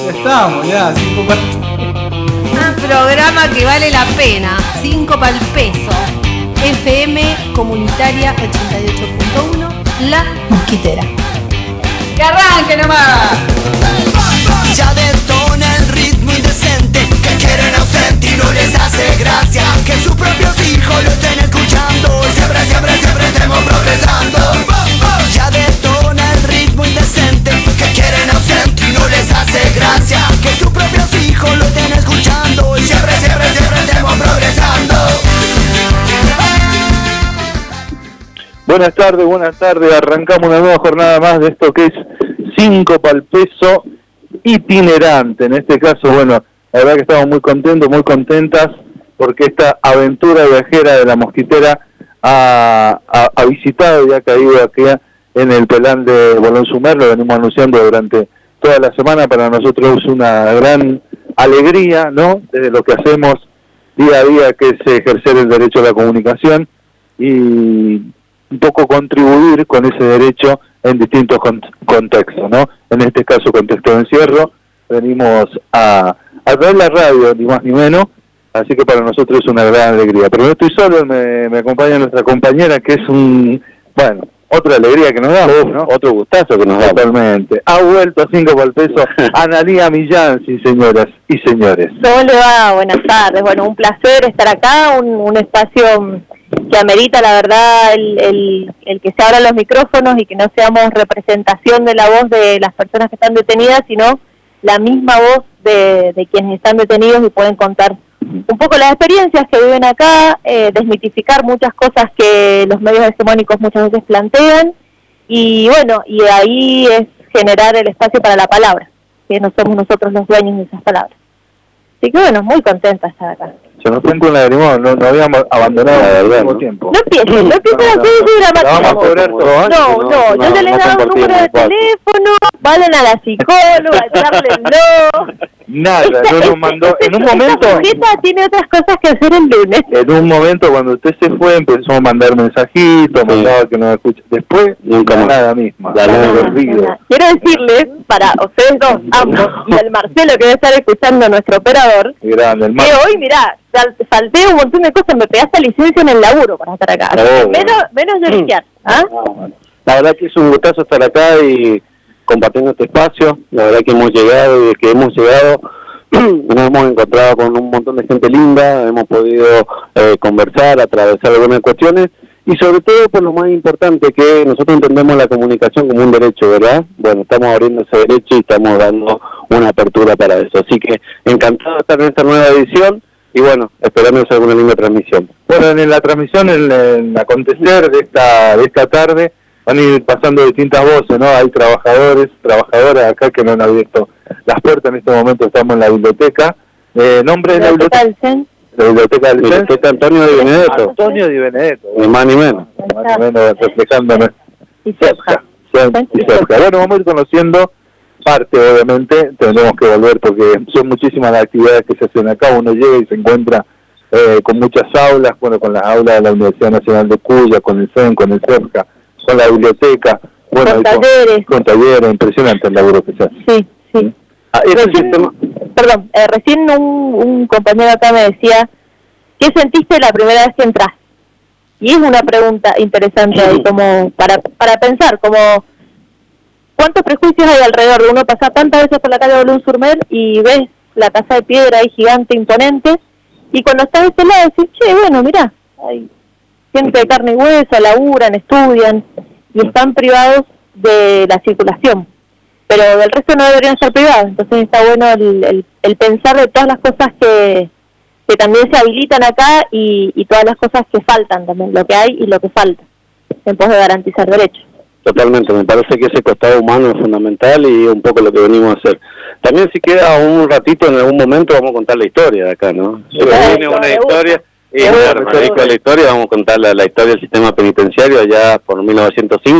estamos, ya, 5 para... Un programa que vale la pena, 5 para el peso. FM Comunitaria 88.1, La Mosquitera. ¡Que arranque nomás! Ya detona el ritmo indecente, que quieren ausente y no les hace gracia que sus propios hijos lo estén escuchando. Siempre, siempre, siempre estemos progresando. Ya detona el ritmo indecente, que quieren ausente y no les hace gracia que sus propios hijos lo estén escuchando. Y siempre, siempre, siempre estemos progresando. Buenas tardes, arrancamos una nueva jornada más de esto que es 5 para el peso itinerante. En este caso, bueno, la verdad que estamos muy contentos, muy contentas, porque esta aventura viajera de La Mosquitera ha visitado y ha caído aquí en el Pelán de Bolón Sumer. Lo venimos anunciando durante toda la semana. Para nosotros es una gran alegría, ¿no?, desde lo que hacemos día a día, que es ejercer el derecho a la comunicación y un poco contribuir con ese derecho en distintos contextos, ¿no? En este caso, contexto de encierro, venimos a ver la radio, ni más ni menos, así que para nosotros es una gran alegría. Pero no estoy solo, me acompaña nuestra compañera, que es otra alegría que nos da, ¿no? Otro gustazo que nos da. Totalmente. Ha vuelto a 5 para el peso Analía Millán, sí, señoras y señores. ¿Cómo le va? Buenas tardes. Bueno, un placer estar acá, un espacio que amerita, la verdad, el que se abran los micrófonos y que no seamos representación de la voz de las personas que están detenidas, sino la misma voz de quienes están detenidos y pueden contar un poco las experiencias que viven acá, desmitificar muchas cosas que los medios hegemónicos muchas veces plantean, y bueno, y ahí es generar el espacio para la palabra, que no somos nosotros los dueños de esas palabras. Así que bueno, muy contenta de estar acá. Se nos fue con la lagrimón, no habíamos abandonado al mismo tiempo. No empiecen a hacer dramática. Vamos a cobrar todo. No, yo ya les he dado un número de teléfono, vayan a la psicóloga, charlenlo. Nada, no nos mandó. En un momento. Esta sujeta tiene otras cosas que hacer el lunes. En un momento, cuando usted se fue, empezó a mandar mensajitos, mandaba que nos escuche. Después, nunca nada misma. Quiero decirles, para ustedes dos, ambos, y al Marcelo que debe estar escuchando, nuestro operador, grande, el que hoy, mirá, salté un montón de cosas, me pegaste licencia en el laburo para estar acá. Menos lloriquear. ¿Ah? La verdad que es un gustazo estar acá y compartiendo este espacio. La verdad que hemos llegado y desde que hemos llegado nos hemos encontrado con un montón de gente linda, hemos podido conversar, atravesar algunas cuestiones y sobre todo por lo más importante, que nosotros entendemos la comunicación como un derecho, ¿verdad? Bueno, estamos abriendo ese derecho y estamos dando una apertura para eso. Así que encantado de estar en esta nueva edición y bueno, esperando hacer una linda transmisión. Bueno, en la transmisión, en el acontecer de esta tarde, van a ir pasando distintas voces, ¿no? Hay trabajadoras acá que no han abierto las puertas. En este momento estamos en la biblioteca. ¿Nombre de la biblioteca? La biblioteca del CEN. Biblioteca Antonio Di Benedetto. Antonio Di Benedetto. Ni más ni menos. Más o menos reflejándonos. Y cerca. Bueno, vamos a ir conociendo parte, obviamente. Tendremos que volver porque son muchísimas las actividades que se hacen acá. Uno llega y se encuentra con muchas aulas, bueno, con las aulas de la Universidad Nacional de Cuya, con el CEN, con el CEPCA, con la biblioteca, bueno, con talleres, impresionante el laburo que se hace. Sí. Recién un compañero acá me decía, ¿qué sentiste la primera vez que entraste? Y es una pregunta interesante ahí, como para pensar, como ¿cuántos prejuicios hay alrededor de uno pasar tantas veces por la calle de Bolón Sumer y ves la casa de piedra ahí gigante, imponente, y cuando estás de este lado decís, che, bueno, mirá, hay gente de carne y hueso, laburan, estudian y están privados de la circulación, pero del resto no deberían estar privados. Entonces está bueno el pensar de todas las cosas que también se habilitan acá y todas las cosas que faltan también, lo que hay y lo que falta, en pos de garantizar derechos. Totalmente, me parece que ese costado humano es fundamental y un poco lo que venimos a hacer. También si queda un ratito, en algún momento vamos a contar la historia de acá, ¿no? Viene una historia. Y en la historia vamos a contar la historia del sistema penitenciario allá por 1905,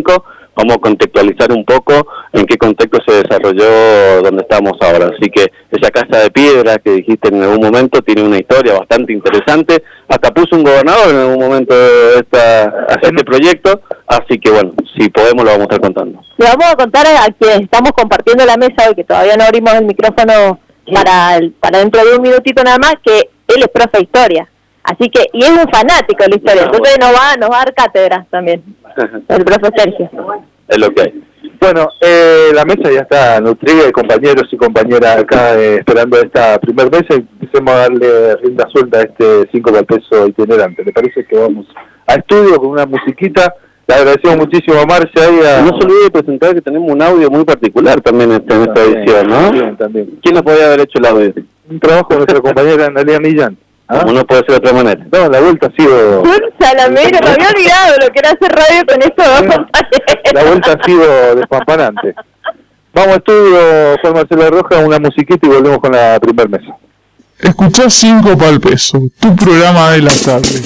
vamos a contextualizar un poco en qué contexto se desarrolló donde estamos ahora. Así que esa casa de piedra que dijiste en algún momento tiene una historia bastante interesante. Hasta puso un gobernador en algún momento este proyecto. Así que bueno, si podemos lo vamos a estar contando. Le vamos a contar a quienes estamos compartiendo la mesa hoy, que todavía no abrimos el micrófono para dentro de un minutito nada más, que él es profe de historia. Así que, y es un fanático de la historia, entonces nos va a dar cátedra también, el profe Sergio. Es lo que hay. Bueno, la mesa ya está nutrida de compañeros y compañeras acá esperando esta primer mesa y empecemos a darle rienda suelta a este 5 al peso itinerante. ¿Le parece que vamos a estudio con una musiquita? Le agradecemos muchísimo a Marcia. No se olvide de presentar que tenemos un audio muy particular también en esta edición, ¿no? También. ¿Quién nos podría haber hecho el audio? Un trabajo de nuestra compañera Analia Millán. ¿Cómo no puede ser de otra manera? No, la vuelta ha sido... Un salamero, me había olvidado lo que era hacer radio con estos dos compañeros. La vuelta ha sido despampanante. Vamos a estudio, Juan Marcelo Roja, una musiquita y volvemos con la primer mesa. Escuchás 5 pa'l peso, tu programa de la tarde.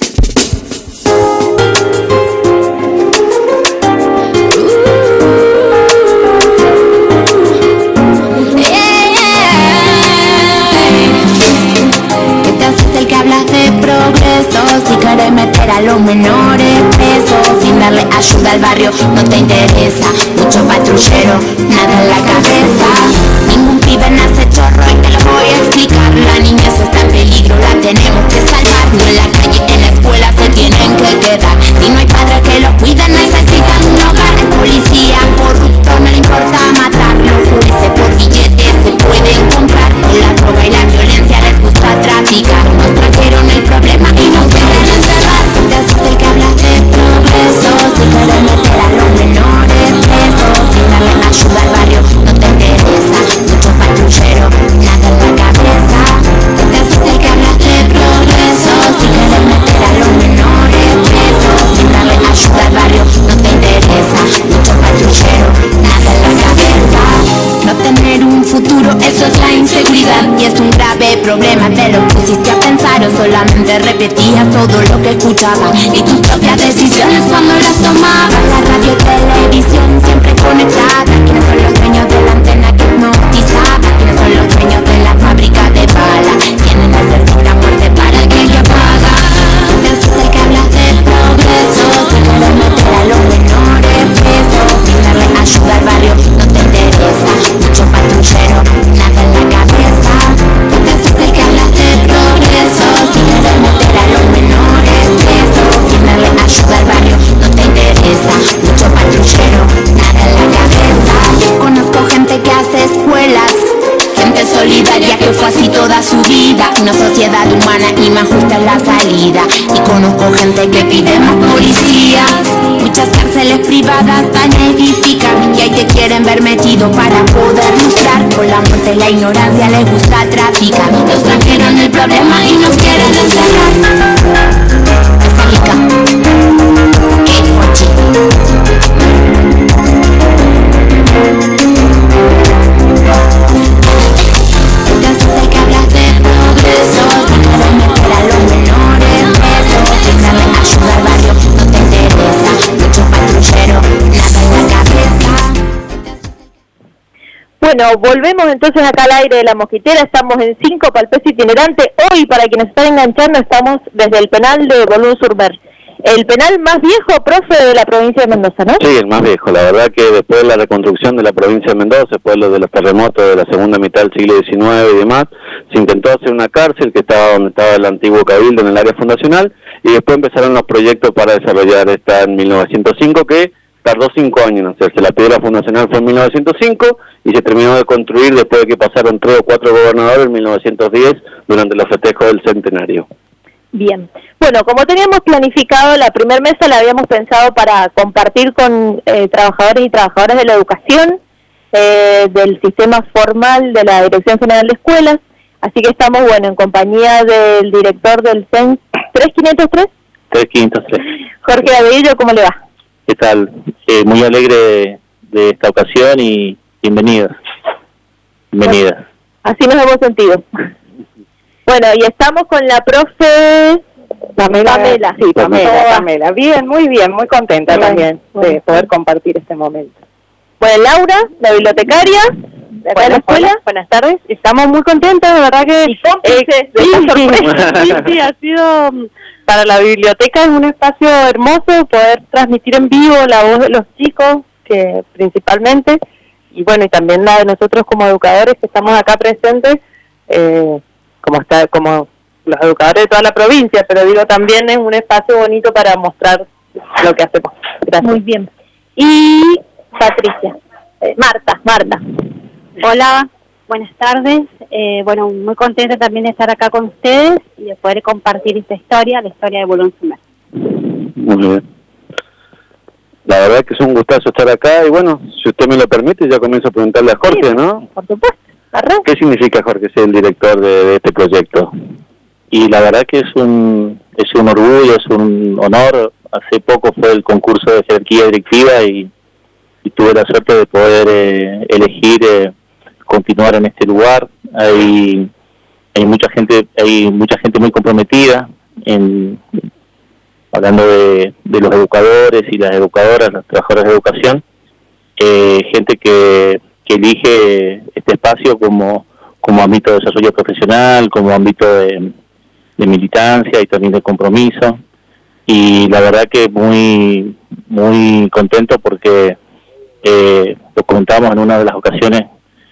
Si querés meter a los menores presos sin darle ayuda al barrio, no te interesa. Mucho patrullero, nada en la cabeza. Ningún pibe nace chorro y te lo voy a explicar. La niñez está en peligro, la tenemos que salvar. No en la calle, en la escuela se tienen que quedar. Si no hay padres que los cuiden, necesitan un hogar. El policía corrupto no le importa matar. Los jueces por billetes se pueden comprar. Con la droga y la violencia les gusta traficar. Nos trajeron el problema y nos quieren encerrar. Te haces el que hablas de progreso. Si quieres meter a los menores presos sin darle ayuda al barrio, no te interesa. Mucho patrullero, nada en la cabeza. Te haces el que hablas de progreso. Si quieres meter a los menores presos sin darle ayuda al barrio, no te interesa. Mucho patrullero, nada en la cabeza. No tener un futuro, eso es la inseguridad y es un grave problema. Te lo pusiste a pensar o solamente repetías todo lo que escuchabas y tus propias decisiones cuando las tomabas. La radio, televisión siempre conectada. ¿Quiénes son los dueños de la antena que hipnotizaba? ¿Quiénes son los dueños de la fábrica de balas? ¿Quiénes necesitan muerte para el que ella paga? Te haces el que hablas de progreso. Si quieres meter a los menores presos sin darle ayuda al barrio, no te interesa. Mucho patrullero, nada en la cabeza. Te haces el que hablas de progreso. Si quieres meter a los menores presos sin darle ayuda al barrio, no te interesa. Mucho patrullero, nada en la cabeza. Conozco gente que hace escuelas, gente solidaria que fue así toda su vida. Una sociedad humana y más justa es la salida. Y conozco gente que pide más policías. Muchas cárceles privadas van a edificar y ahí te quieren ver metido para poder lucrar. Con la muerte y la ignorancia les gusta traficar. Nos trajeron el problema y nos quieren encerrar. Esa rica. Bueno, volvemos entonces acá al aire de La Mosquitera. Estamos en 5 pa'l peso itinerante. Hoy, para quienes están enganchando, estamos desde el penal de Boulogne-sur-Mer. El penal más viejo, profe, de la provincia de Mendoza, ¿no? Sí, el más viejo. La verdad que después de la reconstrucción de la provincia de Mendoza, después de los terremotos de la segunda mitad del siglo XIX y demás, se intentó hacer una cárcel que estaba donde estaba el antiguo cabildo en el área fundacional, y después empezaron los proyectos para desarrollar esta en 1905, que tardó 5 años en hacerse. La piedra fundacional fue en 1905 y se terminó de construir después de que pasaron 3 o 4 gobernadores en 1910 durante los festejos del centenario. Bien. Bueno, como teníamos planificado, la primer mesa la habíamos pensado para compartir con trabajadores y trabajadoras de la educación, del sistema formal de la Dirección General de Escuelas. Así que estamos, bueno, en compañía del director del CENS 3503. 3503. Jorge Abello, ¿cómo le va? ¿Qué tal? Muy alegre de esta ocasión y bienvenida. Bienvenida. Así nos hemos sentido. Bueno, y estamos con la profe Pamela. Sí, Pamela. Pamela. Bien, muy contenta también de poder compartir este momento. Bueno, Laura, la bibliotecaria de acá de la escuela. Buenas tardes. Estamos muy contentos, de verdad que... Sí, ha sido... Para la biblioteca es un espacio hermoso poder transmitir en vivo la voz de los chicos, que principalmente, y bueno, y también la de nosotros como educadores que estamos acá presentes, como los educadores de toda la provincia, pero digo, también es un espacio bonito para mostrar lo que hacemos. Gracias. Muy bien. Y Patricia, Marta. Hola, buenas tardes. Bueno, muy contenta también de estar acá con ustedes y de poder compartir esta historia, la historia de Boulogne-sur-Mer. Muy bien. La verdad que es un gustazo estar acá y bueno, si usted me lo permite, ya comienzo a preguntarle a Jorge, sí, ¿no? Por supuesto. ¿Qué significa, Jorge, ser el director de este proyecto? Y la verdad que es un orgullo, es un honor. Hace poco fue el concurso de jerarquía directiva y tuve la suerte de poder elegir continuar en este lugar. Hay mucha gente muy comprometida, hablando de los educadores y las educadoras, las trabajadoras de educación, gente que elige este espacio como ámbito de desarrollo profesional, como ámbito de militancia y también de compromiso. Y la verdad que muy contento porque lo comentamos en una de las ocasiones,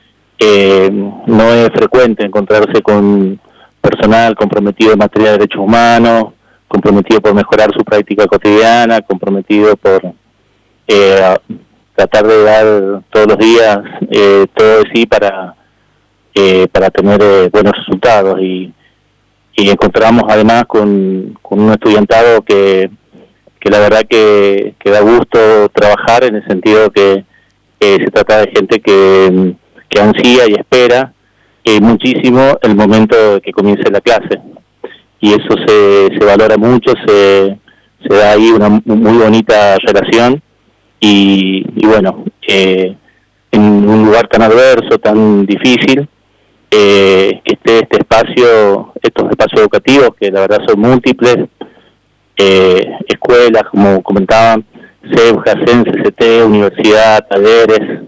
no es frecuente encontrarse con personal comprometido en materia de derechos humanos, comprometido por mejorar su práctica cotidiana, comprometido por tratar de dar todos los días todo de sí para tener buenos resultados. Y encontramos además con un estudiantado que la verdad que da gusto trabajar, en el sentido que se trata de gente que ansía y espera muchísimo el momento de que comience la clase, y eso se valora mucho, se da ahí una muy bonita relación y bueno, en un lugar tan adverso, tan difícil, que esté estos espacios educativos, que la verdad son múltiples, escuelas, como comentaban, CEUJA, CCT, universidad, talleres,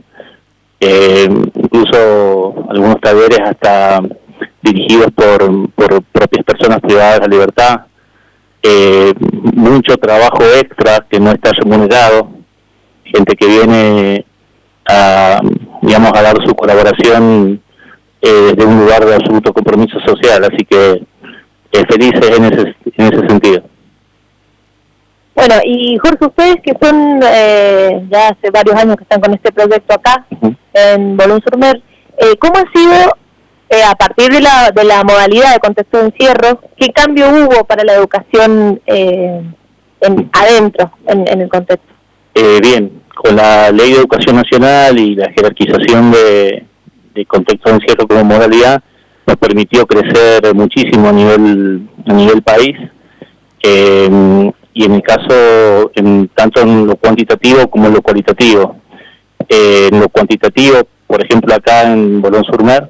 incluso algunos talleres hasta dirigidos por propias personas privadas de la libertad, mucho trabajo extra que no está remunerado, gente que viene a dar su colaboración desde un lugar de absoluto compromiso social, así que felices en ese sentido. Bueno, y Jorge, ustedes que son ya hace varios años que están con este proyecto acá, en Boulogne-sur-Mer, ¿cómo ha sido, a partir de la modalidad de contexto de encierro, qué cambio hubo para la educación adentro, en el contexto? Bien, con la Ley de Educación Nacional y la jerarquización de contexto de encierro como modalidad, nos permitió crecer muchísimo a nivel país, y en el caso, tanto en lo cuantitativo como en lo cualitativo. En lo cuantitativo, por ejemplo, acá en Boulogne-sur-Mer,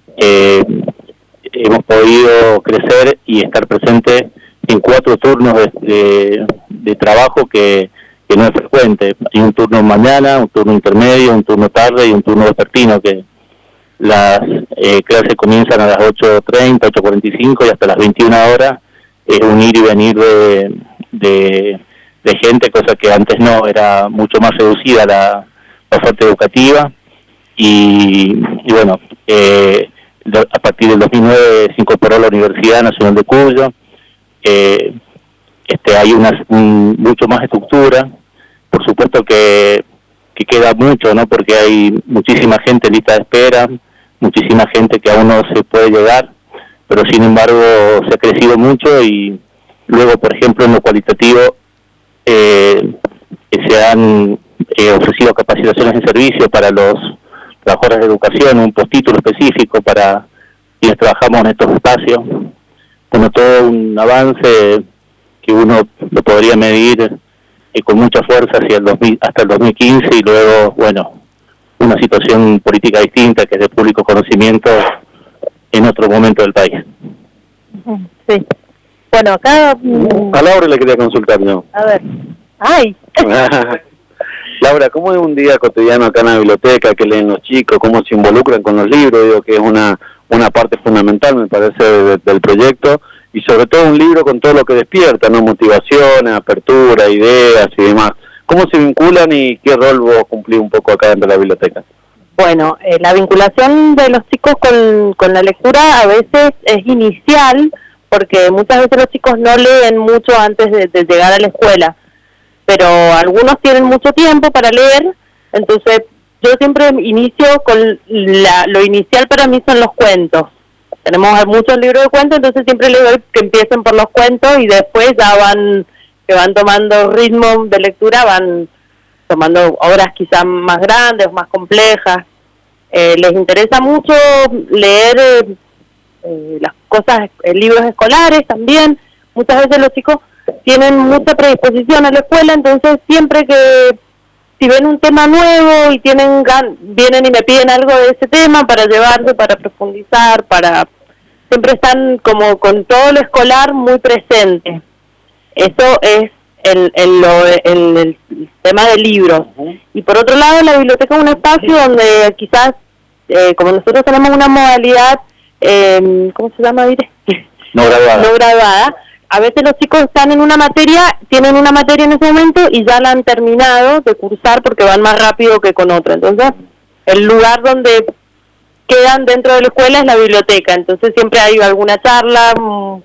hemos podido crecer y estar presente en 4 turnos de trabajo que no es frecuente. Hay un turno mañana, un turno intermedio, un turno tarde y un turno vespertino, que las clases comienzan a las 8:30, 8:45 y hasta las 21 horas. Es un ir y venir de gente, cosa que antes no, era mucho más reducida la oferta educativa. Y bueno, a partir del 2009 se incorporó la Universidad Nacional de Cuyo. Hay mucho más estructura. Por supuesto que queda mucho, ¿no? Porque hay muchísima gente en lista de espera, muchísima gente que aún no se puede llegar, pero sin embargo se ha crecido mucho. Y luego, por ejemplo, en lo cualitativo, se han ofrecido capacitaciones en servicio para los trabajadores de educación, un postítulo específico para quienes trabajamos en estos espacios. Bueno, todo un avance que uno lo podría medir con mucha fuerza hasta el 2015, y luego, bueno, una situación política distinta que es de público conocimiento en otro momento del país. Sí. Bueno, acá... A Laura le quería consultar yo. A ver. ¡Ay! Laura, ¿cómo es un día cotidiano acá en la biblioteca? ¿Qué leen los chicos? ¿Cómo se involucran con los libros? Digo que es una parte fundamental, me parece, del proyecto. Y sobre todo un libro con todo lo que despierta, ¿no? Motivaciones, apertura, ideas y demás. ¿Cómo se vinculan y qué rol vos cumplís un poco acá dentro de la biblioteca? Bueno, la vinculación de los chicos con la lectura a veces es inicial, porque muchas veces los chicos no leen mucho antes de llegar a la escuela, pero algunos tienen mucho tiempo para leer, entonces yo siempre inicio con lo inicial para mí son los cuentos. Tenemos muchos libros de cuentos, entonces siempre les doy que empiecen por los cuentos y después ya van tomando ritmo de lectura, van tomando obras quizás más grandes o más complejas. Les interesa mucho leer las cosas, libros escolares también. Muchas veces los chicos tienen mucha predisposición a la escuela, entonces siempre que si ven un tema nuevo y vienen y me piden algo de ese tema para llevarse, para profundizar, siempre están como con todo lo escolar muy presente. Eso es el tema de libros. Y por otro lado, la biblioteca es un espacio donde quizás, como nosotros tenemos una modalidad, ¿cómo se llama? No graduada. A veces los chicos están en una materia, tienen una materia en ese momento y ya la han terminado de cursar porque van más rápido que con otra. Entonces, el lugar donde quedan dentro de la escuela es la biblioteca. Entonces, siempre hay alguna charla, no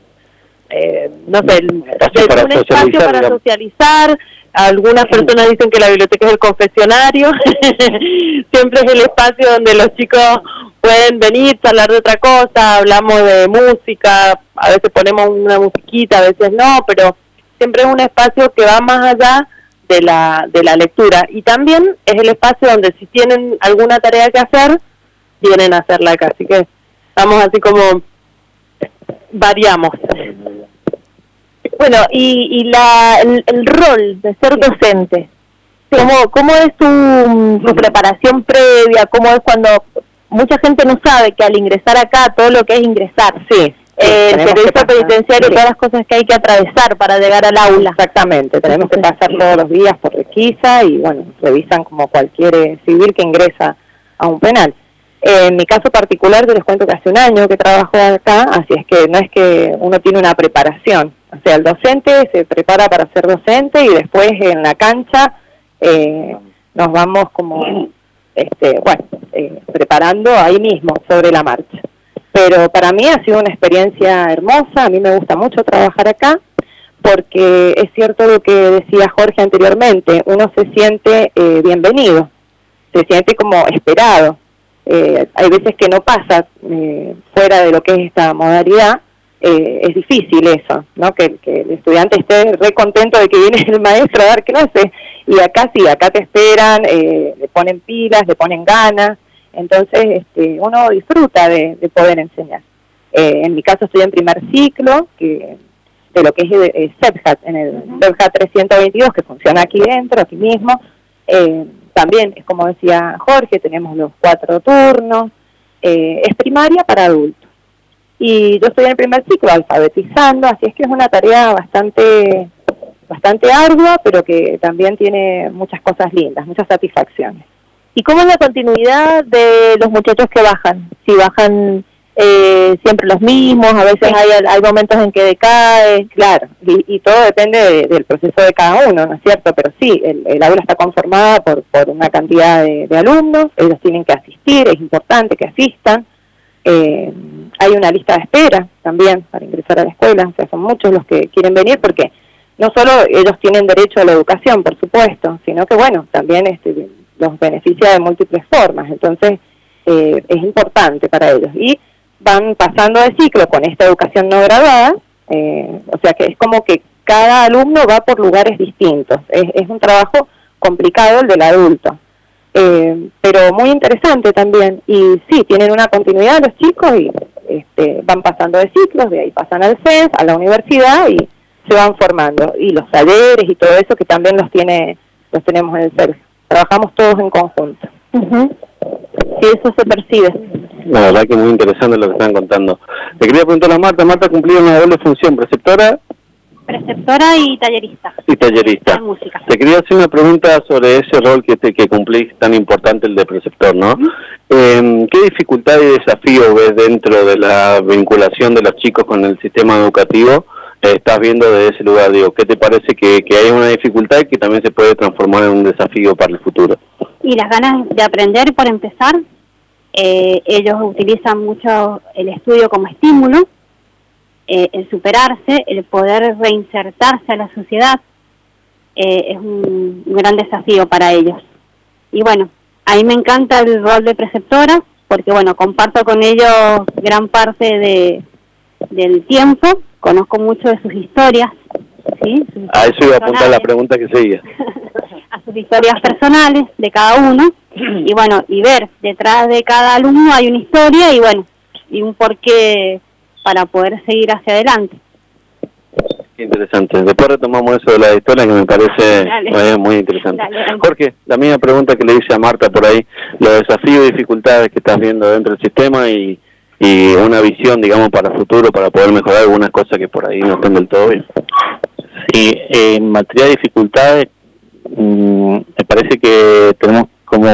sé, un espacio para socializar. Algunas personas dicen que la biblioteca es el confesionario. Siempre es el espacio donde los chicos pueden venir, charlar de otra cosa, hablamos de música, a veces ponemos una musiquita, a veces no, pero siempre es un espacio que va más allá de la lectura. Y también es el espacio donde si tienen alguna tarea que hacer, vienen a hacerla acá. Así que estamos así como variamos. Bueno, y el rol de ser docente, ¿cómo es tu preparación previa? ¿Cómo es cuando mucha gente no sabe que al ingresar acá, todo lo que es ingresar, el servicio penitenciario, todas las cosas que hay que atravesar para llegar al aula? Exactamente, tenemos que pasar todos los días por requisa y bueno, revisan como cualquier civil que ingresa a un penal. En mi caso particular, yo les cuento que hace un año que trabajo acá, así es que no es que uno tiene una preparación. O sea, el docente se prepara para ser docente y después en la cancha nos vamos como, preparando ahí mismo, sobre la marcha. Pero para mí ha sido una experiencia hermosa, a mí me gusta mucho trabajar acá, porque es cierto lo que decía Jorge anteriormente, uno se siente bienvenido, se siente como esperado. Hay veces que no pasa fuera de lo que es esta modalidad, es difícil eso, ¿no? Que el estudiante esté re contento de que viene el maestro a dar clases, y acá sí, acá te esperan, le ponen pilas, le ponen ganas, entonces uno disfruta de poder enseñar. En mi caso estoy en primer ciclo, de lo que es CEPJAT, en el CEPJAT 322, que funciona aquí dentro, aquí mismo. También, es como decía Jorge, tenemos los 4 turnos, es primaria para adultos. Y yo estoy en el primer ciclo alfabetizando, así es que es una tarea bastante ardua, pero que también tiene muchas cosas lindas, muchas satisfacciones. ¿Y cómo es la continuidad de los muchachos que bajan? Si bajan siempre los mismos, a veces hay momentos en que decae. Claro, y todo depende del proceso de cada uno, ¿no es cierto? Pero sí, el aula está conformada por una cantidad de alumnos, ellos tienen que asistir, es importante que asistan. Hay una lista de espera también para ingresar a la escuela, o sea, son muchos los que quieren venir porque no solo ellos tienen derecho a la educación, por supuesto, sino que, bueno, también los beneficia de múltiples formas, entonces es importante para ellos. Y van pasando de ciclo con esta educación no graduada, o sea que es como que cada alumno va por lugares distintos, es un trabajo complicado el del adulto, pero muy interesante también, y sí, tienen una continuidad los chicos y van pasando de ciclos, de ahí pasan al CES, a la universidad y se van formando, y los talleres y todo eso que también los tenemos en el CERF, trabajamos todos en conjunto. Sí, eso se percibe. La verdad que muy interesante lo que están contando. Le quería preguntar a Marta cumplía una doble función, preceptora y tallerista. Y tallerista. De música. Te quería hacer una pregunta sobre ese rol que cumplís tan importante, el de preceptor, ¿no? ¿Qué dificultad y desafío ves dentro de la vinculación de los chicos con el sistema educativo? Estás viendo desde ese lugar, digo, ¿qué te parece que hay una dificultad y que también se puede transformar en un desafío para el futuro? Y las ganas de aprender, por empezar. Ellos utilizan mucho el estudio como estímulo, el superarse, el poder reinsertarse a la sociedad, es un gran desafío para ellos. Y bueno, a mí me encanta el rol de preceptora, porque bueno, comparto con ellos gran parte del tiempo, conozco mucho de sus historias, ¿sí? A eso iba a apuntar la pregunta que seguía. A sus historias personales de cada uno, y bueno, y ver detrás de cada alumno hay una historia y bueno, y un porqué para poder seguir hacia adelante. Qué interesante. Después retomamos eso de la historia que me parece muy interesante. Dale. Jorge, la misma pregunta que le hice a Marta por ahí, los desafíos y dificultades que estás viendo dentro del sistema y una visión, digamos, para el futuro, para poder mejorar algunas cosas que por ahí no están del todo bien. Sí, en materia de dificultades, me parece que tenemos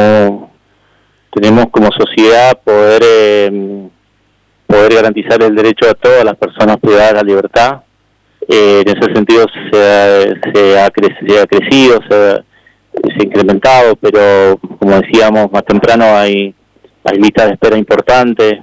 como sociedad poder garantizar el derecho a todas las personas privadas de la libertad. En ese sentido se ha crecido, se ha incrementado, pero como decíamos más temprano hay listas de espera importantes,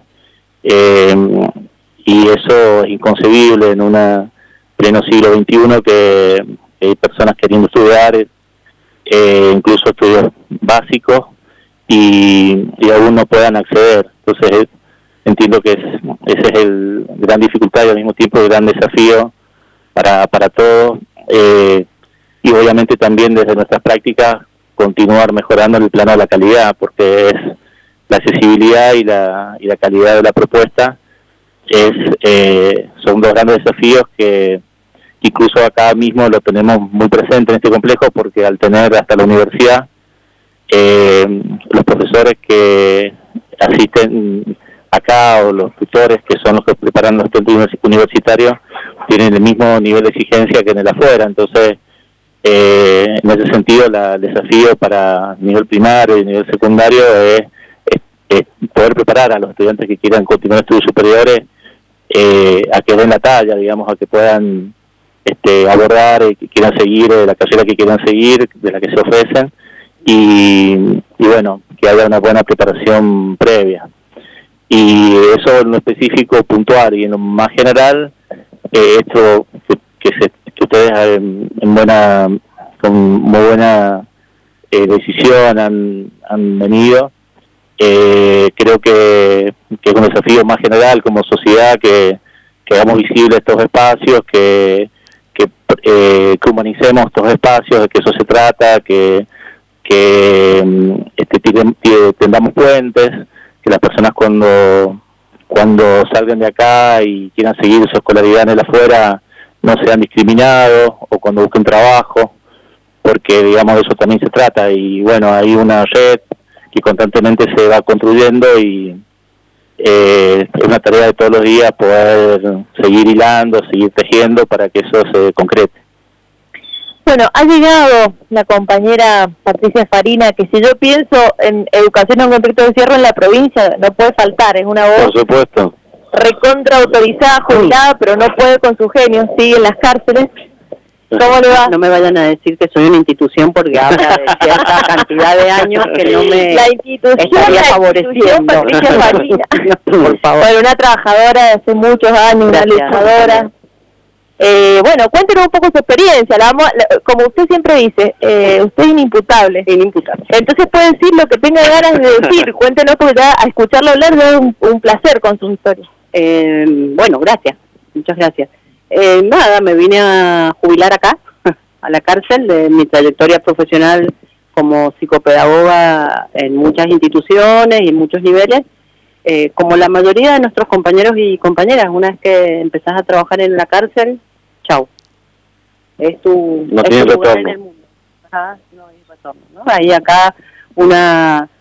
y eso es inconcebible en un pleno siglo XXI que hay personas queriendo estudiar, incluso estudios básicos, y aún no puedan acceder. Entonces entiendo que ese es el gran dificultad y al mismo tiempo el gran desafío para todos, y obviamente también desde nuestras prácticas continuar mejorando en el plano de la calidad, porque es la accesibilidad y la calidad de la propuesta son dos grandes desafíos que incluso acá mismo lo tenemos muy presente en este complejo, porque al tener hasta la universidad, los profesores que asisten acá o los tutores que son los que preparan los estudiantes universitarios tienen el mismo nivel de exigencia que en el afuera. Entonces en ese sentido el desafío para nivel primario y nivel secundario es poder preparar a los estudiantes que quieran continuar estudios superiores a que den la talla, digamos, a que puedan abordar, que quieran seguir la carrera que quieran seguir, de la que se ofrecen, y bueno, que haya una buena preparación previa. Y eso en lo específico puntual, y en lo más general, esto que ustedes con muy buena decisión han venido, creo que es un desafío más general como sociedad, que hagamos visibles estos espacios, que humanicemos estos espacios, de que eso se trata, que tendamos puentes, que las personas cuando salgan de acá y quieran seguir su escolaridad en el afuera no sean discriminados, o cuando busquen trabajo, porque digamos de eso también se trata. Y bueno, hay una red que constantemente se va construyendo, y es una tarea de todos los días poder seguir hilando, seguir tejiendo para que eso se concrete. Bueno, ha llegado la compañera Patricia Farina, que si yo pienso en educación en contexto de encierro en la provincia, no puede faltar, es una voz por supuesto recontra autorizada, jubilada, pero no puede con su genio, sigue en las cárceles. ¿Cómo le va? No me vayan a decir que soy una institución, porque habla de cierta cantidad de años que no me la institución, estaría favoreciendo. Patricia Farina. Por favor. Bueno, una trabajadora de hace muchos años, Gracias. Una luchadora. Bueno, cuéntenos un poco su experiencia. Como usted siempre dice, usted es inimputable. Inimputable. Entonces puede decir lo que tenga ganas de decir. Cuéntenos, porque ya a escucharlo hablar ya es un placer con sus historias. Bueno, gracias. Muchas gracias. Nada, me vine a jubilar acá, a la cárcel, de mi trayectoria profesional como psicopedagoga en muchas instituciones y en muchos niveles. Como la mayoría de nuestros compañeros y compañeras, una vez que empezás a trabajar en la cárcel, chau. Es tu, no tiene lugar retorno. en el mundo. Ajá, no hay retorno, ¿no? Hay acá una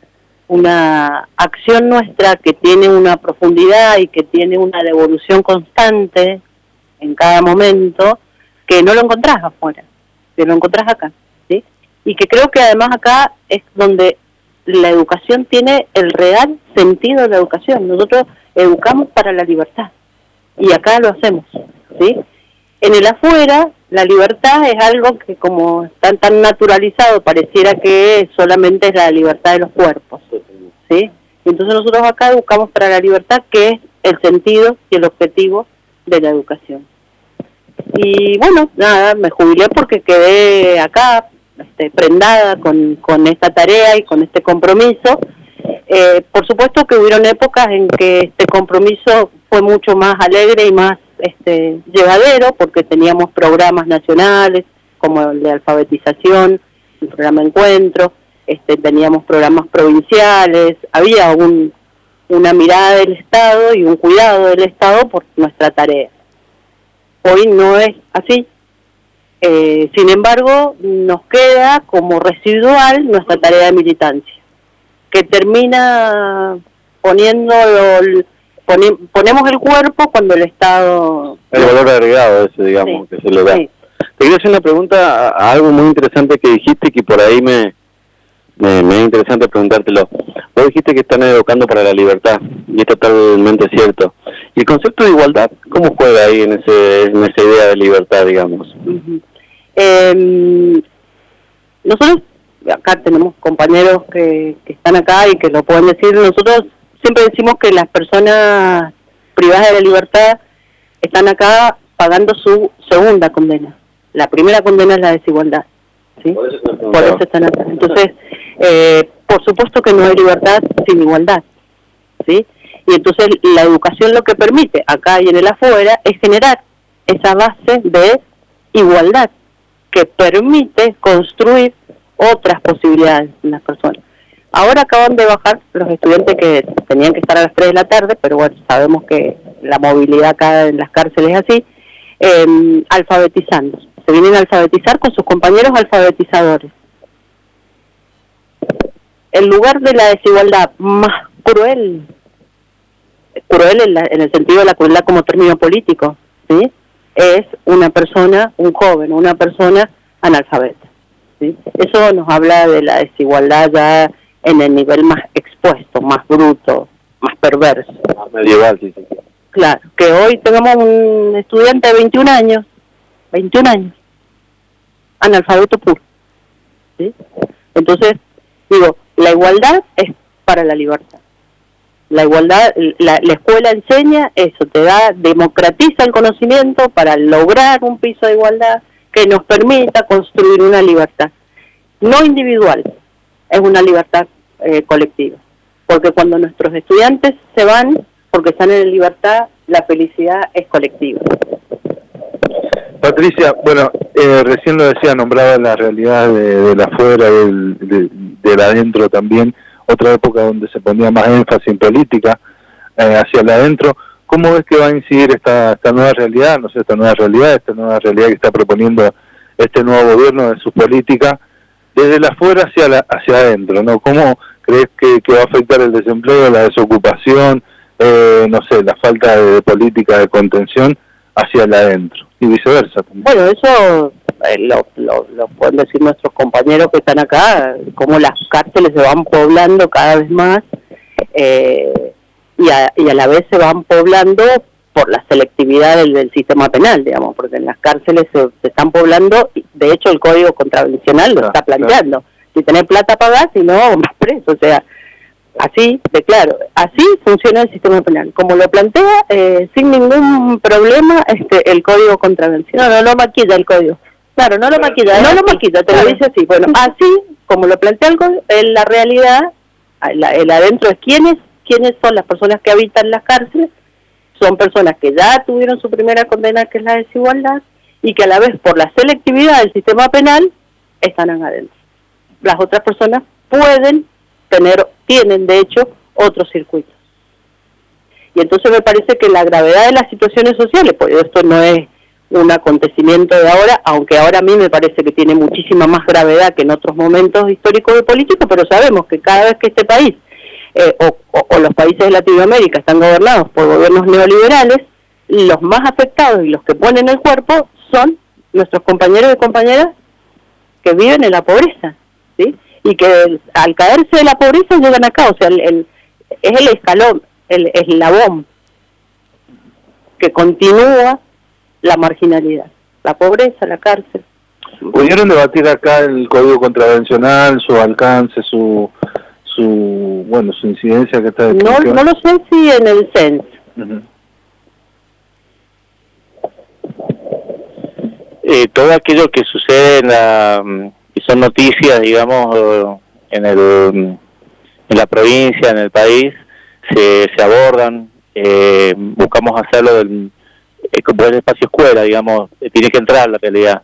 una acción nuestra que tiene una profundidad y que tiene una devolución constante en cada momento, que no lo encontrás afuera, que lo encontrás acá, ¿sí? Y que creo que además acá es donde la educación tiene el real sentido de la educación. Nosotros educamos para la libertad y acá lo hacemos, ¿sí? En el afuera, la libertad es algo que como está tan naturalizado, pareciera que solamente es la libertad de los cuerpos, ¿sí? Entonces nosotros acá educamos para la libertad, que es el sentido y el objetivo de la educación. Y bueno, nada, me jubilé porque quedé acá prendada con esta tarea y con este compromiso. Por supuesto que hubieron épocas en que este compromiso fue mucho más alegre y más llevadero, porque teníamos programas nacionales como el de alfabetización, el programa Encuentro, teníamos programas provinciales, había una mirada del Estado y un cuidado del Estado por nuestra tarea. Hoy no es así. Sin embargo, nos queda como residual nuestra tarea de militancia, que termina ponemos el cuerpo cuando el Estado... El valor agregado ese, digamos, sí, que se le da. Sí. Te quería hacer una pregunta a algo muy interesante que dijiste, que por ahí me es interesante preguntártelo. Vos dijiste que están educando para la libertad, y es totalmente cierto. ¿Y el concepto de igualdad, cómo juega ahí en esa idea de libertad, digamos? Uh-huh. Nosotros, acá tenemos compañeros que están acá y que lo pueden decir, nosotros siempre decimos que las personas privadas de la libertad están acá pagando su segunda condena. La primera condena es la desigualdad, ¿sí? Por eso están acá. Entonces, por supuesto que no hay libertad sin igualdad, ¿sí? Y entonces la educación lo que permite acá y en el afuera es generar esa base de igualdad que permite construir otras posibilidades en las personas. Ahora acaban de bajar los estudiantes que tenían que estar a las 3 de la tarde, pero bueno, sabemos que la movilidad acá en las cárceles es así, alfabetizando. Se vienen a alfabetizar con sus compañeros alfabetizadores. El lugar de la desigualdad más cruel en el sentido de la crueldad como término político, ¿sí? Es una persona, un joven, una persona analfabeta, ¿sí? Eso nos habla de la desigualdad ya en el nivel más expuesto, más bruto, más perverso. Más medieval, sí. Claro, que hoy tengamos un estudiante de 21 años, analfabeto puro, ¿sí? Entonces, digo, la igualdad es para la libertad. La igualdad, la escuela enseña eso, democratiza el conocimiento para lograr un piso de igualdad que nos permita construir una libertad, no individual, es una libertad colectiva. Porque cuando nuestros estudiantes se van, porque están en libertad, la felicidad es colectiva. Patricia, bueno, recién lo decía, nombraba la realidad de la afuera, del adentro también, otra época donde se ponía más énfasis en política, hacia el adentro. ¿Cómo ves que va a incidir esta nueva realidad, esta nueva realidad que está proponiendo este nuevo gobierno de sus políticas, desde la afuera hacia adentro, ¿no? ¿Cómo crees que va a afectar el desempleo, la desocupación, la falta de política de contención hacia el adentro y viceversa también? Bueno, eso lo pueden decir nuestros compañeros que están acá, cómo las cárceles se van poblando cada vez más y a la vez se van poblando por la selectividad del sistema penal, digamos, porque en las cárceles se están poblando, de hecho el Código Contravencional lo está planteando. Claro. Si tenés plata pagás, si no, más preso, o sea, así de claro, así funciona el sistema penal, como lo plantea sin ningún problema el Código Contravencional. No maquilla el código. Claro, no lo maquilla, te lo dice así. Bueno, así como lo plantea el código, en la realidad, el adentro es quiénes son las personas que habitan las cárceles. Son personas que ya tuvieron su primera condena, que es la desigualdad, y que a la vez, por la selectividad del sistema penal, están adentro. Las otras personas tienen de hecho otros circuitos. Y entonces me parece que la gravedad de las situaciones sociales, pues esto no es un acontecimiento de ahora, aunque ahora a mí me parece que tiene muchísima más gravedad que en otros momentos históricos de políticos, pero sabemos que cada vez que este país o los países de Latinoamérica están gobernados por gobiernos neoliberales, los más afectados y los que ponen el cuerpo son nuestros compañeros y compañeras que viven en la pobreza, ¿sí? Y que al caerse de la pobreza llegan acá, o sea, es el escalón, el eslabón que continúa la marginalidad, la pobreza, la cárcel. ¿Pudieron debatir acá el código contravencional, su alcance, su incidencia que está de No lo sé si en el CENS. Todo aquello que sucede que son noticias, digamos, en la provincia, en el país, se abordan. Buscamos hacerlo como el espacio escuela, digamos, tiene que entrar la realidad.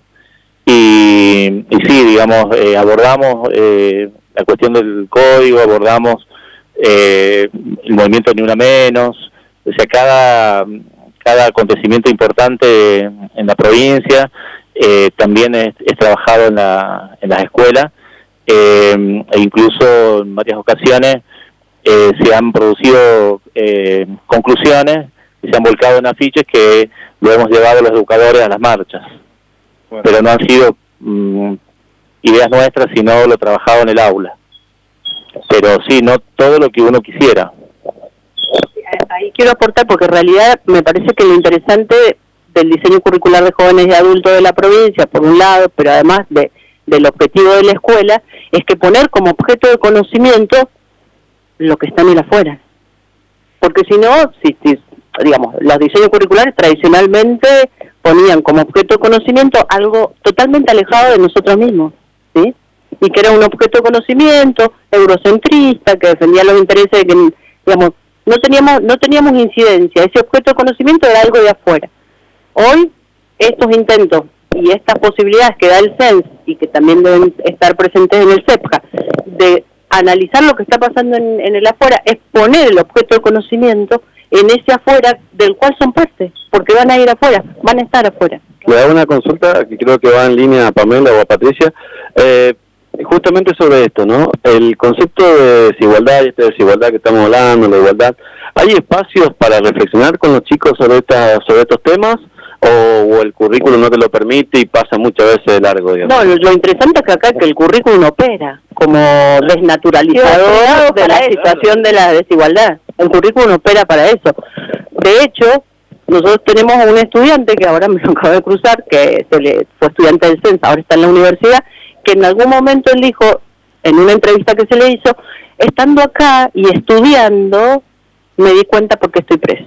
Y sí, digamos, abordamos la cuestión del código, abordamos el movimiento Ni Una Menos, o sea, cada acontecimiento importante en la provincia también es trabajado en las escuelas, e incluso en varias ocasiones se han producido conclusiones y se han volcado en afiches que lo hemos llevado los educadores a las marchas. Bueno. Pero no han sido ideas nuestras, sino lo trabajado en el aula. Pero sí, no todo lo que uno quisiera. Ahí quiero aportar, porque en realidad me parece que lo interesante del diseño curricular de jóvenes y adultos de la provincia, por un lado, pero además del objetivo de la escuela, es que poner como objeto de conocimiento lo que está en el afuera. Porque si no, digamos, los diseños curriculares tradicionalmente ponían como objeto de conocimiento algo totalmente alejado de nosotros mismos, ¿sí? Y que era un objeto de conocimiento eurocentrista, que defendía los intereses de que, digamos, no teníamos incidencia. Ese objeto de conocimiento era algo de afuera. Hoy, estos intentos y estas posibilidades que da el CENS y que también deben estar presentes en el CEPJA, de analizar lo que está pasando en el afuera, es poner el objeto de conocimiento en ese afuera del cual son parte, porque van a ir afuera, van a estar afuera. Le hago una consulta que creo que va en línea a Pamela o a Patricia, justamente sobre esto, ¿no? El concepto de desigualdad y esta desigualdad que estamos hablando, la igualdad, ¿hay espacios para reflexionar con los chicos sobre estos temas? ¿O el currículum no te lo permite y pasa muchas veces de largo, digamos? No, lo interesante es que acá que el currículum opera como desnaturalizador de la situación de la desigualdad. El currículum opera para eso. De hecho, nosotros tenemos un estudiante que ahora me lo acabo de cruzar, que fue estudiante del CENS, ahora está en la universidad, que en algún momento él dijo, en una entrevista que se le hizo, estando acá y estudiando, me di cuenta porque estoy preso.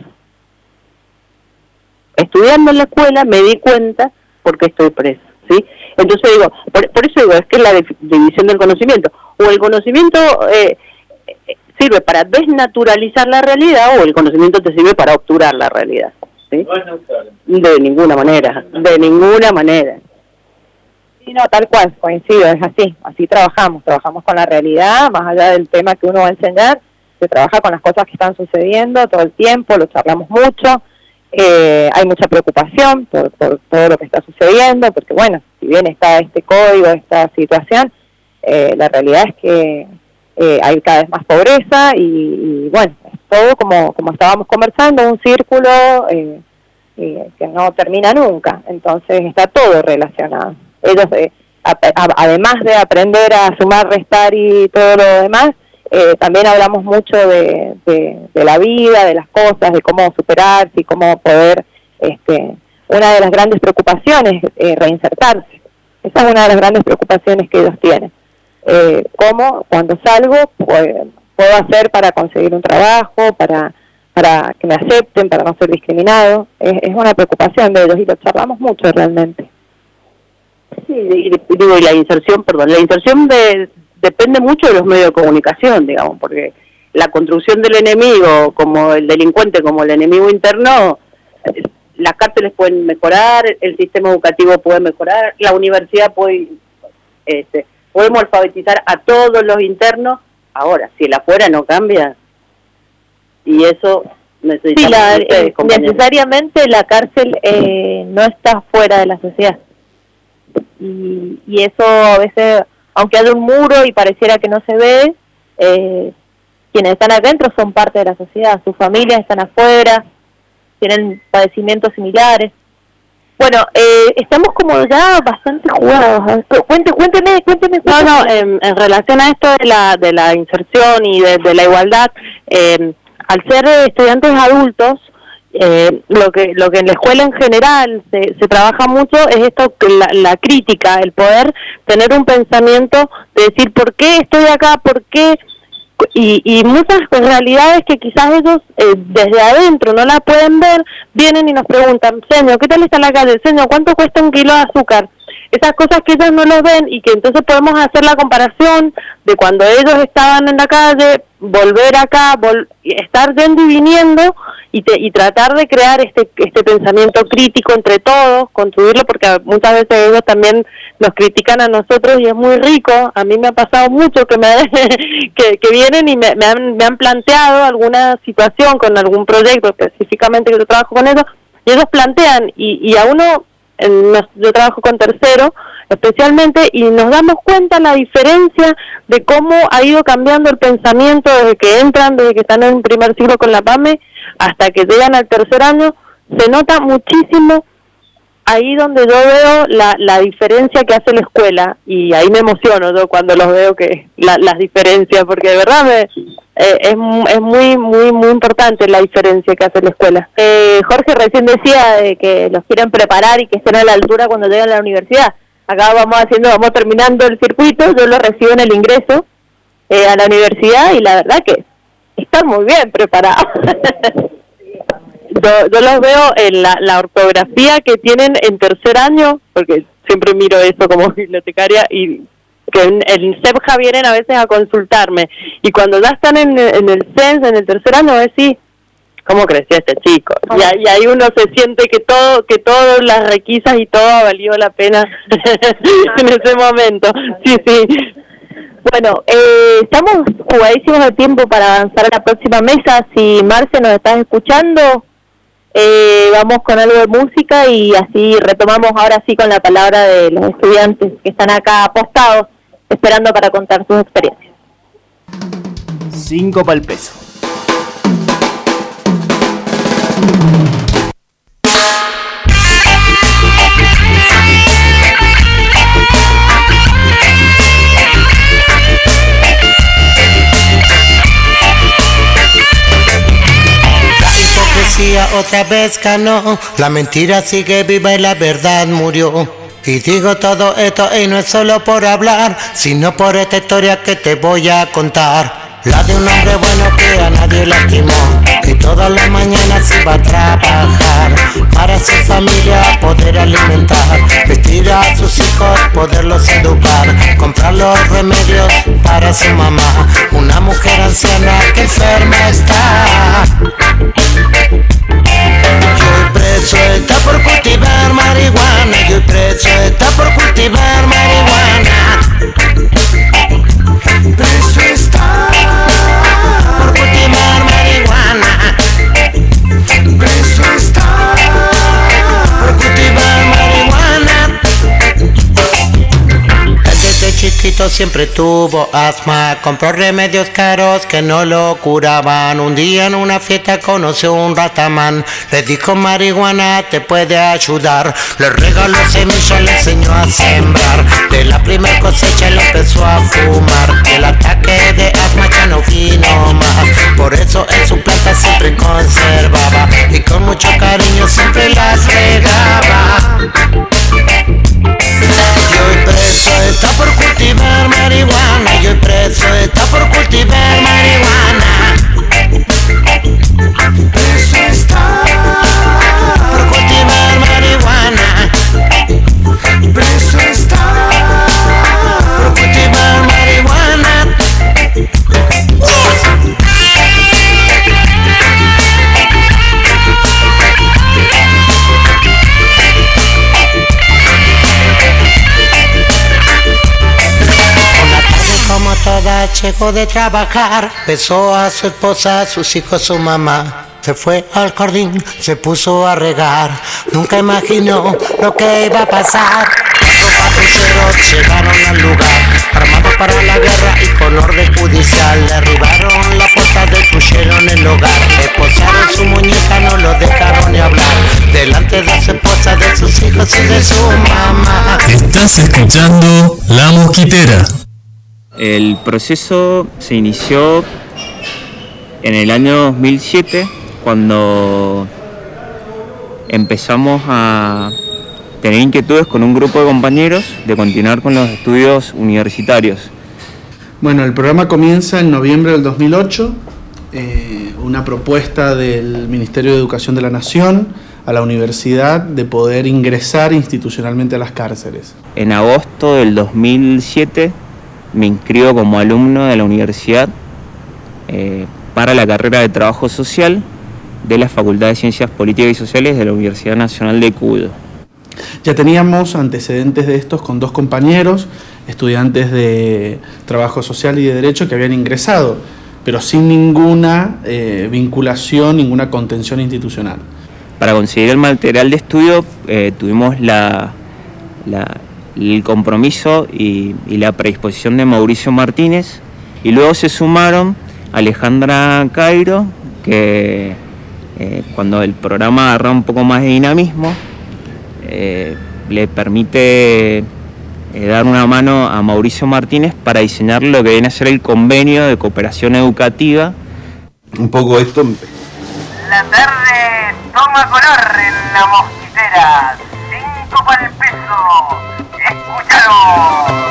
Estudiando en la escuela me di cuenta porque estoy preso, ¿sí? Entonces digo, por eso digo, es que es la división del conocimiento. O el conocimiento sirve para desnaturalizar la realidad, o el conocimiento te sirve para obturar la realidad, ¿sí? De ninguna manera, de ninguna manera. Sí, no, tal cual, coincido, es así trabajamos con la realidad, más allá del tema que uno va a enseñar, se trabaja con las cosas que están sucediendo todo el tiempo, lo charlamos mucho. Hay mucha preocupación por todo lo que está sucediendo, porque bueno, si bien está este código, esta situación, la realidad es que hay cada vez más pobreza y bueno, es todo como estábamos conversando, un círculo que no termina nunca, entonces está todo relacionado. Ellos, además de aprender a sumar, restar y todo lo demás, también hablamos mucho de la vida, de las cosas, de cómo superarse y cómo poder, una de las grandes preocupaciones es reinsertarse. Esa es una de las grandes preocupaciones que ellos tienen. ¿Cómo, cuando salgo, puedo hacer para conseguir un trabajo, para que me acepten, para no ser discriminado? Es una preocupación de ellos y lo charlamos mucho realmente. Sí, digo, y la inserción depende mucho de los medios de comunicación, digamos, porque la construcción del enemigo, como el delincuente, como el enemigo interno, las cárceles pueden mejorar, el sistema educativo puede mejorar, la universidad podemos alfabetizar a todos los internos. Ahora, si el afuera no cambia, y eso necesitamos necesariamente la cárcel no está fuera de la sociedad. Y eso a veces, aunque haya un muro y pareciera que no se ve, quienes están adentro son parte de la sociedad, sus familias están afuera, tienen padecimientos similares. Bueno, estamos como ya bastante jugados. Cuénteme. No, en relación a esto de la inserción y de la igualdad, al ser estudiantes adultos, lo que en la escuela en general se trabaja mucho es esto, la crítica, el poder tener un pensamiento de decir por qué estoy acá, por qué, y muchas realidades que quizás ellos desde adentro no la pueden ver, vienen y nos preguntan, señor, ¿qué tal está la calle? Señor, ¿cuánto cuesta un kilo de azúcar? Esas cosas que ellos no los ven y que entonces podemos hacer la comparación de cuando ellos estaban en la calle, volver acá, estar yendo y viniendo y tratar de crear este pensamiento crítico entre todos, construirlo, porque muchas veces ellos también nos critican a nosotros y es muy rico. A mí me ha pasado mucho que que vienen y me han planteado alguna situación con algún proyecto específicamente que yo trabajo con ellos, y ellos plantean, y a uno, yo trabajo con tercero especialmente, y nos damos cuenta la diferencia de cómo ha ido cambiando el pensamiento desde que entran, desde que están en primer ciclo con la PAME hasta que llegan al tercer año. Se nota muchísimo ahí donde yo veo la diferencia que hace la escuela, y ahí me emociono yo cuando los veo, que las diferencias, porque de verdad es muy muy muy importante la diferencia que hace la escuela. Jorge recién decía de que los quieren preparar y que estén a la altura cuando lleguen a la universidad. Acá vamos terminando el circuito, yo lo recibo en el ingreso a la universidad, y la verdad que están muy bien preparados. Yo los veo en la ortografía que tienen en tercer año, porque siempre miro eso como bibliotecaria, y que en CEPJA vienen a veces a consultarme, y cuando ya están en el CENS, en el tercer año, decís, ¿cómo creció este chico? Y ahí uno se siente que todo las requisas y todo valió la pena en ese momento. Sí. Bueno, estamos jugadísimos de tiempo para avanzar a la próxima mesa. Si Marce nos estás escuchando, vamos con algo de música y así retomamos ahora sí con la palabra de los estudiantes que están acá apostados esperando para contar sus experiencias. 5 pa'l peso. Otra vez ganó, la mentira sigue viva y la verdad murió. Y digo todo esto y no es solo por hablar, sino por esta historia que te voy a contar. La de un hombre bueno que a nadie lastimó, que todas las mañanas iba a trabajar para su familia poder alimentar, vestir a sus hijos, poderlos educar, comprar los remedios para su mamá. Una mujer anciana que enferma está, y hoy preso está por cultivar marihuana, y hoy preso está por cultivar marihuana. Preso está por cultivar marihuana. Preso está por cultivar marihuana. Desde chiquito siempre tuvo asma, compró remedios caros que no lo curaban. Un día en una fiesta conoció un ratamán, le dijo marihuana te puede ayudar. Le regaló semillas, le enseñó a sembrar, de la primera cosecha le empezó a fumar. El ataque de asma ya no vino más, por eso en su planta siempre conservaba, y con mucho cariño siempre las regaba. Y hoy preso está por cultivar marihuana, y hoy preso está por cultivar marihuana. Preso está por cultivar marihuana. Preso está por cultivar marihuana. Como todas llegó de trabajar, besó a su esposa, a sus hijos, su mamá. Se fue al jardín, se puso a regar, nunca imaginó lo que iba a pasar. 4 guerrilleros llegaron al lugar, armados para la guerra y con orden judicial. Derribaron la puerta, destruyeron el hogar, esposaron su muñeca, no lo dejaron ni hablar, delante de su esposa, de sus hijos y de su mamá. Estás escuchando La Mosquitera. El proceso se inició en el año 2007, cuando empezamos a tener inquietudes con un grupo de compañeros de continuar con los estudios universitarios. Bueno, el programa comienza en noviembre del 2008, una propuesta del Ministerio de Educación de la Nación a la universidad de poder ingresar institucionalmente a las cárceles. En agosto del 2007 me inscribo como alumno de la universidad para la carrera de Trabajo Social de la Facultad de Ciencias Políticas y Sociales de la Universidad Nacional de Cuyo. Ya teníamos antecedentes de estos con dos compañeros, estudiantes de Trabajo Social y de Derecho que habían ingresado, pero sin ninguna vinculación, ninguna contención institucional. Para conseguir el material de estudio tuvimos el compromiso y la predisposición de Mauricio Martínez, y luego se sumaron Alejandra Cairo, que cuando el programa agarra un poco más de dinamismo, le permite dar una mano a Mauricio Martínez para diseñar lo que viene a ser el convenio de cooperación educativa. Un poco esto. La tarde toma color en La Mosquitera. 5 para el peso. Escúchalo.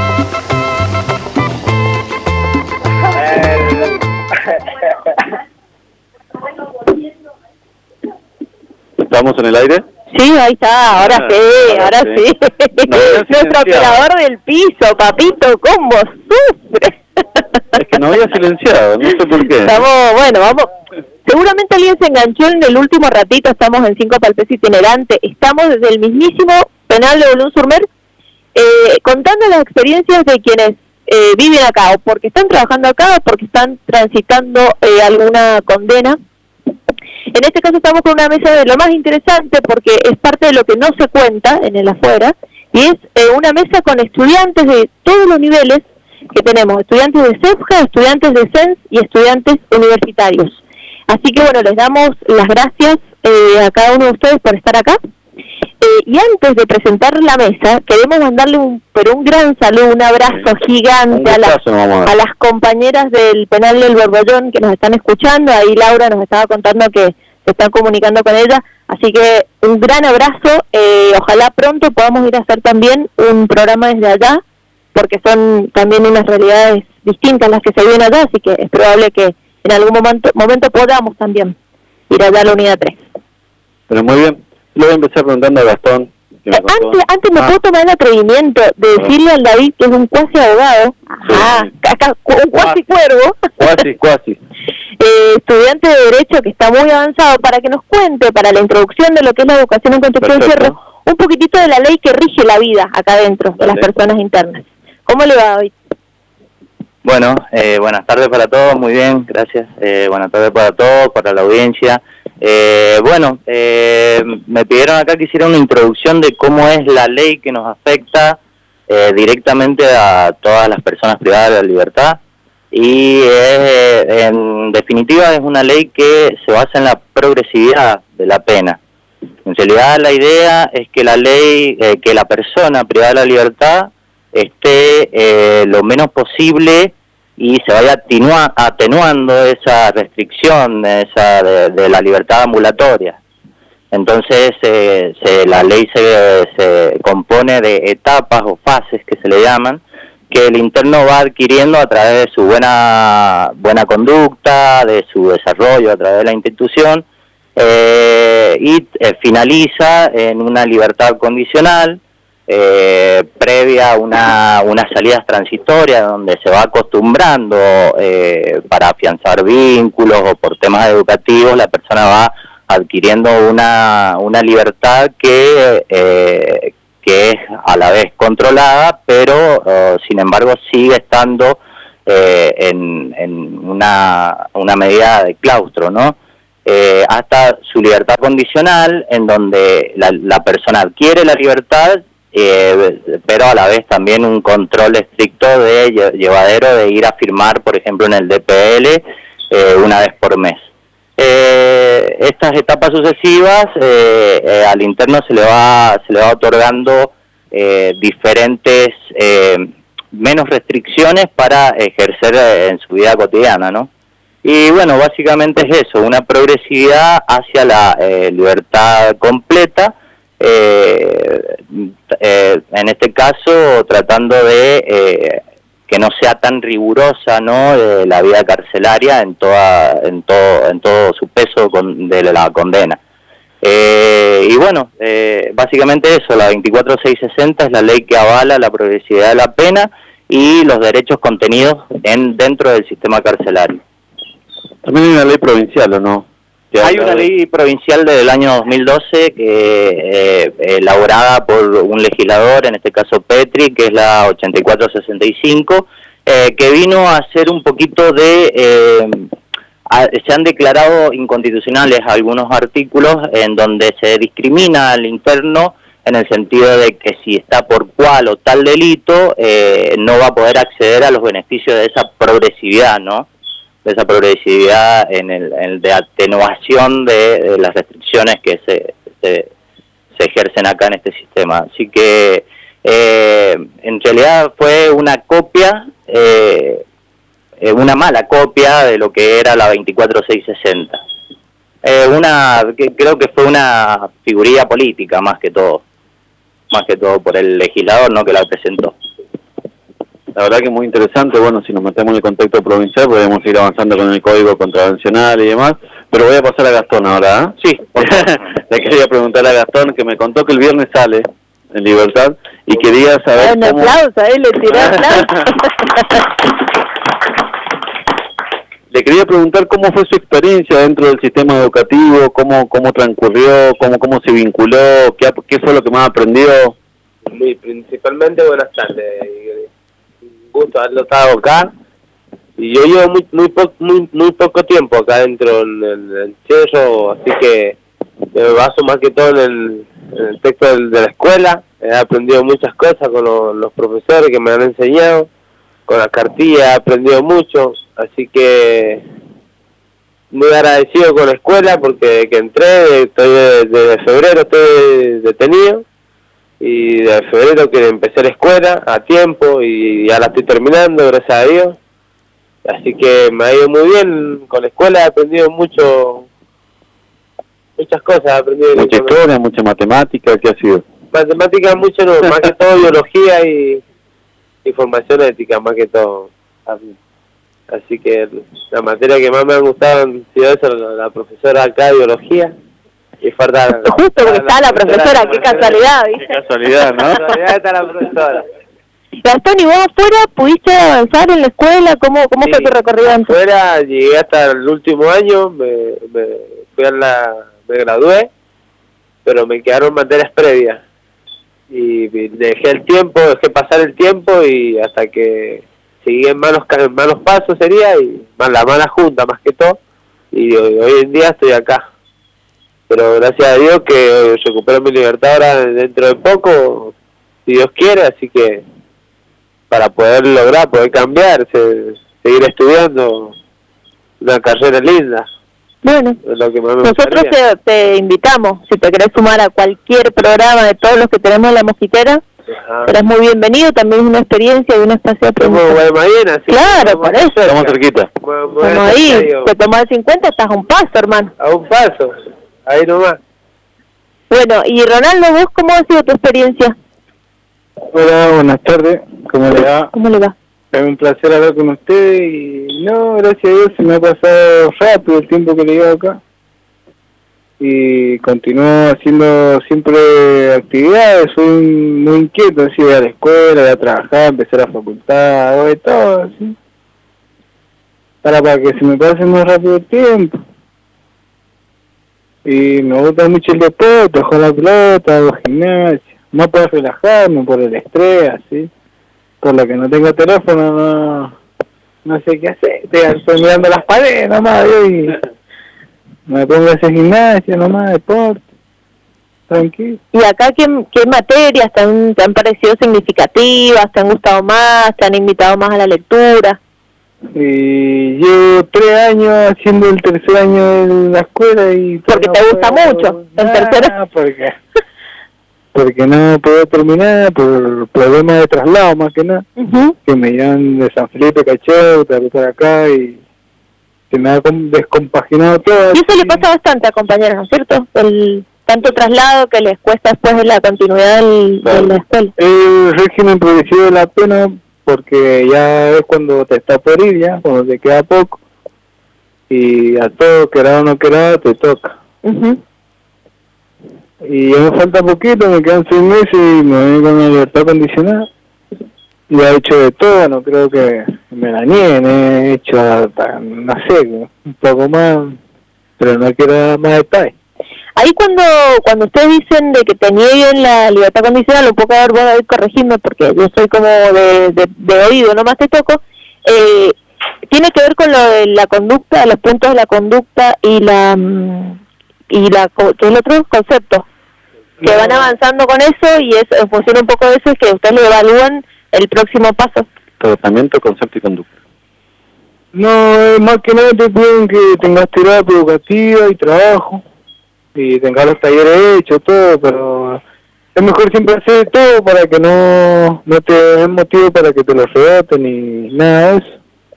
¿Estamos en el aire? Sí, ahí está, ahora sí. Nuestro operador del piso, papito, ¿cómo sufre? Es que no había silenciado, no sé por qué. Vamos. Seguramente alguien se enganchó en el último ratito, estamos en 5 para el peso itinerante, estamos desde el mismísimo penal de Boulogne-sur-Mer, contando las experiencias de quienes viven acá, o porque están trabajando acá, o porque están transitando alguna condena. En este caso estamos con una mesa de lo más interesante, porque es parte de lo que no se cuenta en el afuera, y es una mesa con estudiantes de todos los niveles que tenemos, estudiantes de CEFJA, estudiantes de CENS y estudiantes universitarios. Así que bueno, les damos las gracias a cada uno de ustedes por estar acá. Y antes de presentar la mesa, queremos mandarle un gran saludo, un abrazo gigante a las compañeras del penal del Borbollón que nos están escuchando. Ahí Laura nos estaba contando que se están comunicando con ella. Así que un gran abrazo. Ojalá pronto podamos ir a hacer también un programa desde allá, porque son también unas realidades distintas las que se viven allá, así que es probable que en algún momento podamos también ir allá a la unidad 3. Pero muy bien. Le voy a empezar preguntando a Gastón. Antes me puedo tomar el atrevimiento de decirle al David que es un cuasi abogado, un cuasi cuervo, cuasi. Estudiante de Derecho que está muy avanzado, para que nos cuente, para la introducción de lo que es la educación en Concepción Fierro, un poquitito de la ley que rige la vida acá dentro de las personas internas. ¿Cómo le va, David? Bueno, buenas tardes para todos, muy bien, gracias. Buenas tardes para todos, para la audiencia. Me pidieron acá que hiciera una introducción de cómo es la ley que nos afecta directamente a todas las personas privadas de la libertad, y en definitiva es una ley que se basa en la progresividad de la pena. En realidad la idea es que la ley, que la persona privada de la libertad esté lo menos posible y se vaya atenuando esa restricción de la libertad ambulatoria. Entonces la ley se compone de etapas o fases que se le llaman, que el interno va adquiriendo a través de su buena conducta, de su desarrollo a través de la institución, y finaliza en una libertad condicional, previa a unas salidas transitorias donde se va acostumbrando para afianzar vínculos o por temas educativos, la persona va adquiriendo una libertad que es a la vez controlada, pero sin embargo sigue estando en una medida de claustro, ¿no? Hasta su libertad condicional, en donde la persona adquiere la libertad pero a la vez también un control estricto de llevadero de ir a firmar, por ejemplo, en el DPL una vez por mes. Estas etapas sucesivas al interno se le va otorgando diferentes menos restricciones para ejercer en su vida cotidiana, ¿no? Y bueno, básicamente es eso, una progresividad hacia la libertad completa, en este caso tratando de que no sea tan rigurosa, ¿no?, la vida carcelaria en todo su peso de la condena. Y bueno, básicamente eso, la 24660 es la ley que avala la progresividad de la pena y los derechos contenidos dentro del sistema carcelario. También hay una ley provincial, ¿o no? Hay una ley provincial del año 2012 que elaborada por un legislador, en este caso Petri, que es la 8465, que vino a hacer un poquito de... se han declarado inconstitucionales algunos artículos en donde se discrimina al interno en el sentido de que si está por cual o tal delito no va a poder acceder a los beneficios de esa progresividad, ¿no? De esa progresividad de atenuación de las restricciones que se ejercen acá en este sistema. Así que en realidad fue una copia, una mala copia de lo que era la 24660. Creo que fue una figuría política más que todo por el legislador, ¿no?, que la presentó. La verdad que es muy interesante. Bueno, si nos metemos en el contexto provincial podemos ir avanzando con el código contravencional y demás, pero voy a pasar a Gastón ahora, ¿eh? Sí. Le quería preguntar a Gastón, que me contó que el viernes sale en libertad y quería saber un aplauso, le tiré aplauso. Le quería preguntar cómo fue su experiencia dentro del sistema educativo, cómo transcurrió, cómo se vinculó, qué fue lo que más aprendió. Sí, principalmente buenas tardes. Un gusto haberlo estado acá. Y yo llevo muy poco tiempo acá dentro en el cerro, así que me baso más que todo en el texto de la escuela. He aprendido muchas cosas con los profesores que me han enseñado, con las cartillas he aprendido mucho, así que muy agradecido con la escuela porque que entré, desde febrero estoy detenido y de febrero que empecé la escuela a tiempo y ya la estoy terminando, gracias a Dios. Así que me ha ido muy bien con la escuela, he aprendido muchas cosas. He aprendido mucha historia, mucha matemática, ¿qué ha sido? Matemática mucho, no, más que todo biología y formación ética, más que todo. Así que la materia que más me ha gustado ha sido eso, la profesora acá de biología. Y falta justo porque está la profesora, qué casualidad, ¿viste? Qué casualidad, ¿no? Qué casualidad está la profesora. Gastón, ¿y vos afuera pudiste avanzar en la escuela? ¿Cómo fue tu recorrido antes? Afuera llegué hasta el último año, me gradué, pero me quedaron materias previas. Y dejé pasar el tiempo y hasta que seguí en malos pasos sería, y la mala junta más que todo, y hoy en día estoy acá. Pero gracias a Dios que recupero mi libertad ahora dentro de poco, si Dios quiere, así que para poder cambiar, seguir estudiando una carrera linda. Bueno, es lo que más me nosotros te invitamos, si te querés sumar a cualquier programa de todos los que tenemos en La Mosquitera, serás muy bienvenido, también es una experiencia y un espacio de aprendizaje. Claro, por eso. Estamos cerquita. Estamos ahí, te tomás 50, estás a un paso, hermano. A un paso, ahí nomás. Bueno, y Ronaldo, ¿vos cómo ha sido tu experiencia? Hola, buenas tardes, ¿cómo le va? ¿Cómo le va? Es un placer hablar con usted y no, gracias a Dios se me ha pasado rápido el tiempo que le llevo acá y continúo haciendo siempre actividades, soy muy inquieto, así de a la escuela, de a trabajar, empezar a la facultad, hago de todo, así, para que se me pase más rápido el tiempo. Y me gusta mucho el deporte, juego la pelota, hago gimnasia, no puedo relajarme por el estrés, así. Por lo que no tengo teléfono, no sé qué hacer, estoy mirando las paredes nomás, y me pongo a hacer gimnasia nomás, deporte. tranquilo. ¿Y acá qué materias te han parecido significativas, te han gustado más, te han invitado más a la lectura? Y llevo 3 años haciendo el tercer año en la escuela y... Porque te gusta mucho, el tercero. Porque no puedo terminar por problemas de traslado más que nada, que me llevan de San Felipe Cacheuta, de estar acá y se me ha descompaginado todo. Y eso le pasa bastante a compañeros, ¿no es cierto? El tanto traslado que les cuesta después de la continuidad de la escuela. El régimen progresivo de la pena, porque ya es cuando te está por ir, ya cuando te queda poco, y a todo, querado o no querado, te toca. Y ya me falta poquito, me quedan 6 meses y me voy con la libertad condicional. Ya he hecho de todo, no creo que me la nieguen, he hecho hasta, no sé, un poco más, pero no quiero dar más detalles. Ahí cuando ustedes dicen de que te nieguen la libertad condicional, un poco a ver, vos a corregirme porque yo soy como de oído, nomás te toco, tiene que ver con lo de la conducta, los puntos de la conducta y ¿qué es el otro concepto? Que van avanzando con eso y en función un poco de eso es que ustedes le evalúan el próximo paso. Tratamiento, concepto y conducta. No, más que nada te piden que tengas terapia educativa y trabajo y tengas los talleres hechos, todo, pero es mejor siempre hacer todo para que no te den motivo para que te lo reboten ni nada de eso.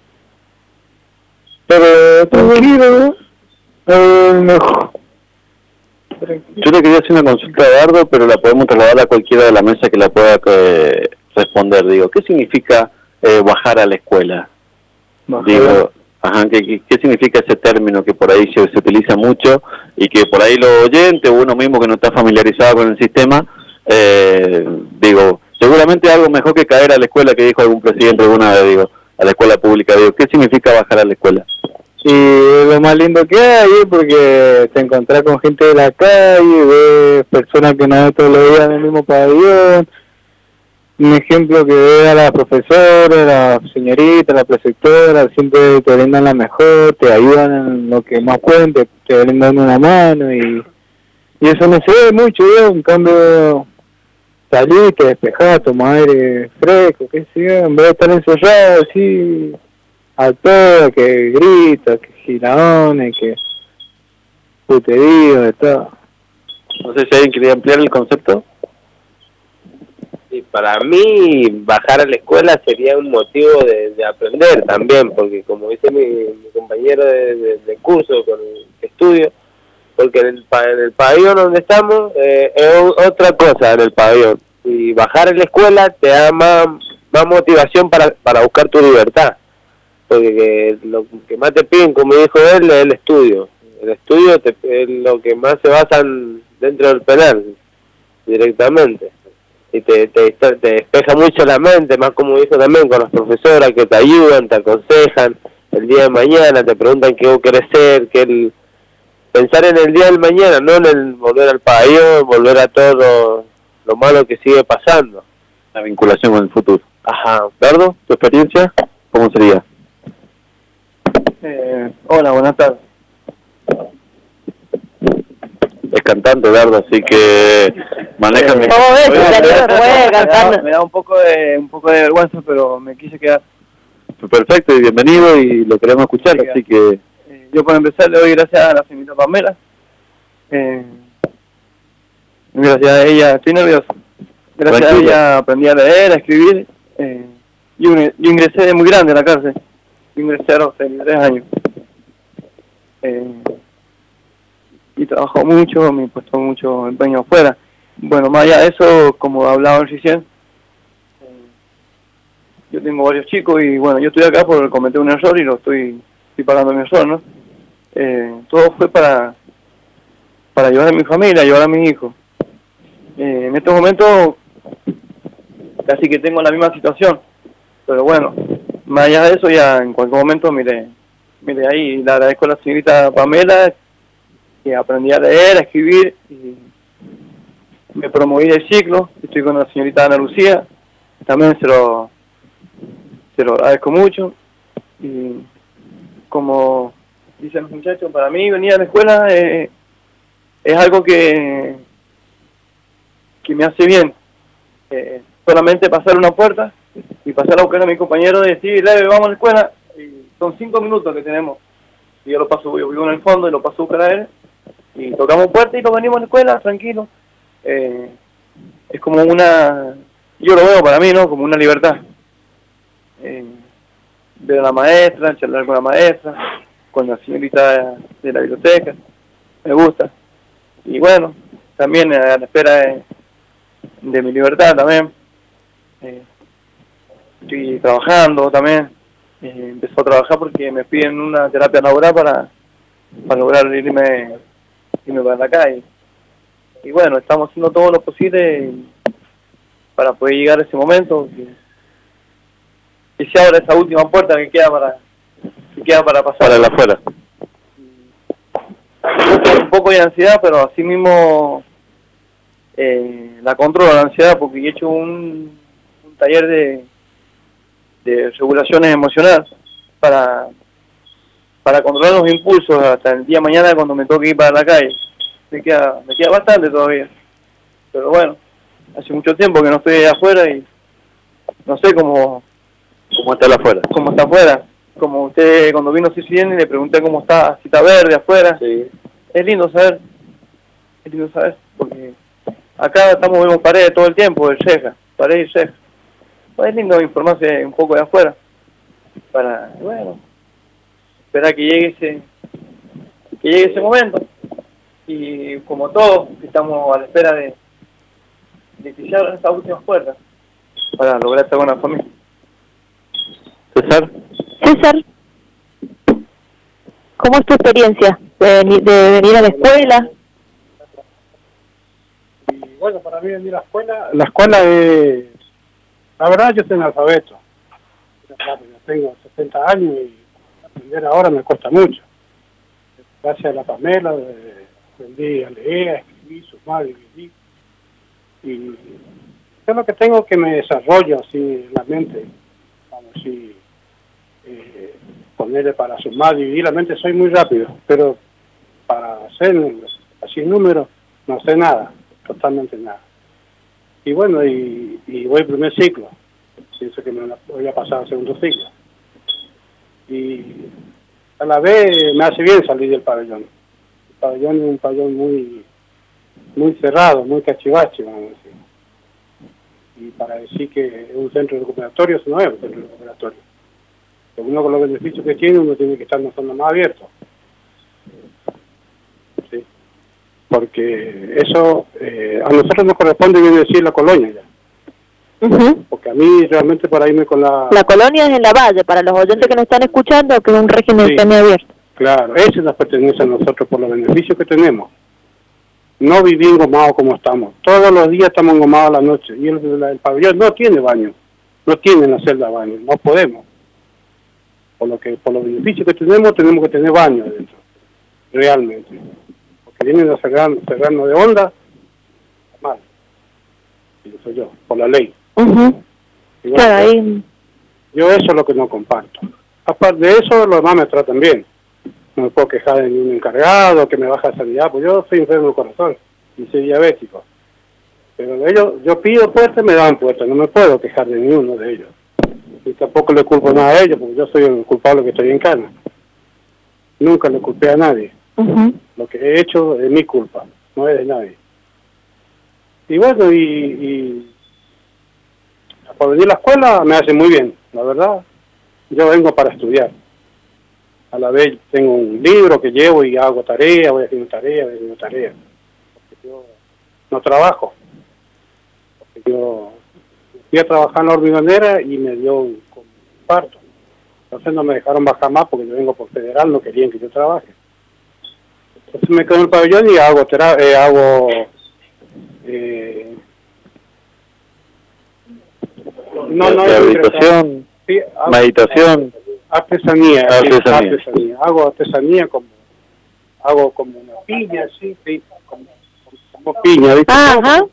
Pero tranquilo, mejor. Yo le quería hacer una consulta a Dardo, pero la podemos trasladar a cualquiera de la mesa que la pueda responder. Digo, ¿qué significa bajar a la escuela? Digo, ¿qué significa ese término que por ahí se utiliza mucho y que por ahí los oyentes o uno mismo que no está familiarizado con el sistema, digo, seguramente algo mejor que caer a la escuela, que dijo algún presidente alguna vez, digo, a la escuela pública. Digo, ¿qué significa bajar a la escuela? Y lo más lindo que hay, porque te encontrás con gente de la calle, ves personas que no ves todos los días en el mismo pabellón. Un ejemplo que ve a la profesora, la señorita, la preceptora, siempre te brindan la mejor, te ayudan en lo que más pueden, te brindan una mano y eso no se ve mucho, ¿no? En cambio, salís, te despejás, tomás aire fresco, qué sé yo, en vez de estar encerrado así... a todo, que grita, que giladones, que puterío, de todo. No sé si alguien quería ampliar el concepto. Y para mí, bajar a la escuela sería un motivo de aprender también, porque como dice mi compañero de curso con el estudio, porque en el pabellón donde estamos es otra cosa en el pabellón. Y bajar a la escuela te da más motivación para buscar tu libertad. Porque lo que más te piden, como dijo él, es el estudio. El estudio es lo que más se basan dentro del penal, directamente. Y te despeja mucho la mente, más como dijo también, con las profesoras que te ayudan, te aconsejan. El día de mañana te preguntan qué vos querés ser, pensar en el día del mañana, no en el volver al pabellón, volver a todo lo malo que sigue pasando. La vinculación con el futuro. Ajá. Dardo, ¿tu experiencia cómo sería? Hola, buenas tardes. Es cantante, Dardo, así que maneja mi... Me da un poco de vergüenza, pero me quise quedar. Perfecto, y bienvenido, y lo queremos escuchar, así que... Yo para empezar le doy gracias a la señorita Pamela. Gracias a ella, estoy nervioso. Gracias a ella aprendí a leer, a escribir. Yo ingresé de muy grande a la cárcel. Yo ingresé a los 33 años. Y trabajó mucho, me he puesto mucho empeño afuera. Bueno, más allá de eso, como hablaba recién, yo tengo varios chicos y bueno, yo estoy acá por cometer un error y lo estoy pagando mi error, ¿no? Todo fue para ayudar a mi familia, ayudar a mis hijos. En estos momentos casi que tengo la misma situación, pero bueno, más allá de eso ya en cualquier momento mire ahí, le agradezco a la señorita Pamela que aprendí a leer, a escribir y me promoví del ciclo. Estoy con la señorita Ana Lucía, también se lo agradezco mucho. Y como dicen los muchachos, para mí venir a la escuela es algo que que me hace bien. Solamente pasar una puerta y pasar a buscar a mi compañero y decir, leve, vamos a la escuela. Y son 5 minutos que tenemos. Y yo vivo en el fondo y lo paso a buscar a él. Y tocamos puerta y nos venimos a la escuela, tranquilo. Es como yo lo veo para mí, ¿no? Como una libertad. Ver a la maestra, charlar con la maestra, con la señorita de la biblioteca. Me gusta. Y bueno, también a la espera de mi libertad también. Estoy trabajando también. Empezó a trabajar porque me piden una terapia laboral para lograr irme para la calle. Y bueno, estamos haciendo todo lo posible para poder llegar a ese momento, que se abra esa última puerta que queda para pasar. Para la afuera. Un poco de ansiedad, pero así mismo la controlo la ansiedad, porque he hecho un taller de regulaciones emocionales para controlar los impulsos hasta el día de mañana cuando me toque ir para la calle. Me queda bastante todavía, pero bueno, hace mucho tiempo que no estoy afuera y no sé cómo está afuera. Cómo está afuera. Como usted cuando vino CCN le pregunté cómo está, si está verde afuera. Sí. Es lindo saber, porque acá vemos paredes todo el tiempo, pared y ceja. Pues es lindo informarse un poco de afuera, para, bueno, esperar que llegue ese momento. Y como todos, estamos a la espera de que se abran estas últimas puertas para lograr estar con la familia. César, ¿cómo es tu experiencia de venir a la escuela? Y bueno, para mí venir a la escuela es... La verdad, yo soy analfabeto. Yo tengo 60 años y aprender ahora me cuesta mucho. Gracias a la Pamela, aprendí a leer, a escribir, sumar, dividir. Y yo lo que tengo es que me desarrollo así en la mente. Vamos, si ponerle para sumar, dividir la mente, soy muy rápido, pero para hacer así números no sé nada, totalmente nada. Y bueno, y voy al primer ciclo, pienso que me voy a pasar al segundo ciclo. Y a la vez me hace bien salir del pabellón. El pabellón es un pabellón muy cerrado, muy cachivache, vamos a decir. Y para decir que es un centro recuperatorio, eso no es un centro recuperatorio. Pero uno con los beneficios que tiene, uno tiene que estar en una zona más abierta. ¿Sí? Porque eso a nosotros nos corresponde bien decir la colonia ya. Porque a mí realmente para irme con la... La colonia es en la Valle, para los oyentes que nos están escuchando, que es un régimen semiabierto. Claro, esa nos pertenece a nosotros por los beneficios que tenemos. No vivir engomados como estamos. Todos los días estamos engomados a la noche. Y el pabellón no tiene baño. No tiene en la celda baño. No podemos. Por los beneficios que tenemos que tener baño adentro. Realmente. Porque vienen a cerrarnos de onda. Mal. Pienso yo, por la ley. Y bueno, claro, ahí... Yo eso es lo que no comparto. Aparte de eso, los demás me tratan bien. No me puedo quejar de ningún encargado que me baja de sanidad, pues yo soy enfermo del corazón y soy diabético. Pero de ellos, yo pido puertas y me dan puertas, no me puedo quejar de ninguno de ellos. Y tampoco le culpo nada a ellos, porque yo soy el culpable que estoy en cana. Nunca le culpé a nadie. Lo que he hecho es mi culpa, no es de nadie. Y bueno, y por venir a la escuela me hace muy bien, la verdad. Yo vengo para estudiar. A la vez tengo un libro que llevo y hago tarea, voy haciendo tarea. Porque yo no trabajo. Porque yo fui a trabajar en la hormigonera y me dio un parto. Entonces no me dejaron bajar más porque yo vengo por federal, no querían que yo trabaje. Entonces me quedo en el pabellón y hago rehabilitación, sí, meditación, artesanía. Hago artesanía hago como una piña, sí, como piña, ¿viste? Ajá,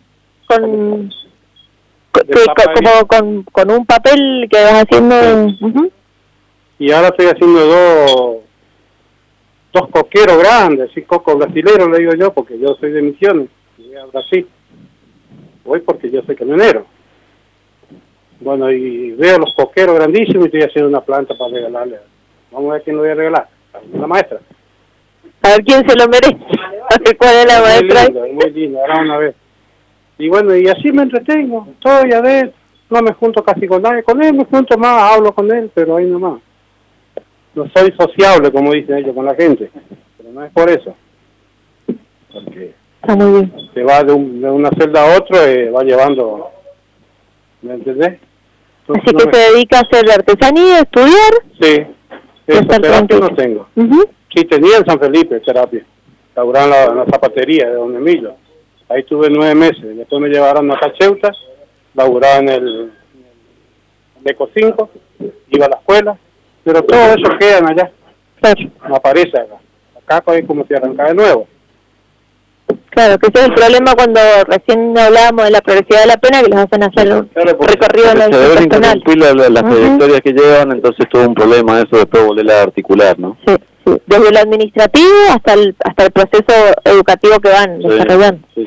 con un papel que vas haciendo. Y ahora estoy haciendo dos coqueros grandes, sí, coco brasilero le digo yo, porque yo soy de Misiones, voy a Brasil. voy porque yo soy camionero. Bueno, y veo los coqueros grandísimos y estoy haciendo una planta para regalarle. Vamos a ver quién lo voy a regalar. A la maestra. A ver quién se lo merece. A ver cuál es la maestra. Muy lindo, ahora una vez. Y bueno, y así me entretengo. Estoy a ver, no me junto casi con nadie. Con él me junto más, hablo con él, pero ahí nomás. No soy sociable, como dicen ellos, con la gente. Pero no es por eso. Porque está muy bien. Se va de una celda a otra, va llevando... ¿Me entendés? Entonces, así que se dedica a hacer artesanía, a estudiar. Sí, eso, terapia no tengo. Sí, tenía en San Felipe terapia. Laburaba en la zapatería de Don Emilio. Ahí tuve 9 meses. Después me llevaron a Cacheuta, laburaba en el Eco 5, iba a la escuela. Pero todo eso quedan allá. Claro. No aparece acá. Acá es como si arrancara de nuevo. Claro, que ese es el problema cuando recién hablábamos de la progresividad de la pena, que les hacen hacer un recorrido en el deben personal. interrumpir las trayectorias que llevan, entonces tuvo un problema eso, después volver a articular, ¿no? Sí, sí. Desde lo administrativo hasta el proceso educativo que van desarrollando. Sí.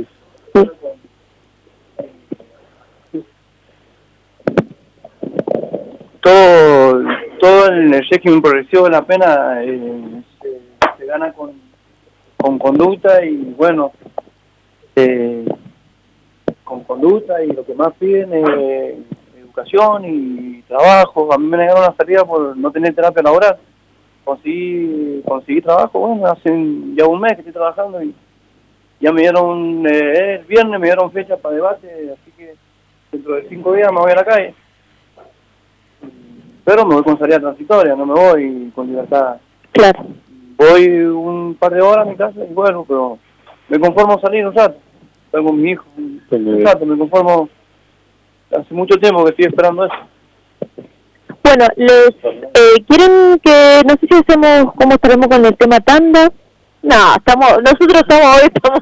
Todo en el régimen progresivo de la pena se gana con conducta y bueno, con conducta, y lo que más piden es educación y trabajo. A mí me negaron la salida por no tener terapia laboral. Conseguí trabajo, bueno, hace ya un mes que estoy trabajando y ya me dieron, el viernes me dieron fecha para debate, así que dentro de 5 días me voy a la calle. Pero me voy con salida transitoria, no me voy con libertad. Claro. Voy un par de horas a mi casa y bueno, pero me conformo salir un rato. Estoy con mi hijo un rato, me conformo. Hace mucho tiempo que estoy esperando eso. Bueno, les quieren que, no sé si hacemos, cómo estaremos con el tema tanda. No, nosotros estamos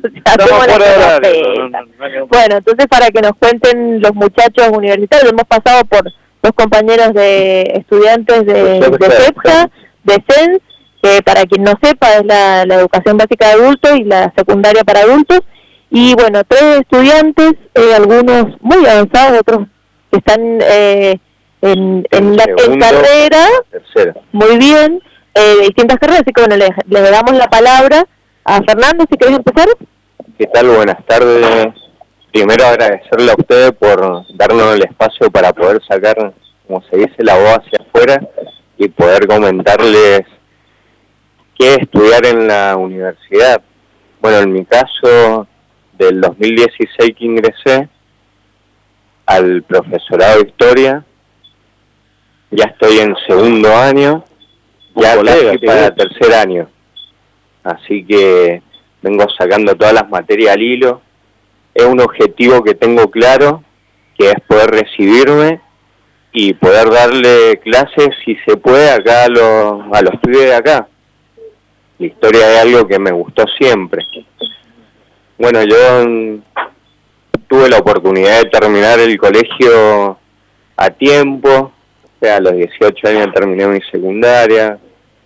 Bueno, entonces para que nos cuenten los muchachos universitarios, hemos pasado por los compañeros de estudiantes de CEPJA, de CENS, que para quien no sepa es la educación básica de adultos y la secundaria para adultos, y bueno, 3 estudiantes, algunos muy avanzados, otros que están en carrera, tercera. Muy bien, de distintas carreras, así que bueno, le damos la palabra a Fernando, si querés empezar. ¿Qué tal? Buenas tardes. Primero agradecerle a ustedes por darnos el espacio para poder sacar, como se dice, la voz hacia afuera y poder comentarles qué estudiar en la universidad. Bueno, en mi caso, del 2016 que ingresé al profesorado de Historia, ya estoy en 2º año, ya casi para 3er año. Así que vengo sacando todas las materias al hilo. Es un objetivo que tengo claro, que es poder recibirme y poder darle clases, si se puede, acá a los pibes de acá. La historia es algo que me gustó siempre. Bueno, yo tuve la oportunidad de terminar el colegio a tiempo, o sea, a los 18 años terminé mi secundaria.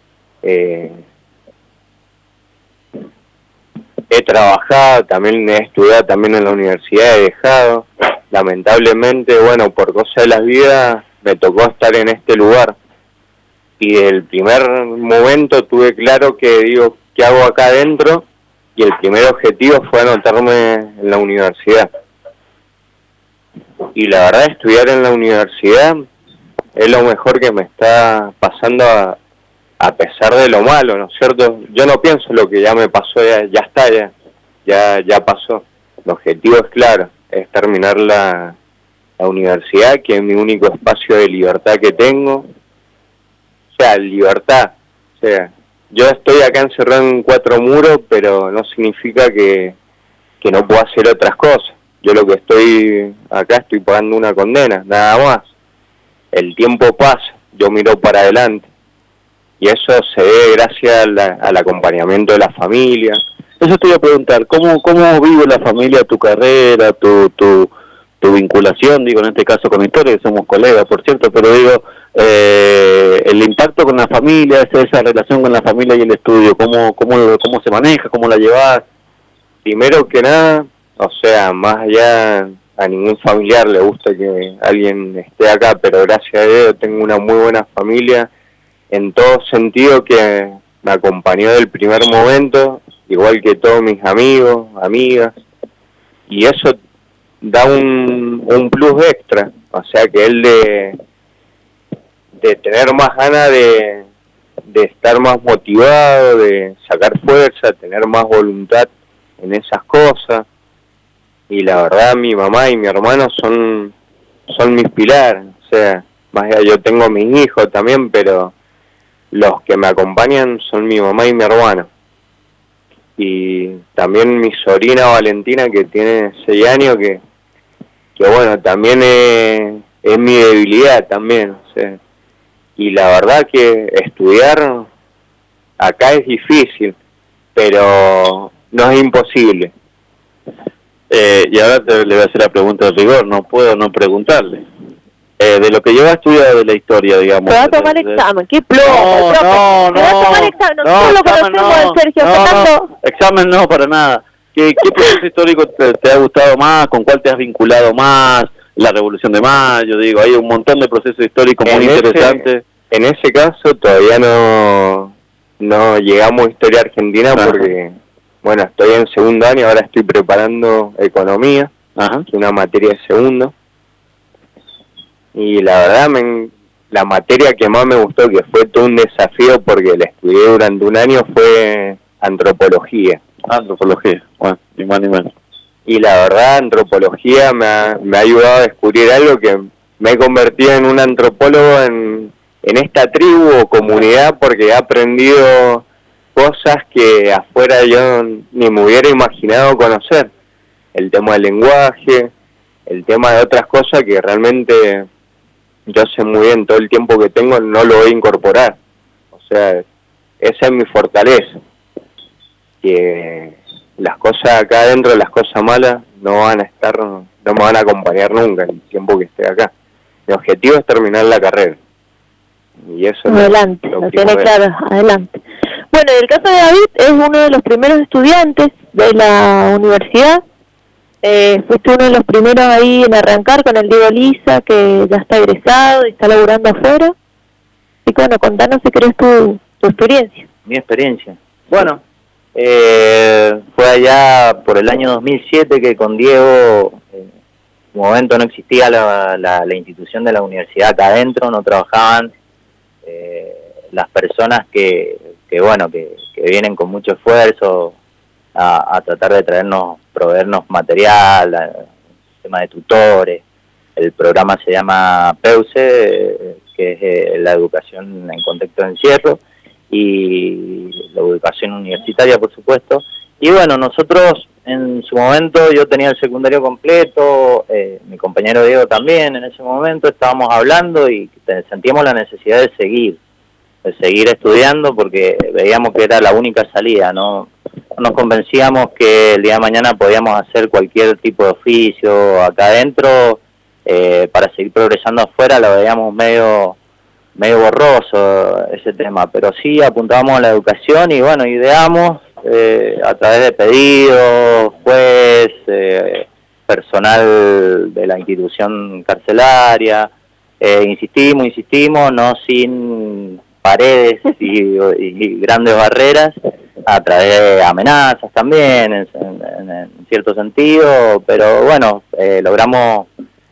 He trabajado, también he estudiado también en la universidad, he dejado. Lamentablemente, bueno, por cosas de la vida, me tocó estar en este lugar. Y desde el primer momento tuve claro que digo, ¿qué hago acá adentro? Y el primer objetivo fue anotarme en la universidad. Y la verdad, estudiar en la universidad es lo mejor que me está pasando a pesar de lo malo, ¿no es cierto? Yo no pienso lo que ya me pasó, ya está, ya pasó. El objetivo es claro, es terminar la universidad, que es mi único espacio de libertad que tengo. O sea, libertad. O sea, yo estoy acá encerrado en 4 muros, pero no significa que no puedo hacer otras cosas. Yo lo que estoy acá, estoy pagando una condena, nada más. El tiempo pasa, yo miro para adelante. Y eso se ve gracias al acompañamiento de la familia. Eso te iba a preguntar, ¿cómo vive la familia tu carrera, tu vinculación, digo, en este caso con Historia, que somos colegas, por cierto, pero digo, el impacto con la familia, esa relación con la familia y el estudio, ¿cómo se maneja, cómo la llevas? Primero que nada, o sea, más allá, a ningún familiar le gusta que alguien esté acá, pero gracias a Dios tengo una muy buena familia, en todo sentido, que me acompañó del primer momento, igual que todos mis amigos, amigas, y eso da un plus extra, o sea que él de tener más ganas de estar más motivado, de sacar fuerza, tener más voluntad en esas cosas, y la verdad mi mamá y mi hermano son mis pilares, o sea, más allá yo tengo mis hijos también, pero los que me acompañan son mi mamá y mi hermano. Y también mi sobrina Valentina, que tiene 6 años, que bueno, también es mi debilidad también, o sea, y la verdad que estudiar acá es difícil, pero no es imposible. Y ahora le voy a hacer la pregunta de rigor, no puedo no preguntarle. De lo que yo he estudiado de la historia, digamos. Te va a tomar examen, qué plomo. No, te va a tomar examen, nosotros lo conocemos de Sergio Fernando. Examen no, para nada. ¿Qué proceso histórico te ha gustado más? ¿Con cuál te has vinculado más? La Revolución de Mayo, digo, hay un montón de procesos históricos muy interesantes. En ese caso todavía no llegamos a historia argentina porque, bueno, estoy en segundo año, ahora estoy preparando economía, que es una materia de segundo. Y la verdad, la materia que más me gustó, que fue todo un desafío porque la estudié durante un año, fue antropología. Antropología, bueno, ni más ni menos. Y la verdad, antropología me ha ayudado a descubrir algo, que me he convertido en un antropólogo en esta tribu o comunidad, porque he aprendido cosas que afuera yo ni me hubiera imaginado conocer. El tema del lenguaje, el tema de otras cosas que realmente yo sé muy bien, todo el tiempo que tengo no lo voy a incorporar. O sea, esa es mi fortaleza. Que las cosas acá adentro, las cosas malas, no me van a acompañar nunca el tiempo que esté acá. Mi objetivo es terminar la carrera. Y eso adelante, lo tiene claro, adelante. Bueno, el caso de David es uno de los primeros estudiantes de la universidad. Fuiste uno de los primeros ahí en arrancar con el Diego Lisa, que ya está egresado y está laburando afuera. Y bueno, contanos si querés tu experiencia. Mi experiencia. Bueno, fue allá por el año 2007 que con Diego, en un momento no existía la institución de la universidad acá adentro, no trabajaban las personas que vienen con mucho esfuerzo a tratar de proveernos material, el tema de tutores. El programa se llama PEUCE, que es la educación en contexto de encierro, y la educación universitaria, por supuesto. Y bueno, nosotros en su momento, yo tenía el secundario completo, mi compañero Diego también en ese momento, estábamos hablando y sentíamos la necesidad de seguir estudiando, porque veíamos que era la única salida, no nos convencíamos que el día de mañana podíamos hacer cualquier tipo de oficio acá adentro, para seguir progresando afuera lo veíamos medio borroso ese tema, pero sí apuntábamos a la educación y bueno, ideamos a través de pedidos, juez, personal de la institución carcelaria, insistimos, no sin paredes y grandes barreras, a través de amenazas también, en cierto sentido, pero bueno, logramos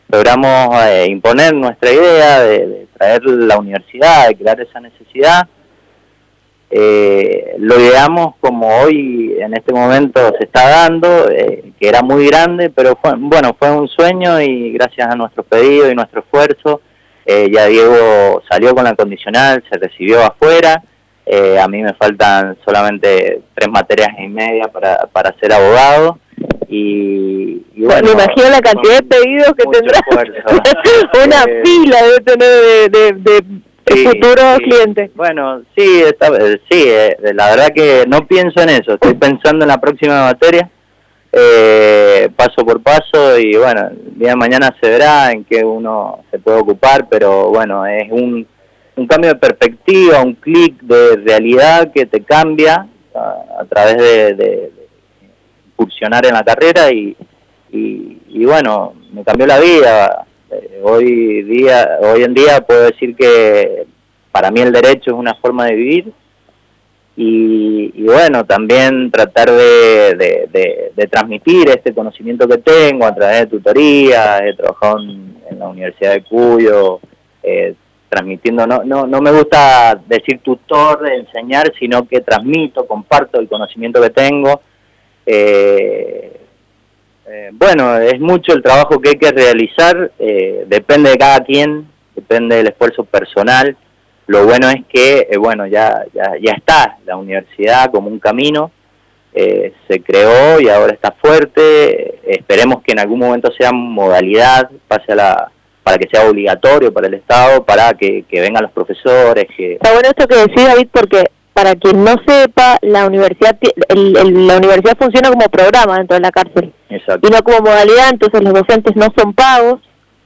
imponer nuestra idea de traer la universidad, de crear esa necesidad. Lo ideamos como hoy en este momento se está dando, que era muy grande, pero fue un sueño, y gracias a nuestros pedidos y nuestro esfuerzo, ya Diego salió con la condicional, se recibió afuera. A mí me faltan solamente 3 materias y media para ser abogado, y bueno, me imagino la cantidad de pedidos que tendrás. Una pila de tener de futuros clientes. Bueno, sí, la verdad que no pienso en eso, estoy pensando en la próxima materia, paso por paso, y bueno, el día de mañana se verá en qué uno se puede ocupar, pero bueno, es un cambio de perspectiva, un clic de realidad que te cambia a través de incursionar en la carrera, y y bueno, me cambió la vida. Hoy en día puedo decir que para mí el derecho es una forma de vivir y bueno, también tratar de transmitir este conocimiento que tengo a través de tutorías. He trabajado en la Universidad de Cuyo, transmitiendo, no me gusta decir tutor, enseñar, sino que transmito, comparto el conocimiento que tengo. Bueno, es mucho el trabajo que hay que realizar, depende de cada quien, depende del esfuerzo personal. Lo bueno es que, bueno, ya está la universidad como un camino, se creó y ahora está fuerte. Esperemos que en algún momento sea modalidad, para que sea obligatorio para el Estado, para que vengan los profesores. Está bueno esto que decís, David, porque para quien no sepa, la universidad la universidad funciona como programa dentro de la cárcel. Exacto. Y no como modalidad, entonces los docentes no son pagos,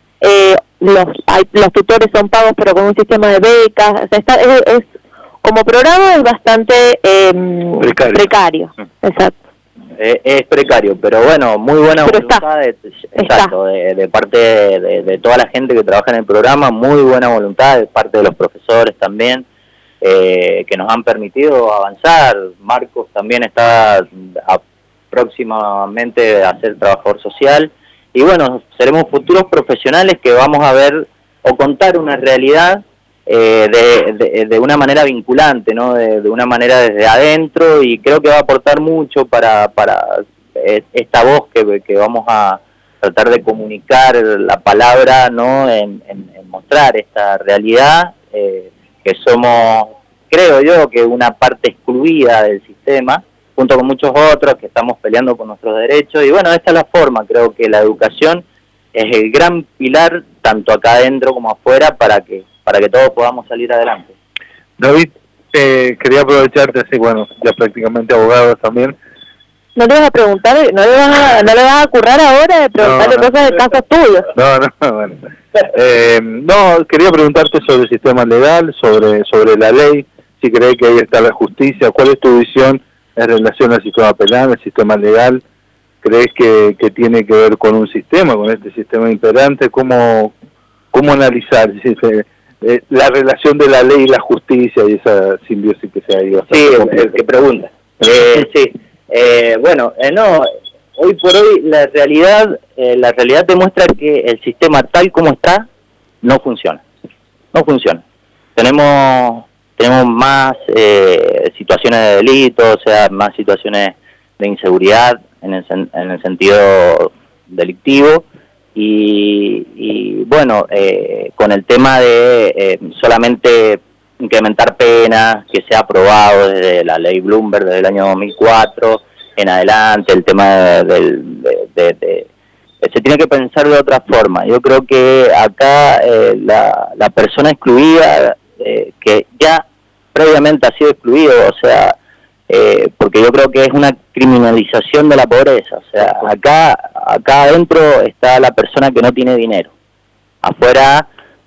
los tutores son pagos, pero con un sistema de becas. O sea, es como programa es bastante precario. Exacto. Es precario, pero bueno, muy buena voluntad de parte de toda la gente que trabaja en el programa, muy buena voluntad de parte de los profesores también, que nos han permitido avanzar. Marcos también está próximamente a ser trabajador social, y bueno, seremos futuros profesionales que vamos a ver o contar una realidad de una manera vinculante, ¿no? De una manera desde adentro, y creo que va a aportar mucho para esta voz que vamos a tratar de comunicar la palabra, ¿no? En mostrar esta realidad, que somos, creo yo, que una parte excluida del sistema, junto con muchos otros que estamos peleando por nuestros derechos. Y bueno, esta es la forma. Creo que la educación es el gran pilar, tanto acá adentro como afuera, para que todos podamos salir adelante. David, quería aprovecharte, así, bueno, ya prácticamente abogado también. ¿No le vas a preguntar, no le vas a currar ahora de preguntarle cosas de casos tuyos? No, bueno. No, quería preguntarte sobre el sistema legal, sobre la ley, si crees que ahí está la justicia. ¿Cuál es tu visión en relación al sistema penal, al sistema legal? ¿Crees que tiene que ver con un sistema, con este sistema imperante? ¿Cómo analizar la relación de la ley y la justicia y esa simbiosis que se ha ido? Sí, el que pregunta. Sí. Bueno, no, hoy por hoy la realidad demuestra que el sistema tal como está no funciona. Tenemos más situaciones de delito, o sea, más situaciones de inseguridad en el sentido delictivo, y bueno, con el tema de solamente incrementar penas, que se ha aprobado desde la ley Bloomberg desde el año 2004 en adelante, el tema se tiene que pensar de otra forma. Yo creo que acá la persona excluida, que ya previamente ha sido excluido, o sea, porque yo creo que es una criminalización de la pobreza. O sea, acá adentro está la persona que no tiene dinero. Afuera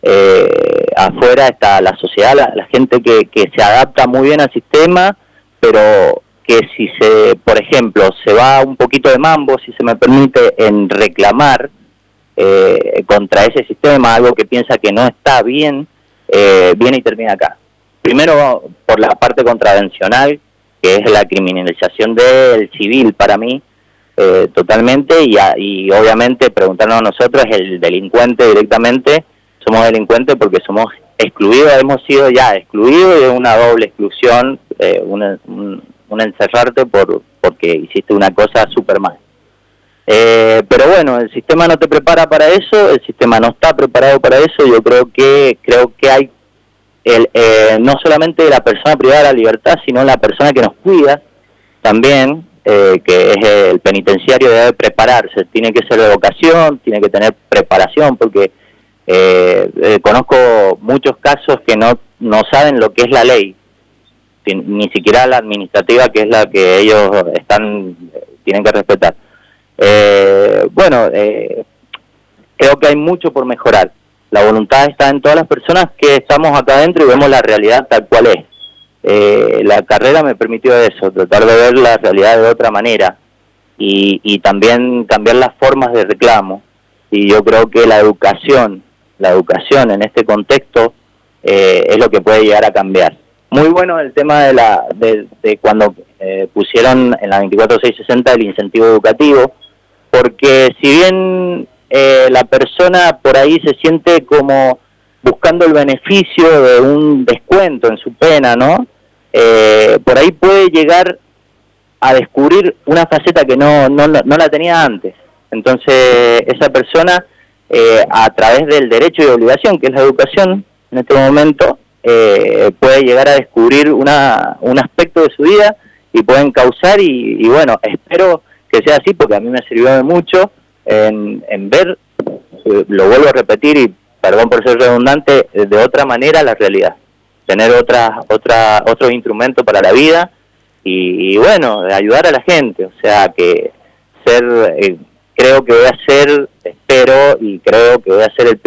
está la sociedad, la gente que se adapta muy bien al sistema, pero que si por ejemplo, se va un poquito de mambo, si se me permite, en reclamar contra ese sistema, algo que piensa que no está bien, viene y termina acá. Primero por la parte contravencional, que es la criminalización del civil para mí, totalmente, y obviamente preguntarnos a nosotros, el delincuente directamente, somos delincuentes porque somos excluidos, hemos sido ya excluidos, y es una doble exclusión, un encerrarte porque hiciste una cosa súper mal. Pero bueno, el sistema no te prepara para eso, el sistema no está preparado para eso. Yo creo que hay no solamente la persona privada de la libertad, sino la persona que nos cuida también, que es el penitenciario, debe prepararse, tiene que ser de vocación, tiene que tener preparación, porque conozco muchos casos que no saben lo que es la ley, ni siquiera la administrativa, que es la que ellos tienen que respetar. Bueno, creo que hay mucho por mejorar. La voluntad está en todas las personas que estamos acá adentro y vemos la realidad tal cual es. La carrera me permitió eso, tratar de ver la realidad de otra manera. y también cambiar las formas de reclamo. Y yo creo que la educación en este contexto es lo que puede llegar a cambiar. Muy bueno el tema de cuando pusieron en la 24660 el incentivo educativo, porque si bien la persona por ahí se siente como buscando el beneficio de un descuento en su pena, ¿no? Por ahí puede llegar a descubrir una faceta que no la tenía antes. Entonces esa persona, a través del derecho y obligación, que es la educación, en este momento, puede llegar a descubrir un aspecto de su vida y puede encauzar y bueno, espero que sea así, porque a mí me sirvió de mucho en ver, lo vuelvo a repetir y perdón por ser redundante, de otra manera la realidad, tener otros instrumentos para la vida y bueno, ayudar a la gente, o sea que creo que voy a ser, espero y creo que voy a ser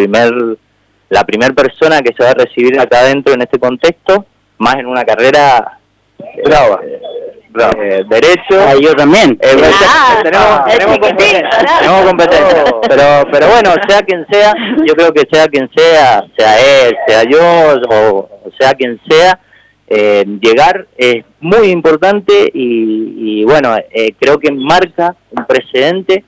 la primer persona que se va a recibir acá adentro en este contexto, más en una carrera brava. Derecho. Yo también. Tenemos competencia. Pero bueno, sea quien sea, yo creo que sea quien sea él, sea yo, o sea quien sea, llegar es muy importante y bueno, creo que marca un precedente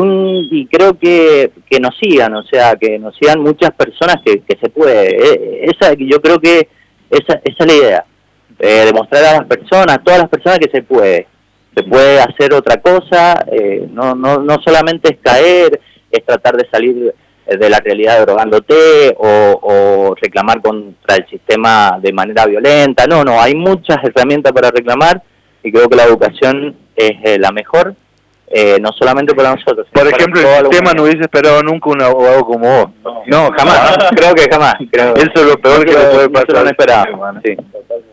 y creo que nos sigan, o sea, que nos sigan muchas personas que se puede. Yo creo que esa es la idea. Demostrar a las personas, todas las personas que se puede hacer otra cosa, no solamente es caer, es tratar de salir de la realidad drogándote o reclamar contra el sistema de manera violenta, no, hay muchas herramientas para reclamar y creo que la educación es la mejor, no solamente para nosotros. Por ejemplo, el sistema no hubiese esperado nunca un abogado como vos. No, jamás, creo que jamás. Eso es lo peor que le puede pasar. No esperaba, sí.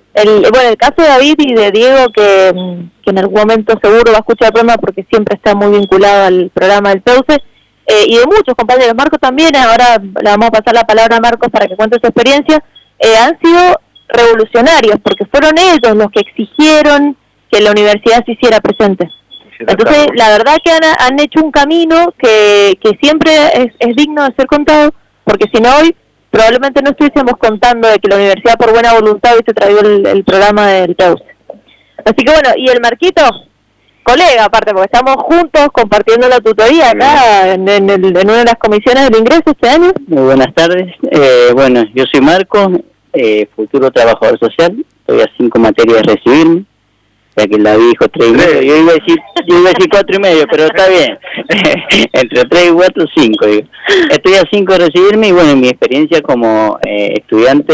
El caso de David y de Diego, que en algún momento seguro va a escuchar el programa porque siempre está muy vinculado al programa del PEUCE, y de muchos compañeros, Marcos también, ahora le vamos a pasar la palabra a Marcos para que cuente su experiencia, han sido revolucionarios porque fueron ellos los que exigieron que la universidad se hiciera presente. Entonces, la verdad que han hecho un camino que siempre es digno de ser contado, porque si no hoy probablemente no estuviésemos contando de que la universidad por buena voluntad hubiese traído el programa del PEUCE. Así que bueno, y el Marquito, colega aparte, porque estamos juntos compartiendo la tutoría acá en una de las comisiones del ingreso este año. Muy buenas tardes. Bueno, yo soy Marco, futuro trabajador social, estoy a 5 materias de recibirme, ya que la dijo 3,5, yo iba a decir 4,5, pero está bien, entre 3 y 4, 5, digo. Estoy a 5 de recibirme y bueno, mi experiencia como estudiante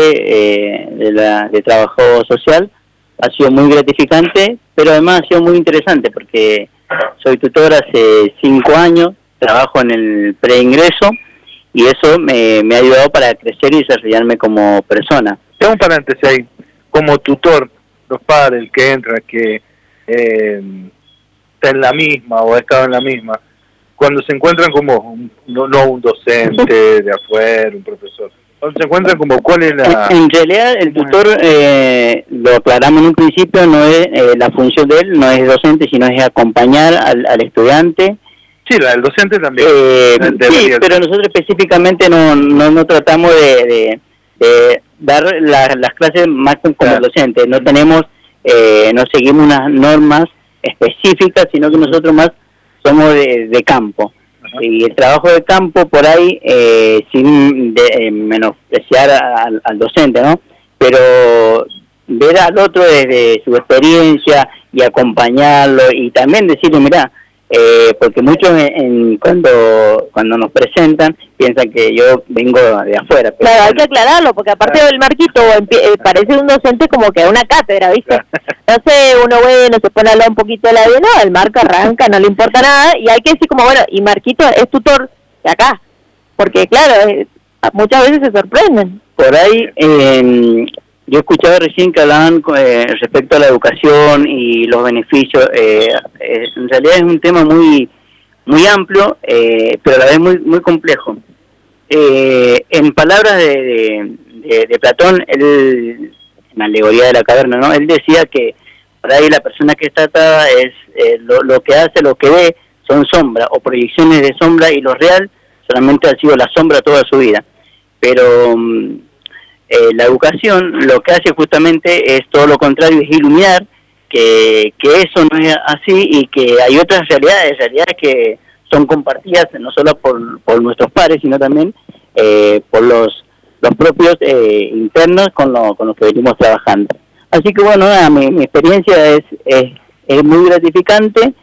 de trabajo social ha sido muy gratificante, pero además ha sido muy interesante porque soy tutor hace 5 años, trabajo en el preingreso y eso me ha ayudado para crecer y desarrollarme como persona. Tengo un paréntesis ahí, como tutor, los padres que entran, que está en la misma o ha estado en la misma, cuando se encuentran como, no un docente de afuera, un profesor, cuando se encuentran como, ¿cuál es la...? En realidad el tutor, lo aclaramos en un principio, no es la función de él, no es docente, sino es acompañar al estudiante. Sí, el docente también. Sí, pero nosotros específicamente no tratamos de dar las clases más como docente, no tenemos, no seguimos unas normas específicas, sino que nosotros más somos de campo. Y el trabajo de campo por ahí, sin menospreciar al docente, ¿no? Pero ver al otro desde su experiencia y acompañarlo y también decirle, mirá, porque muchos cuando nos presentan piensan que yo vengo de afuera. Pero claro, hay que aclararlo, porque aparte del Marquito parece un docente como que una cátedra, ¿viste? Entonces uno se pone a hablar un poquito de la vida, no, el Marco arranca, no le importa nada, y hay que decir como, bueno, y Marquito es tutor de acá, porque claro, muchas veces se sorprenden. Por ahí, yo escuchaba recién que hablaban respecto a la educación y los beneficios. En realidad es un tema muy amplio, pero a la vez muy complejo. En palabras de Platón, él, en la alegoría de la caverna, ¿no? Él decía que por ahí la persona que está atada es lo que hace, lo que ve son sombras o proyecciones de sombra, y lo real solamente ha sido la sombra toda su vida. Pero la educación lo que hace justamente es todo lo contrario, es iluminar que eso no es así, y que hay otras realidades que son compartidas no solo por nuestros pares, sino también por los propios internos con los que venimos trabajando. Así que bueno, mi experiencia es muy gratificante.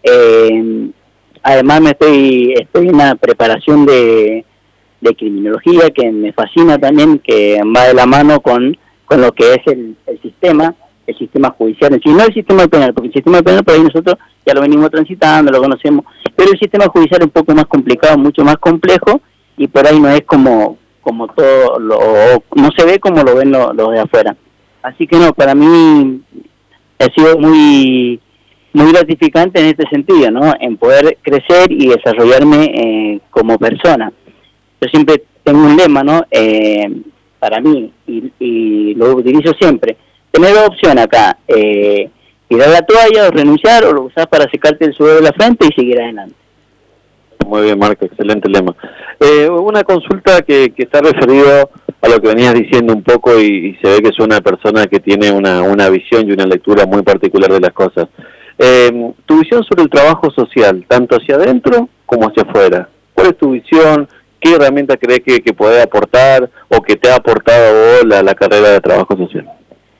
Además estoy en una preparación de criminología que me fascina también, que va de la mano con lo que es el sistema judicial en sí, no el sistema penal, porque el sistema penal por ahí nosotros ya lo venimos transitando, lo conocemos, pero el sistema judicial es un poco más complicado, mucho más complejo, y por ahí no es como todo, no se ve como lo ven los de afuera. Así que no, para mí ha sido muy muy gratificante en este sentido, ¿no? En poder crecer y desarrollarme como persona. Yo siempre tengo un lema, ¿no? Para mí, y lo utilizo siempre: tener dos opciones acá, tirar la toalla o renunciar, o lo usás para secarte el sudor de la frente y seguir adelante. Muy bien, Marco, excelente lema. Una consulta que está referido a lo que venías diciendo un poco, y se ve que es una persona que tiene una visión y una lectura muy particular de las cosas. Tu visión sobre el trabajo social, tanto hacia adentro como hacia afuera. ¿Cuál es tu visión? ¿Qué herramienta crees que puede aportar o que te ha aportado a vos la carrera de trabajo social?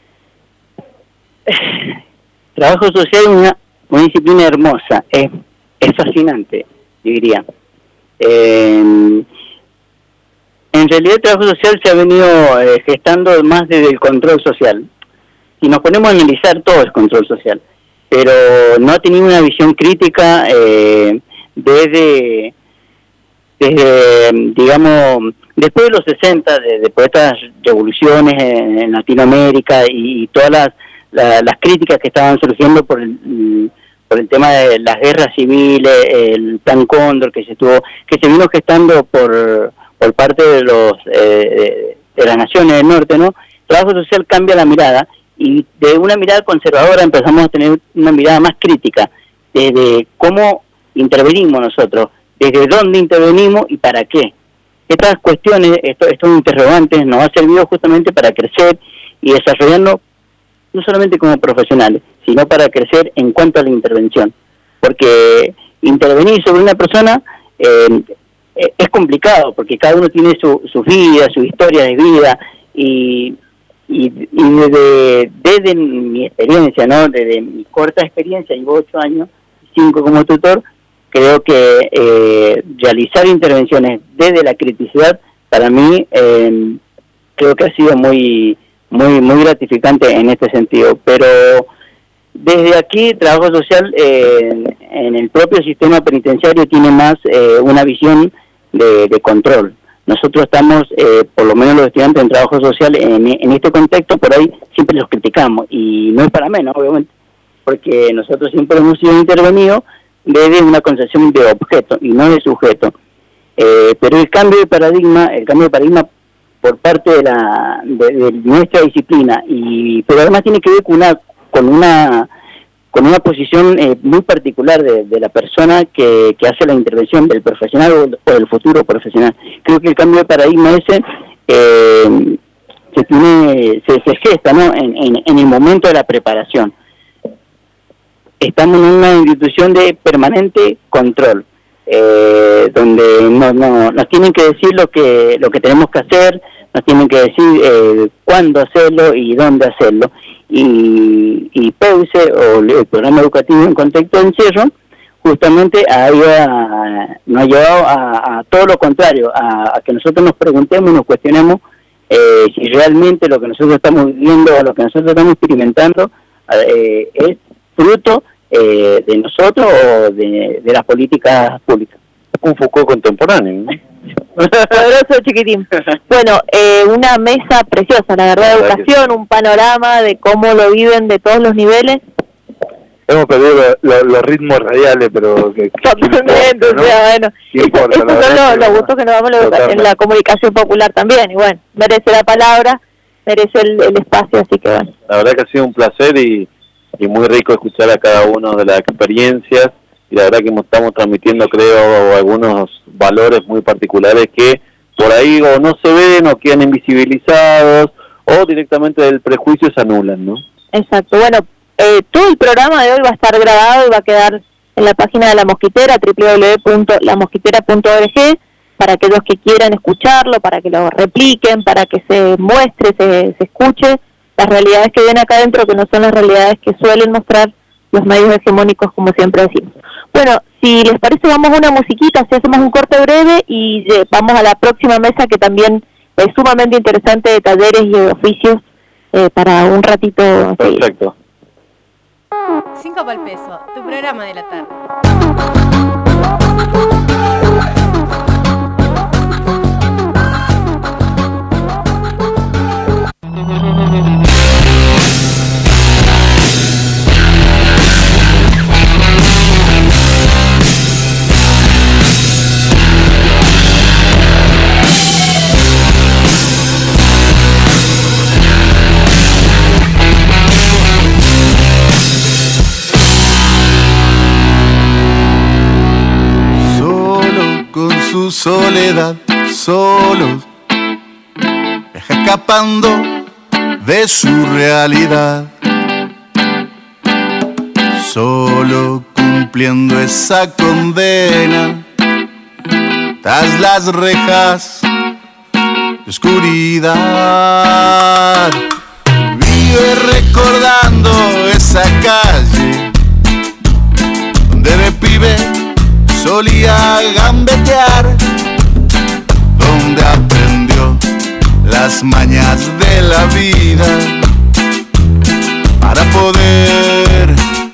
Trabajo social es una disciplina hermosa, es fascinante, diría. En realidad el trabajo social se ha venido gestando más desde el control social. Si nos ponemos a analizar, todo es control social, pero no ha tenido una visión crítica desde digamos, después de los 60, después de estas revoluciones en Latinoamérica y todas las críticas que estaban surgiendo por el tema de las guerras civiles, el Plan Cóndor que se vino gestando por parte de las naciones del norte, ¿no? El trabajo social cambia la mirada, y de una mirada conservadora empezamos a tener una mirada más crítica, desde cómo intervenimos nosotros, desde dónde intervenimos y para qué. Estas cuestiones, estos interrogantes nos han servido justamente para crecer y desarrollarnos no solamente como profesionales, sino para crecer en cuanto a la intervención. Porque intervenir sobre una persona es complicado, porque cada uno tiene su vida, su historia de vida, y desde mi experiencia, ¿no? Desde mi corta experiencia, llevo 8 años, 5 como tutor, creo que realizar intervenciones desde la criticidad, para mí, creo que ha sido muy gratificante en este sentido. Pero desde aquí, trabajo social en el propio sistema penitenciario tiene más una visión de control. Nosotros estamos, por lo menos los estudiantes en trabajo social, en este contexto, por ahí siempre los criticamos, y no es para menos, obviamente, porque nosotros siempre hemos sido intervenidos desde una concepción de objeto y no de sujeto. Pero el cambio de paradigma por parte de nuestra disciplina, pero además tiene que ver con una posición muy particular de la persona que hace la intervención, del profesional o del futuro profesional. Creo que el cambio de paradigma ese se gesta, ¿no? en el momento de la preparación. Estamos en una institución de permanente control, donde nos tienen que decir lo que tenemos que hacer, nos tienen que decir cuándo hacerlo y dónde hacerlo. Y PEUCE, o el programa educativo en contexto de encierro, justamente nos ha llevado a todo lo contrario, a que nosotros nos preguntemos y nos cuestionemos si realmente lo que nosotros estamos viviendo o lo que nosotros estamos experimentando es fruto de nosotros o de las políticas públicas. Un Foucault contemporáneo, ¿no? Poderoso, chiquitín. Bueno, una mesa preciosa, la verdad, de educación, un panorama de cómo lo viven de todos los niveles. Hemos perdido los ritmos radiales, pero totalmente, o sea, bueno, esos son los gustos que nos damos en la comunicación popular también, y bueno, merece la palabra, merece el espacio, así que bueno. La verdad que ha sido un placer, y muy rico escuchar a cada uno de las experiencias, y la verdad que estamos transmitiendo, creo, algunos valores muy particulares que por ahí o no se ven o quedan invisibilizados o directamente del prejuicio se anulan, ¿no? Exacto. Bueno, todo el programa de hoy va a estar grabado y va a quedar en la página de La Mosquitera, www.lamosquitera.org, para aquellos que quieran escucharlo, para que lo repliquen, para que se muestre, se escuche las realidades que ven acá adentro, que no son las realidades que suelen mostrar los medios hegemónicos, como siempre decimos. Bueno, si les parece, vamos a una musiquita, si hacemos un corte breve y vamos a la próxima mesa, que también es sumamente interesante, de talleres y de oficios, para un ratito. Perfecto. 5 pa'l peso, tu programa de la tarde. Su soledad, solos, viaja escapando de su realidad, solo cumpliendo esa condena tras las rejas de oscuridad. Vive recordando esa calle donde de pibe solía gambetear, donde aprendió las mañas de la vida para poder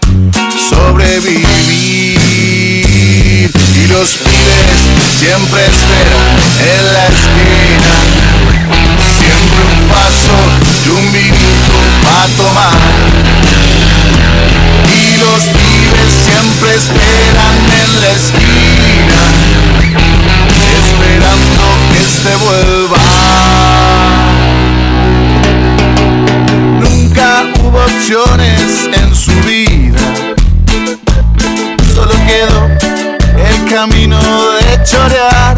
sobrevivir. Y los pibes siempre esperan en la esquina, siempre un paso y un minuto para tomar. Y los pibes siempre esperan en la esquina, esperando que este vuelva. Nunca hubo opciones en su vida, solo quedó el camino de chorear.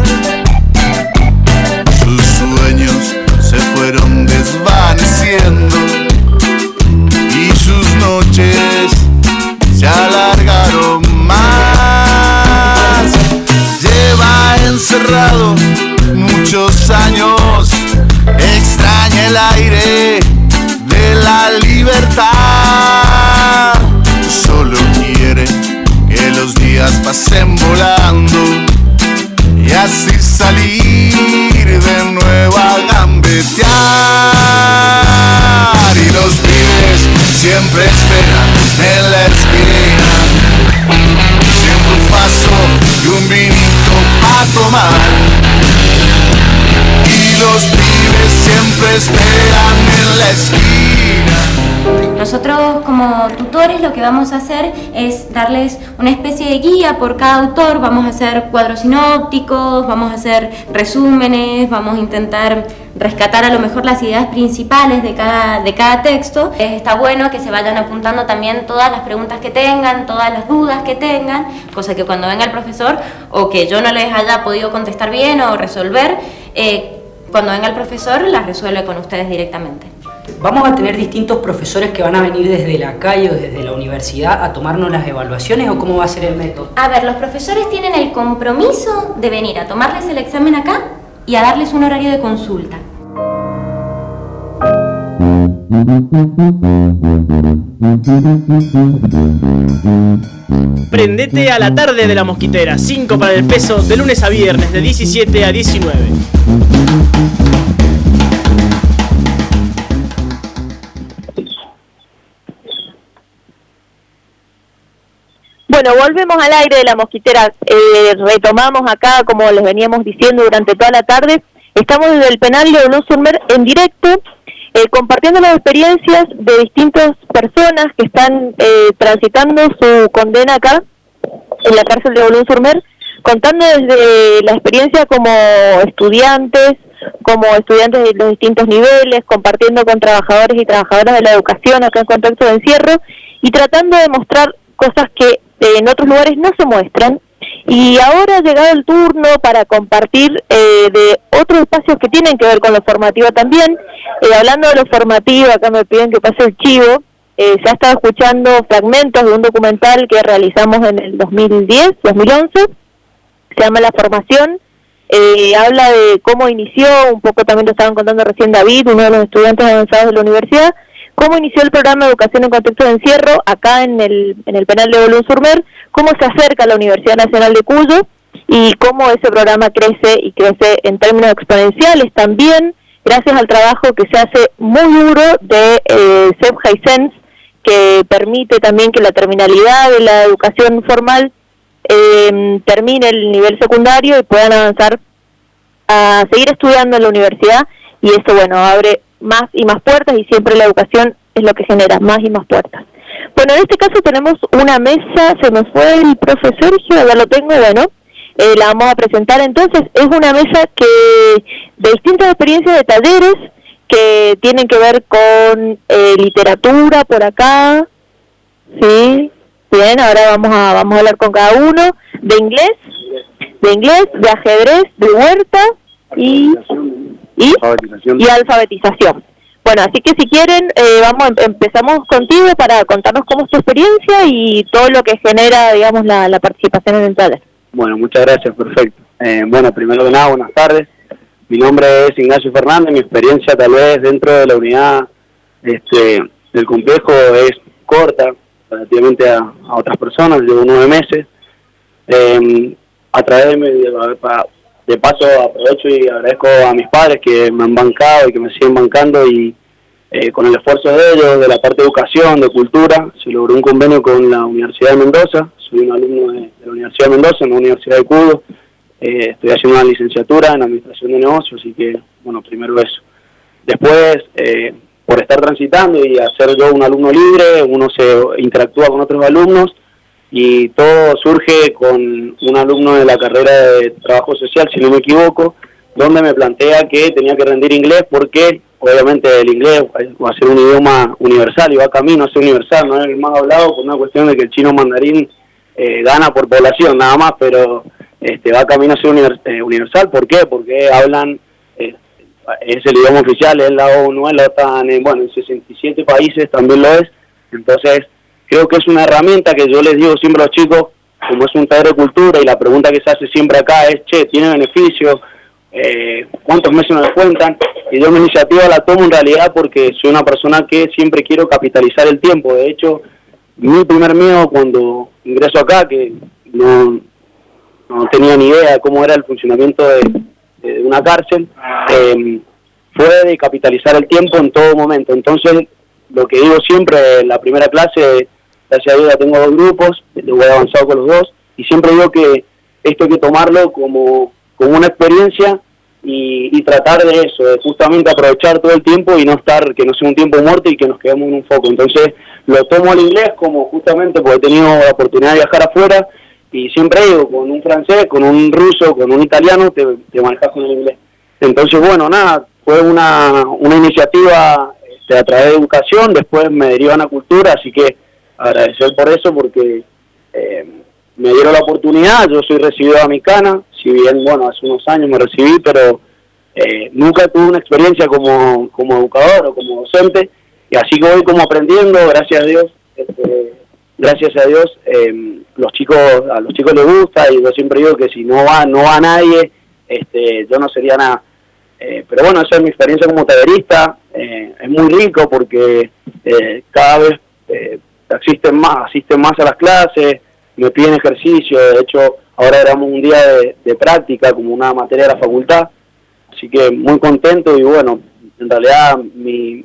Sus sueños se fueron desvaneciendo y sus noches se alargaron más. Lleva encerrado muchos años, extraña el aire de la libertad. Solo quiere que los días pasen volando y así salir de nuevo a gambetear. Y los pibes siempre esperan en la esquina, siempre un paso y un vinito a tomar. Y los pibes siempre esperan en la esquina. Nosotros como tutores lo que vamos a hacer es darles una especie de guía por cada autor. Vamos a hacer cuadros sinópticos, vamos a hacer resúmenes, vamos a intentar rescatar a lo mejor las ideas principales de cada texto. Está bueno que se vayan apuntando también todas las preguntas que tengan, todas las dudas que tengan, cosa que cuando venga el profesor o que yo no les haya podido contestar bien o resolver, cuando venga el profesor las resuelve con ustedes directamente. ¿Vamos a tener distintos profesores que van a venir desde la calle o desde la universidad a tomarnos las evaluaciones o cómo va a ser el método? A ver, los profesores tienen el compromiso de venir a tomarles el examen acá y a darles un horario de consulta. Prendete a la tarde de La Mosquitera, 5 para el peso, de lunes a viernes, de 17 a 19. Bueno, volvemos al aire de La Mosquitera. Retomamos acá, como les veníamos diciendo durante toda la tarde. Estamos desde el penal de Boulogne-sur-Mer en directo, compartiendo las experiencias de distintas personas que están transitando su condena acá, en la cárcel de Boulogne-sur-Mer, contando desde la experiencia como estudiantes de los distintos niveles, compartiendo con trabajadores y trabajadoras de la educación acá en contexto de encierro, y tratando de mostrar cosas que en otros lugares no se muestran. Y ahora ha llegado el turno para compartir de otros espacios que tienen que ver con lo formativo también. Hablando de lo formativo, acá me piden que pase el chivo. Se ha estado escuchando fragmentos de un documental que realizamos en el 2010-2011, se llama La Formación. Habla de cómo inició, un poco también lo estaban contando recién David, uno de los estudiantes avanzados de la universidad, cómo inició el programa de educación en contexto de encierro acá en el penal de Boulogne-sur-Mer, cómo se acerca a la Universidad Nacional de Cuyo y cómo ese programa crece y crece en términos exponenciales también, gracias al trabajo que se hace muy duro de Seb Haysens, que permite también que la terminalidad de la educación formal termine el nivel secundario y puedan avanzar a seguir estudiando en la universidad, y eso, bueno, abre más y más puertas, y siempre la educación es lo que genera más y más puertas. Bueno, en este caso tenemos una mesa, se nos fue el profesor, ya lo tengo, bueno, la vamos a presentar entonces. Es una mesa que de distintas experiencias de talleres que tienen que ver con literatura por acá, sí. Bien, ahora vamos a hablar con cada uno, de inglés, de ajedrez, de huerta y alfabetización. Bueno, así que si quieren, empezamos contigo para contarnos cómo es tu experiencia y todo lo que genera, digamos, la participación en el taller. Bueno, muchas gracias, perfecto. Bueno, primero que nada, buenas tardes. Mi nombre es Ignacio Fernández, mi experiencia tal vez dentro de la unidad del complejo es corta, relativamente a otras personas, llevo 9 meses. A través de paso aprovecho y agradezco a mis padres que me han bancado y que me siguen bancando, y con el esfuerzo de ellos, de la parte de educación, de cultura, se logró un convenio con la Universidad de Mendoza. Soy un alumno de la Universidad de Mendoza, en la Universidad de Cuyo. Estoy haciendo una licenciatura en Administración de Negocios, así que, bueno, primero eso. Después, por estar transitando y hacer yo un alumno libre, uno se interactúa con otros alumnos, y todo surge con un alumno de la carrera de Trabajo Social, si no me equivoco, donde me plantea que tenía que rendir inglés porque, obviamente, el inglés va a ser un idioma universal y va camino a ser universal, no es el más hablado por una cuestión de que el chino mandarín gana por población nada más, pero va camino a ser universal. ¿Por qué? Porque hablan... es el idioma oficial, es la ONU, en 67 países también lo es. Entonces, creo que es una herramienta que yo les digo siempre a los chicos, como es un taller de cultura, y la pregunta que se hace siempre acá es, ¿tiene beneficio? ¿Cuántos meses nos cuentan? Y yo mi iniciativa la tomo en realidad porque soy una persona que siempre quiero capitalizar el tiempo. De hecho, mi primer miedo cuando ingreso acá, que no tenía ni idea de cómo era el funcionamiento de una cárcel, fue de capitalizar el tiempo en todo momento. Entonces, lo que digo siempre en la primera clase, gracias a Dios ya tengo 2 grupos, voy avanzado con los 2, y siempre digo que esto hay que tomarlo como una experiencia y tratar de eso, de justamente aprovechar todo el tiempo y no estar, que no sea un tiempo muerto y que nos quedemos en un foco. Entonces, lo tomo al inglés como justamente porque he tenido la oportunidad de viajar afuera, y siempre digo, con un francés, con un ruso, con un italiano, te manejas con el inglés. Entonces, bueno, nada, fue una iniciativa a través de educación, después me derivan a cultura, así que agradecer por eso, porque me dieron la oportunidad. Yo soy recibido de Amicana, si bien, bueno, hace unos años me recibí, pero nunca tuve una experiencia como educador o como docente, y así que voy como aprendiendo, gracias a Dios. A los chicos les gusta, y yo siempre digo que si no va nadie, yo no sería nada. Pero bueno, esa es mi experiencia como tallerista. Es muy rico porque cada vez asisten más a las clases, me piden ejercicio. De hecho, ahora éramos un día de práctica como una materia de la facultad, así que muy contento. Y bueno, en realidad mi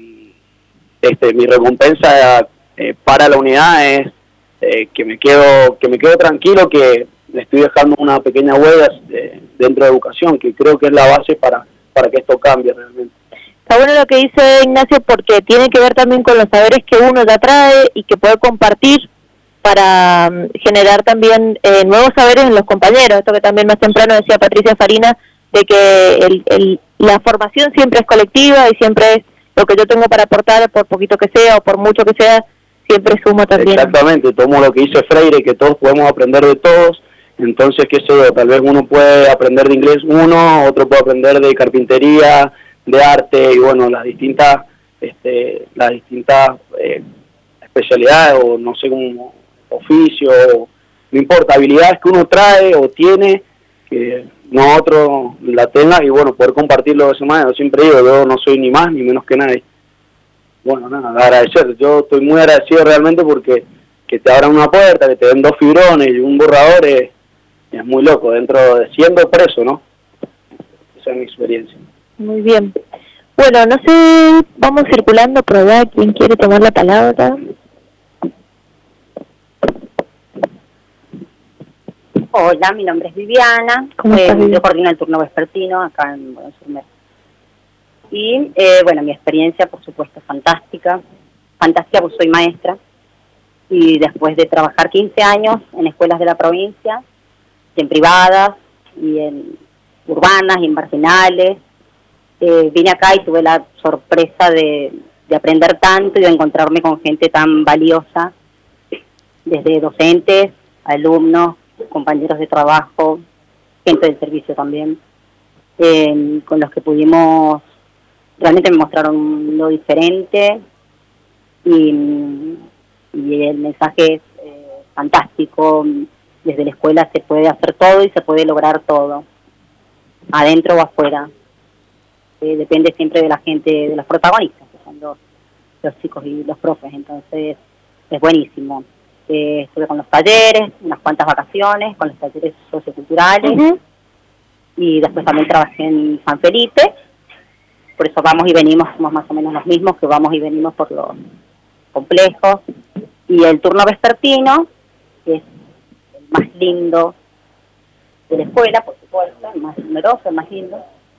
recompensa para la unidad es que me quedo tranquilo, que le estoy dejando una pequeña huella dentro de educación, que creo que es la base para que esto cambie realmente. Está bueno lo que dice Ignacio, porque tiene que ver también con los saberes que uno ya trae y que puede compartir para generar también nuevos saberes en los compañeros. Esto que también más temprano decía Patricia Farina, de que la formación siempre es colectiva y siempre es lo que yo tengo para aportar, por poquito que sea o por mucho que sea, siempre suma también. Exactamente, tomo lo que dice Freire, que todos podemos aprender de todos. Entonces, qué sé yo, tal vez uno puede aprender de inglés otro puede aprender de carpintería, de arte, y bueno, las distintas especialidades, o no sé, como oficio, no importa, habilidades que uno trae o tiene, que no otro la tenga, y bueno, poder compartirlo de esa manera. Yo siempre digo, yo no soy ni más ni menos que nadie. Bueno, nada, agradecer, yo estoy muy agradecido realmente porque que te abran una puerta, que te den 2 fibrones y un borrador es muy loco, dentro de siendo preso, ¿no? Esa es mi experiencia. Muy bien. Bueno, no sé, vamos circulando por allá, ¿quién quiere tomar la palabra? Hola, mi nombre es Viviana, yo coordino el turno vespertino acá en Buenos Aires. Y bueno, mi experiencia por supuesto es fantástica porque soy maestra, y después de trabajar 15 años en escuelas de la provincia, en privadas y en urbanas y en marginales, vine acá y tuve la sorpresa de aprender tanto y de encontrarme con gente tan valiosa, desde docentes, alumnos, compañeros de trabajo, gente del servicio también, con los que pudimos, realmente me mostraron lo diferente, y el mensaje es fantástico. Desde la escuela se puede hacer todo y se puede lograr todo, adentro o afuera. Depende siempre de la gente, de los protagonistas, que son los chicos y los profes, entonces es buenísimo. Estuve con los talleres, unas cuantas vacaciones, con los talleres socioculturales, y después también trabajé en San Felipe, por eso vamos y venimos, somos más o menos los mismos que vamos y venimos por los complejos, y el turno vespertino, que es el más lindo de la escuela, por supuesto, el más numeroso, el más lindo,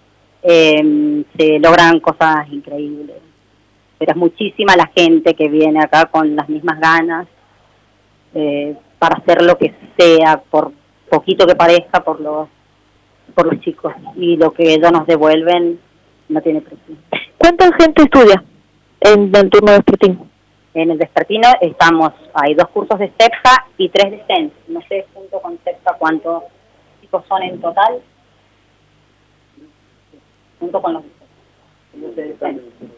se logran cosas increíbles, pero es muchísima la gente que viene acá con las mismas ganas, para hacer lo que sea, por poquito que parezca, por los chicos, y lo que ellos nos devuelven no tiene precio. ¿Cuánta gente estudia en el turno vespertino? En el vespertino hay 2 cursos de CEPJA y 3 de SENS. No sé, junto con CEPJA, cuántos chicos son en total, junto con los de SENS.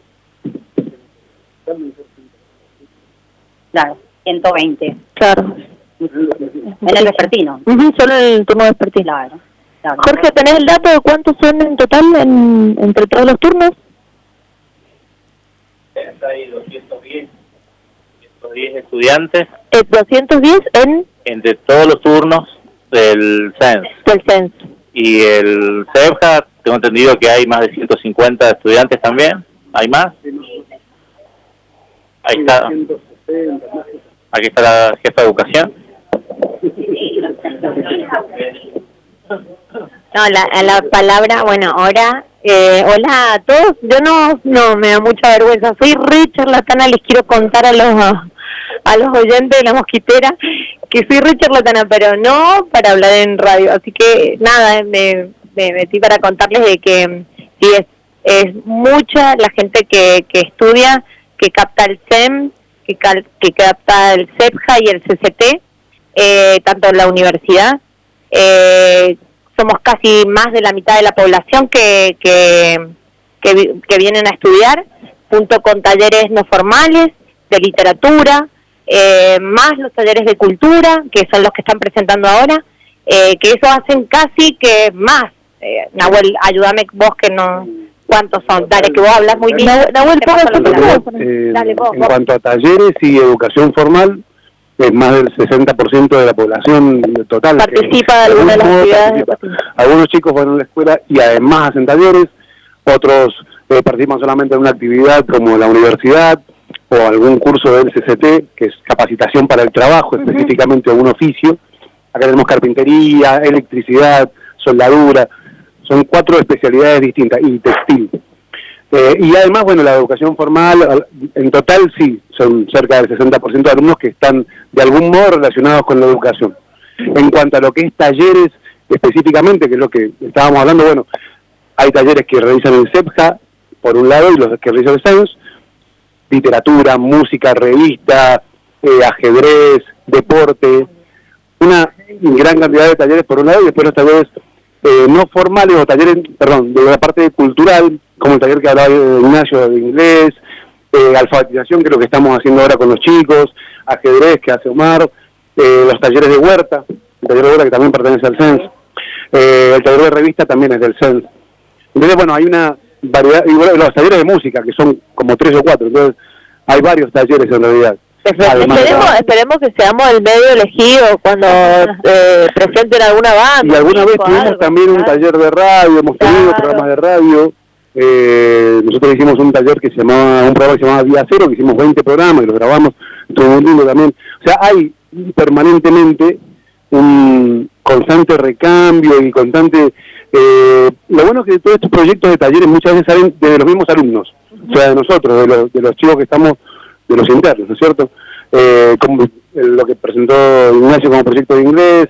Claro, 120. Claro. En el vespertino. Solo en el turno vespertino. Claro. Jorge, ¿tenés el dato de cuántos son en total entre todos los turnos? Hay 210 estudiantes. 210 entre todos los turnos del CENS. Del CENS. Y el CEPJA, tengo entendido que hay más de 150 estudiantes también. ¿Hay más? Ahí está. Aquí está la jefa de educación. No, la palabra, bueno, ahora, hola a todos. Yo no me da mucha vergüenza. Soy re charlatana, les quiero contar a los oyentes de La Mosquitera que soy re charlatana, pero no para hablar en radio. Así que nada, me metí para contarles de que sí, es mucha la gente que estudia, que capta el SEM, que capta el CEPJA y el CCT, tanto en la universidad. Somos casi más de la mitad de la población que vienen a estudiar, junto con talleres no formales, de literatura, más los talleres de cultura, que son los que están presentando ahora, que eso hacen casi que más. Nahuel, ayúdame vos que no... ¿Cuántos son? Dale, que vos hablas muy bien. Nahuel, dale, vos. En cuanto a talleres y educación formal, es más del 60% de la población total. Participa de alguna de las actividades. Algunos chicos van a la escuela y además hacen talleres, otros participan solamente en una actividad como la universidad o algún curso del CCT, que es capacitación para el trabajo, específicamente un oficio. Acá tenemos carpintería, electricidad, soldadura, son 4 especialidades distintas, y textil. Y además, bueno, la educación formal, en total sí, son cerca del 60% de alumnos que están de algún modo relacionados con la educación. En cuanto a lo que es talleres específicamente, que es lo que estábamos hablando, bueno, hay talleres que realizan el CEPJA, por un lado, y los que realizan el SENS, literatura, música, revista, ajedrez, deporte, una gran cantidad de talleres por un lado, y después los talleres no formales, o talleres, perdón, de la parte cultural, como el taller que hablaba Ignacio de inglés, alfabetización, que es lo que estamos haciendo ahora con los chicos, ajedrez que hace Omar, los talleres de huerta, el taller de huerta que también pertenece al CENS, el taller de revista también es del CENS. Entonces, bueno, hay una variedad, y bueno, los talleres de música, que son como 3 o 4, entonces hay varios talleres en realidad. Esperemos que seamos el medio elegido cuando presenten alguna banda. Y alguna vez tuvimos también un taller de radio, hemos tenido programas de radio. Nosotros hicimos un taller que se llamaba, un programa que se llamaba Día Cero, que hicimos 20 programas y los grabamos, estuvo muy lindo también. O sea, hay permanentemente un constante recambio y constante... lo bueno es que todos estos proyectos de talleres muchas veces salen de los mismos alumnos, o sea, de nosotros, de los chicos que estamos, de los internos, ¿no es cierto? Como lo que presentó Ignacio como proyecto de inglés,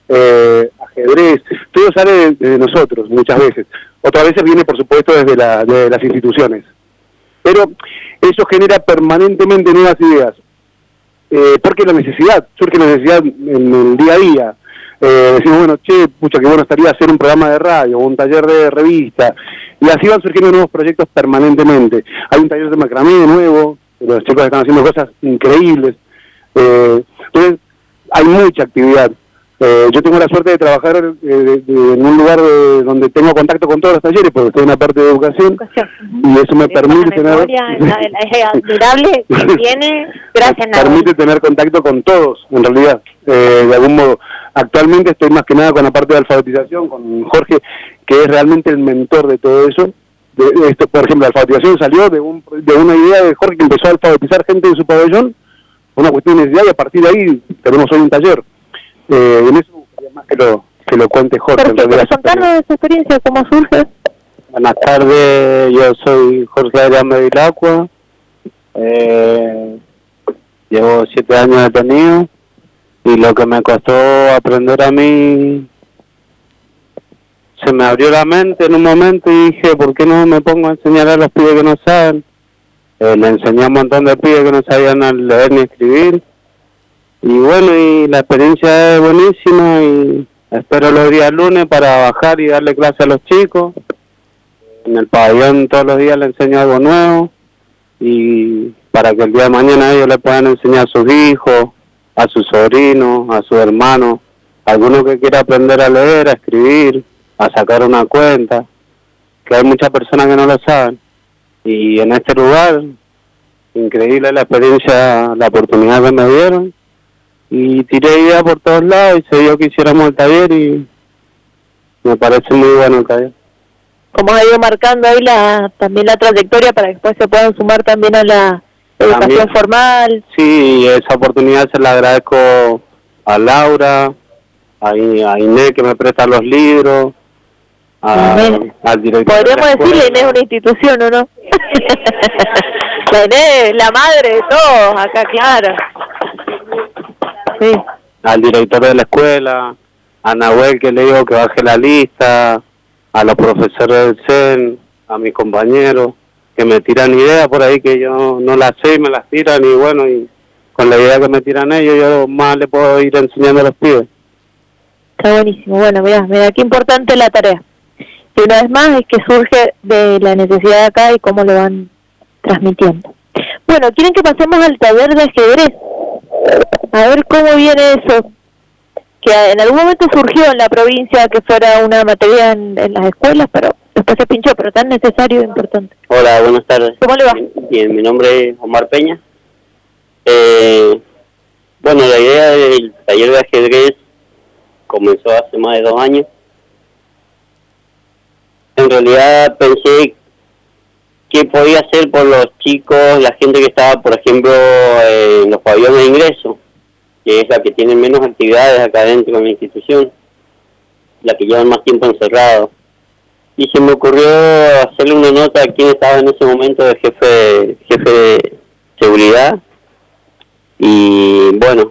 ajedrez, todo sale de nosotros muchas veces. Otras veces viene, por supuesto, desde las instituciones. Pero eso genera permanentemente nuevas ideas. Porque surge la necesidad en el día a día. Decimos, bueno, pucha, que bueno estaría hacer un programa de radio, o un taller de revista, y así van surgiendo nuevos proyectos permanentemente. Hay un taller de macramé nuevo, los chicos están haciendo cosas increíbles. Entonces, hay mucha actividad. Yo tengo la suerte de trabajar en un lugar donde tengo contacto con todos los talleres, porque estoy en la parte de educación. Y eso me permite tener... Es admirable que tiene, gracias a permite tener contacto con todos, en realidad, de algún modo. Actualmente estoy más que nada con la parte de alfabetización, con Jorge, que es realmente el mentor de todo eso. Esto, por ejemplo, la alfabetización salió de una idea de Jorge, que empezó a alfabetizar gente en su pabellón, una cuestión de necesidad, y a partir de ahí tenemos hoy un taller. En eso me gustaría más que lo cuente Jorge. Perfecto, contarnos de esa experiencia, cómo surge. Buenas tardes, yo soy Jorge Adrián Medilacqua, llevo 7 años detenido, y lo que me costó aprender a mí, se me abrió la mente en un momento y dije, ¿por qué no me pongo a enseñar a los pibes que no saben? Le enseñé a un montón de pibes que no sabían leer ni escribir, y bueno, y la experiencia es buenísima, y espero los días lunes para bajar y darle clase a los chicos. En el pabellón todos los días le enseño algo nuevo, y para que el día de mañana ellos le puedan enseñar a sus hijos, a sus sobrinos, a sus hermanos, alguno que quiera aprender a leer, a escribir, a sacar una cuenta, que hay muchas personas que no lo saben. Y en este lugar, increíble la experiencia, la oportunidad que me dieron, y tiré ideas por todos lados y se dio que hiciéramos el taller, y me parece muy bueno el taller. Como ha ido marcando ahí también la trayectoria para que después se puedan sumar también a la educación también formal. Sí, esa oportunidad se la agradezco a Laura, a Inés que me presta los libros, al director. Podríamos decirle, Inés es una institución, ¿o no? La Inés, la madre de todos, acá, claro. Sí. Al director de la escuela, a Nahuel que le digo que baje la lista, a los profesores del CEN, a mis compañeros, que me tiran ideas por ahí que yo no las sé y me las tiran, y bueno, y con la idea que me tiran ellos, yo más le puedo ir enseñando a los pibes. Está buenísimo. Bueno, mira, qué importante la tarea. Y una vez más es que surge de la necesidad de acá y cómo lo van transmitiendo. Bueno, ¿quieren que pasemos al taller de ajedrez? A ver cómo viene eso. Que en algún momento surgió en la provincia que fuera una materia en las escuelas, pero después se pinchó, pero tan necesario e importante. Hola, buenas tardes. ¿Cómo le va? Bien, mi nombre es Omar Peña. Bueno, la idea del taller de ajedrez comenzó hace más de 2 años. En realidad pensé qué podía hacer por los chicos, la gente que estaba, por ejemplo, en los pabellones de ingreso, que es la que tiene menos actividades acá dentro de la institución, la que llevan más tiempo encerrados. Y se me ocurrió hacerle una nota a quien estaba en ese momento de jefe de seguridad, y bueno,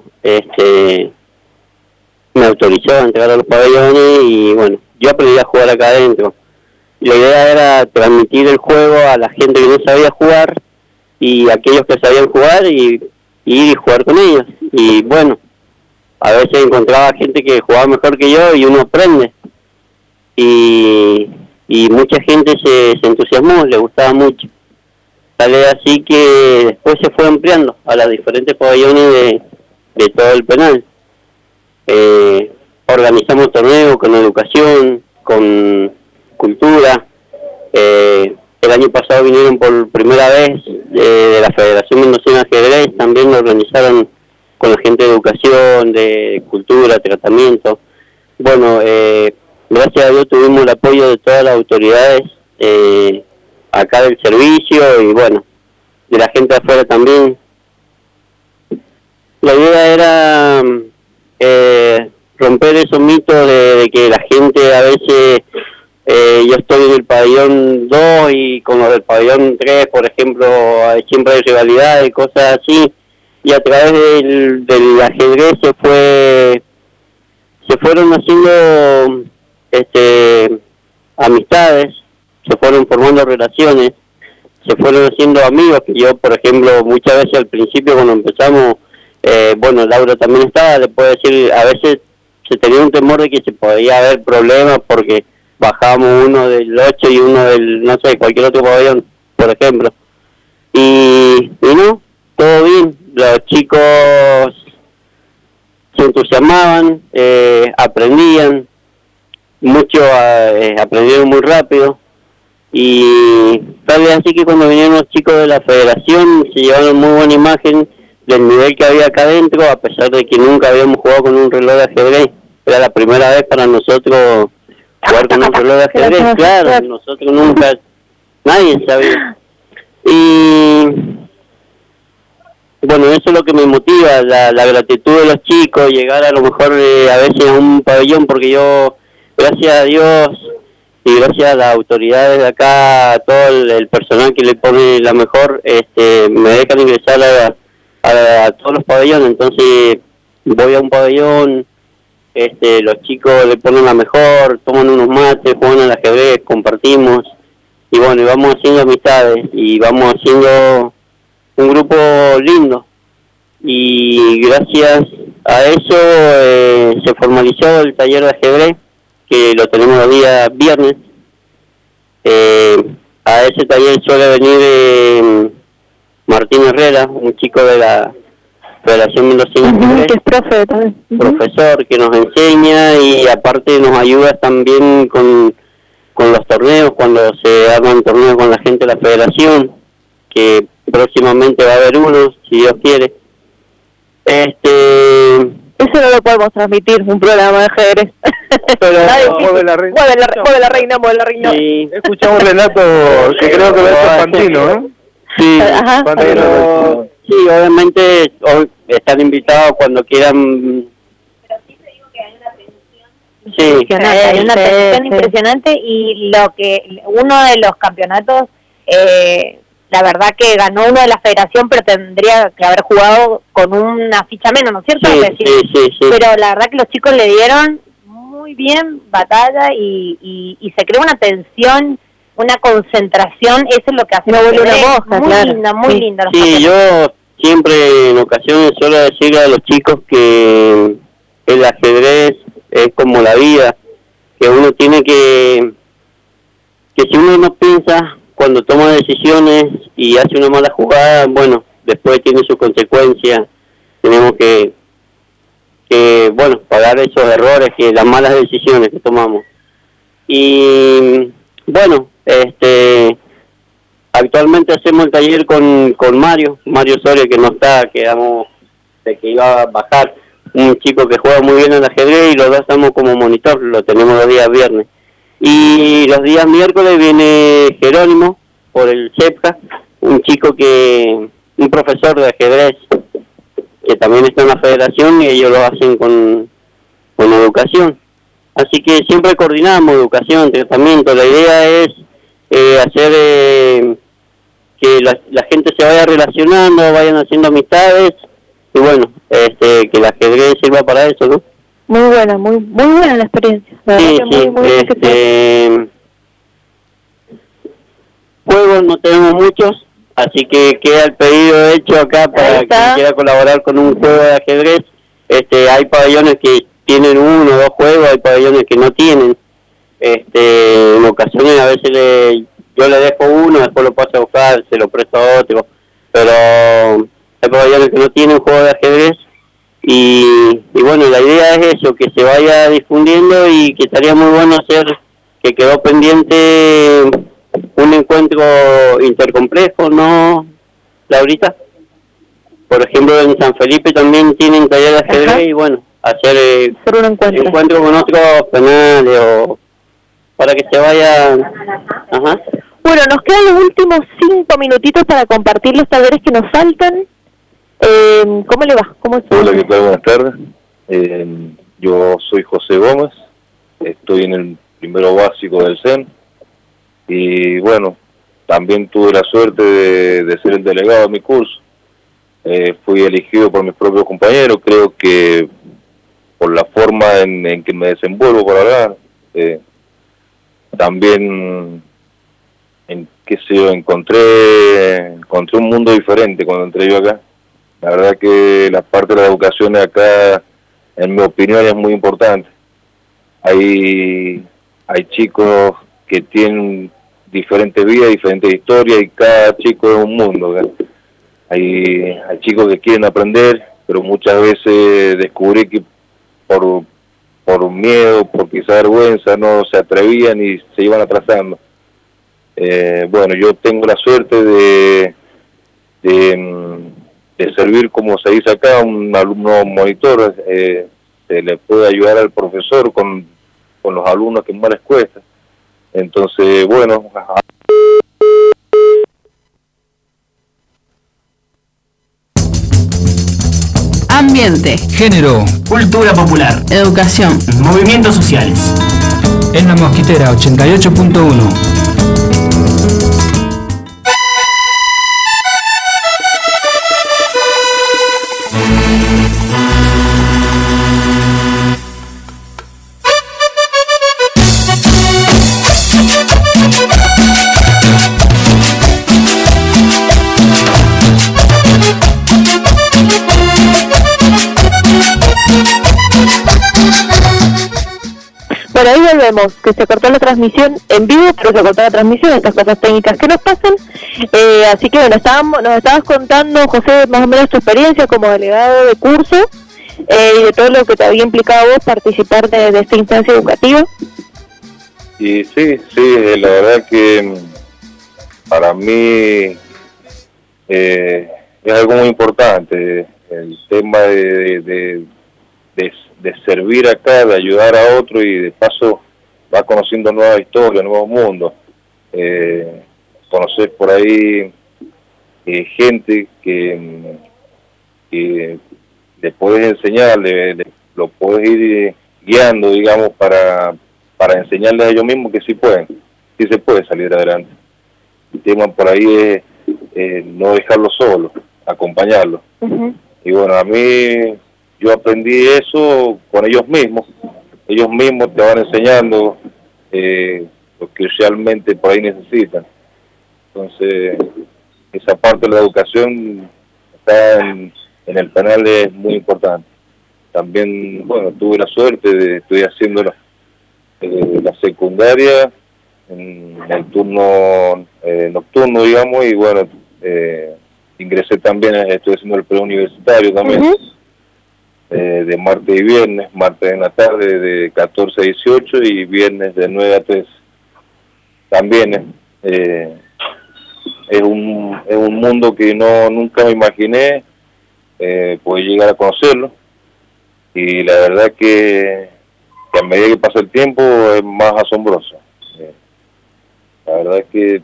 me autorizó a entrar a los pabellones, y bueno, yo aprendí a jugar acá adentro. La idea era transmitir el juego a la gente que no sabía jugar, y a aquellos que sabían jugar, y ir y jugar con ellos. Y bueno, a veces encontraba gente que jugaba mejor que yo y uno aprende. Y mucha gente se entusiasmó, le gustaba mucho. Tal es así que después se fue ampliando a los diferentes pabellones de todo el penal. Organizamos torneos con educación, con cultura. El año pasado vinieron por primera vez de la Federación Mendocina de Ajedrez, también lo organizaron con la gente de educación, de cultura, tratamiento. Bueno, gracias a Dios tuvimos el apoyo de todas las autoridades acá del servicio y bueno, de la gente de afuera también. La idea era romper esos mitos de que la gente a veces, yo estoy en el pabellón 2 y con los del pabellón 3, por ejemplo, siempre hay rivalidades y cosas así, y a través del ajedrez se fueron haciendo amistades, se fueron formando relaciones, se fueron haciendo amigos, que yo, por ejemplo, muchas veces al principio cuando empezamos, bueno, Laura también estaba, le puedo decir, a veces se tenía un temor de que se podía haber problemas porque bajábamos uno del 8 y uno del, no sé, cualquier otro pabellón, por ejemplo. Y no, todo bien, los chicos se entusiasmaban, aprendían, muchos aprendieron muy rápido. Y tal vez así que cuando vinieron los chicos de la federación se llevaron muy buena imagen del nivel que había acá adentro, a pesar de que nunca habíamos jugado con un reloj de ajedrez. Era la primera vez para nosotros jugar con un reloj de ajedrez, claro, nosotros nunca, nadie sabía. Y bueno, eso es lo que me motiva, la gratitud de los chicos, llegar a lo mejor a veces a un pabellón, porque yo, gracias a Dios y gracias a las autoridades de acá, a todo el personal que le pone la mejor, me dejan ingresar a todos los pabellones. Entonces voy a un pabellón, los chicos le ponen la mejor, toman unos mates, juegan al ajedrez, compartimos, y bueno, y vamos haciendo amistades, y vamos haciendo un grupo lindo, y gracias a eso se formalizó el taller de ajedrez, que lo tenemos los días viernes. A ese taller suele venir Martín Herrera, un chico de la Federación Mendocina, que es profe también. Profesor que nos enseña y aparte nos ayuda también con los torneos, cuando se arman torneos con la gente de la Federación, que próximamente va a haber uno, si Dios quiere. Eso no lo podemos transmitir, un programa de ajedrez. Pero mueve la reina. Sí. Escuchamos un relato que creo que va a ser Fantino, ¿no? Sí, Ajá. pero sí, obviamente están invitados cuando quieran. Sí, Hay una tensión impresionante y uno de los campeonatos, la verdad que ganó uno de la federación, pero tendría que haber jugado con una ficha menos, ¿no es cierto? Sí. Pero la verdad que los chicos le dieron muy bien batalla y se creó una tensión, una concentración, eso es lo que hace una moja, muy claro. linda, muy linda. Sí, yo siempre en ocasiones suelo decirle a los chicos que el ajedrez es como la vida, que uno tiene que si uno no piensa cuando toma decisiones y hace una mala jugada, bueno, después tiene sus consecuencias. Tenemos que bueno, pagar esos errores, las malas decisiones que tomamos. Y bueno, actualmente hacemos el taller con Mario Soria, que no está, quedamos de que iba a bajar, un chico que juega muy bien al ajedrez, y los dos estamos como monitor, lo tenemos los días viernes. Y los días miércoles viene Jerónimo por el CEPCA, un profesor de ajedrez que también está en la federación, y ellos lo hacen con educación. Así que siempre coordinamos educación, tratamiento. La idea es hacer que la gente se vaya relacionando, vayan haciendo amistades, y bueno, que el ajedrez sirva para eso, ¿no? Muy buena la experiencia. Sí. Juegos no tenemos muchos, Así que queda el pedido hecho acá para quien quiera colaborar con un juego de ajedrez. Hay pabellones que tienen 1 o 2 juegos, hay pabellones que no tienen. En ocasiones a veces yo le dejo uno, después lo paso a buscar, se lo presto a otro. Pero hay pabellones que no tienen juego de ajedrez. Y bueno, la idea es eso, que se vaya difundiendo, y que estaría muy bueno hacer, que quedó pendiente un encuentro intercomplejo, ¿no, Laurita? Por ejemplo, en San Felipe también tienen taller de ajedrez, y bueno, hacer un encuentro con otros penales, o para que se vaya. Ajá. Bueno, nos quedan los últimos 5 minutitos para compartir los talleres que nos faltan. ¿Cómo le va? ¿Cómo está? Hola, ¿qué tal? Buenas tardes. Yo soy José Gómez, estoy en el primero básico del CEN, y bueno, también tuve la suerte de ser el delegado de mi curso. Fui elegido por mis propios compañeros, creo que por la forma en que me desenvuelvo por hablar, también encontré un mundo diferente cuando entré yo acá. La verdad que la parte de la educación de acá, en mi opinión, es muy importante. Hay chicos que tienen diferentes vidas, diferentes historias, y cada chico es un mundo, ¿verdad? Hay chicos que quieren aprender, pero muchas veces descubrí que por miedo, por quizá vergüenza, no se atrevían y se iban atrasando. Bueno, yo tengo la suerte de servir, como se dice acá, un alumno monitor. Se le puede ayudar al profesor con los alumnos que más les cuesta. Entonces, bueno... Ambiente, género, cultura popular, educación, movimientos sociales. En La Mosquitera 88.1. Bueno, ahí volvemos, que se cortó la transmisión en vivo, pero se cortó la transmisión, estas cosas técnicas que nos pasan. Así que bueno, nos estabas contando, José, más o menos tu experiencia como delegado de curso, y de todo lo que te había implicado vos participar de esta instancia educativa. Y sí, la verdad que para mí es algo muy importante, el tema de servir acá, de ayudar a otro, y de paso va conociendo nuevas historias, nuevos mundos. Conocer por ahí gente que le puedes enseñar, lo puedes ir guiando, digamos, para enseñarles a ellos mismos que sí se puede salir adelante. El tema por ahí es no dejarlo solo, acompañarlo. Uh-huh. Y bueno, a mí... yo aprendí eso con ellos mismos te van enseñando lo que realmente por ahí necesitan. Entonces, esa parte de la educación está en el penal, es muy importante. También, bueno, tuve la suerte estoy haciendo la secundaria en el turno nocturno, digamos, y bueno, ingresé también, estoy haciendo el preuniversitario también. Uh-huh. De martes y viernes, martes en la tarde de 14 a 18 y viernes de 9 a 3. También es un mundo que nunca me imaginé poder llegar a conocerlo, y la verdad que a medida que pasa el tiempo es más asombroso. La verdad es que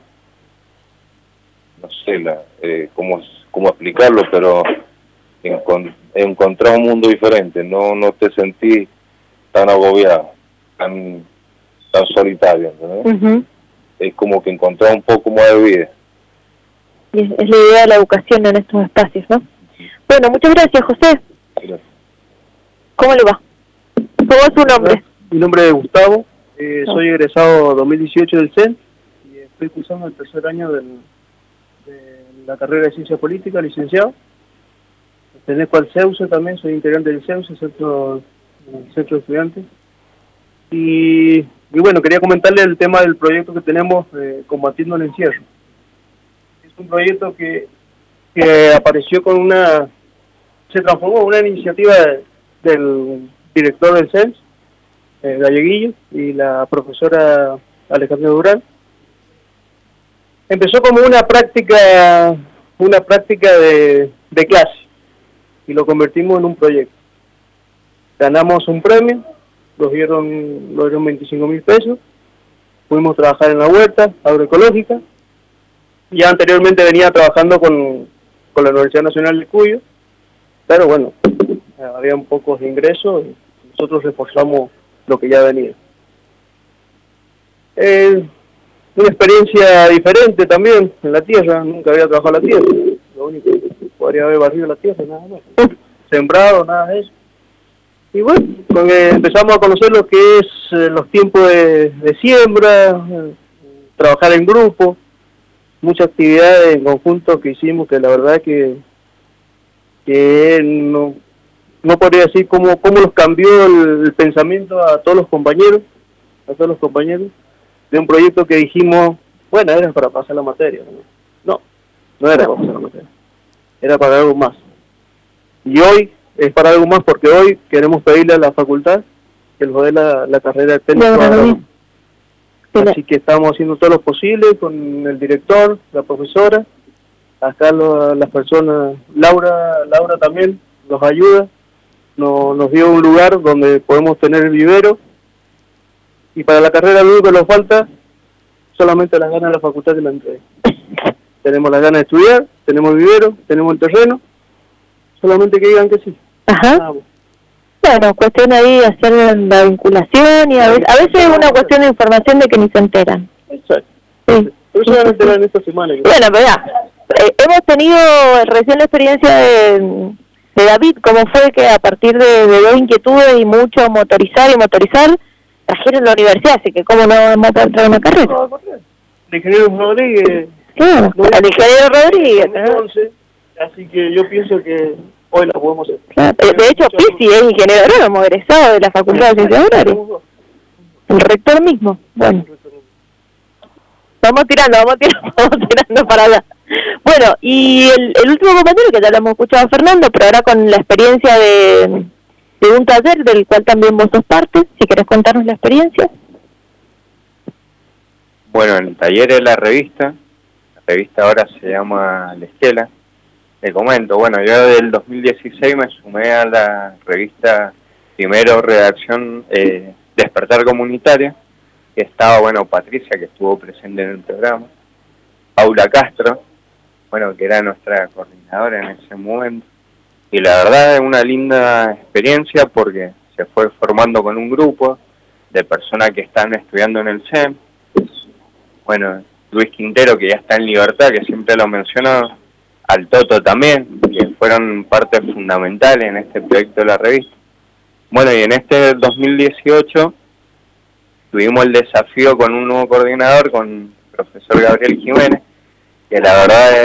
no sé cómo explicarlo, pero encontrar un mundo diferente, no te sentís tan agobiado, tan solitario, ¿no? Uh-huh. Es como que encontrar un poco más de vida. Y es la idea de la educación en estos espacios, ¿no? Bueno, muchas gracias, José. Gracias. ¿Cómo le va? ¿Cómo es su nombre? Mi nombre es Gustavo, soy egresado 2018 del CEN y estoy cursando el tercer año de la carrera de Ciencia Política, licenciado. Pertenezco al CEUSE también, soy integrante del CEUSE, Centro de Estudiantes. Y bueno, quería comentarle el tema del proyecto que tenemos, Combatiendo el Encierro. Es un proyecto que apareció se transformó en una iniciativa del director del CENS, Galleguillo, y la profesora Alejandra Durán. Empezó como una práctica de clase, y lo convertimos en un proyecto. Ganamos un premio, nos dieron 25.000 pesos, pudimos trabajar en la huerta agroecológica. Ya anteriormente venía trabajando con la Universidad Nacional de Cuyo, pero bueno, había pocos ingresos y nosotros reforzamos lo que ya venía. Una experiencia diferente también en la tierra, nunca había trabajado en la tierra, lo único que podría haber barrido la tierra, nada más, sembrado, nada de eso. Y bueno, empezamos a conocer lo que es los tiempos de siembra, trabajar en grupo, muchas actividades en conjunto que hicimos, que la verdad que no podría decir cómo nos cambió el pensamiento a todos los compañeros, de un proyecto que dijimos, bueno, era para pasar la materia. No era para pasar la materia, era para algo más. Y hoy es para algo más porque hoy queremos pedirle a la facultad que nos dé la carrera de técnico. Así que estamos haciendo todo lo posible con el director, la profesora, acá las personas, Laura también nos ayuda, nos dio un lugar donde podemos tener el vivero, y para la carrera lo único que nos falta solamente las ganas de la facultad de la entrega. Tenemos las ganas de estudiar, tenemos el vivero, tenemos el terreno, solamente que digan que sí. Ajá. Bueno, cuestión ahí de hacer la vinculación, y a veces es una cuestión de información de que ni se enteran. Exacto. Sí. Pero se van a enterar en esta semana. Bueno, pero ya, hemos tenido recién la experiencia de David, cómo fue que a partir de dos inquietudes y mucho motorizar, trajeron la universidad, así que cómo no vamos a entrar en una carrera. El ingeniero Rodríguez. Claro, el ingeniero Rodríguez. Entonces, así que yo pienso que hoy la podemos hacer. Claro. De hecho, Pizzi es ingeniero agrónomo, egresado de la Facultad de Ciencias Agrarias. El rector mismo. Bueno. Vamos tirando para allá. Bueno, y el último compañero, que ya lo hemos escuchado a Fernando, pero ahora con la experiencia de un taller del cual también vos sos parte, si querés contarnos la experiencia. Bueno, el taller es la revista ahora se llama La Esquela. Le comento, bueno, yo del 2016 me sumé a la revista, primero redacción Despertar Comunitaria, que estaba, bueno, Patricia, que estuvo presente en el programa, Paula Castro, bueno, que era nuestra coordinadora en ese momento, y la verdad es una linda experiencia porque se fue formando con un grupo de personas que están estudiando en el CEM. Bueno, Luis Quintero, que ya está en libertad, que siempre lo menciono, al Toto también, que fueron parte fundamental en este proyecto de la revista. Bueno, y en este 2018 tuvimos el desafío con un nuevo coordinador, con el profesor Gabriel Jiménez, que la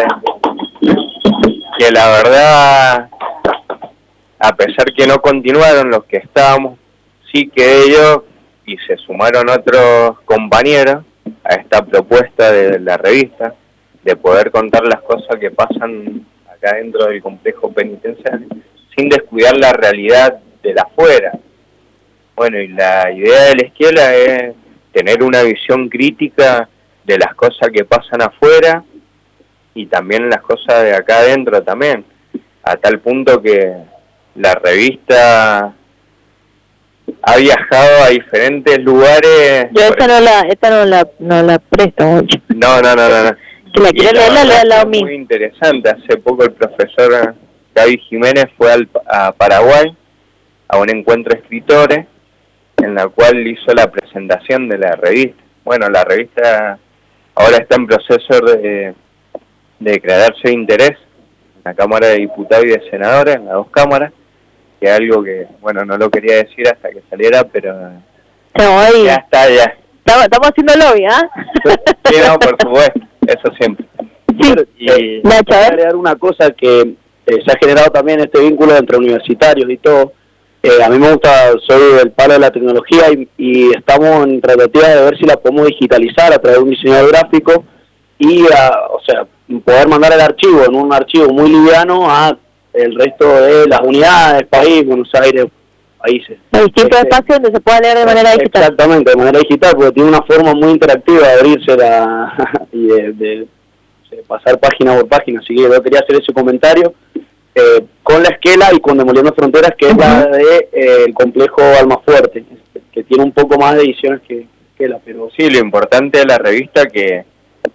verdad, a pesar que no continuaron los que estábamos, sí que ellos, y se sumaron otros compañeros a esta propuesta de la revista, de poder contar las cosas que pasan acá dentro del complejo penitenciario, sin descuidar la realidad de la afuera. Bueno, y la idea de La Esquela es tener una visión crítica de las cosas que pasan afuera y también las cosas de acá adentro también, a tal punto que la revista ha viajado a diferentes lugares. Yo esta no la presto mucho. No. Que la quiero leer, la muy interesante. Hace poco el profesor Gaby Jiménez fue a Paraguay a un encuentro de escritores en la cual hizo la presentación de la revista. Bueno, la revista ahora está en proceso de declararse de interés en la Cámara de Diputados y de Senadores, en las dos cámaras, que es algo que, bueno, no lo quería decir hasta que saliera, pero ya está, ya. Estamos haciendo lobby, ¿ah? Sí, no, por supuesto, eso siempre. Y voy a agregar una cosa que se ha generado también este vínculo entre universitarios y todo. A mí me gusta, soy del palo de la tecnología y estamos en tratativa de ver si la podemos digitalizar a través de un diseñador gráfico y, o sea, poder mandar el archivo en un archivo muy liviano a el resto de las unidades, país, Buenos Aires, países. Hay distintos espacios donde se pueda leer de manera digital. Exactamente, de manera digital, porque tiene una forma muy interactiva de abrirse y de pasar página por página. Así que yo quería hacer ese comentario con la esquela y con Demoliendo Fronteras, que es la de el complejo Almafuerte, que tiene un poco más de ediciones que esquela. Pero sí, lo importante de la revista que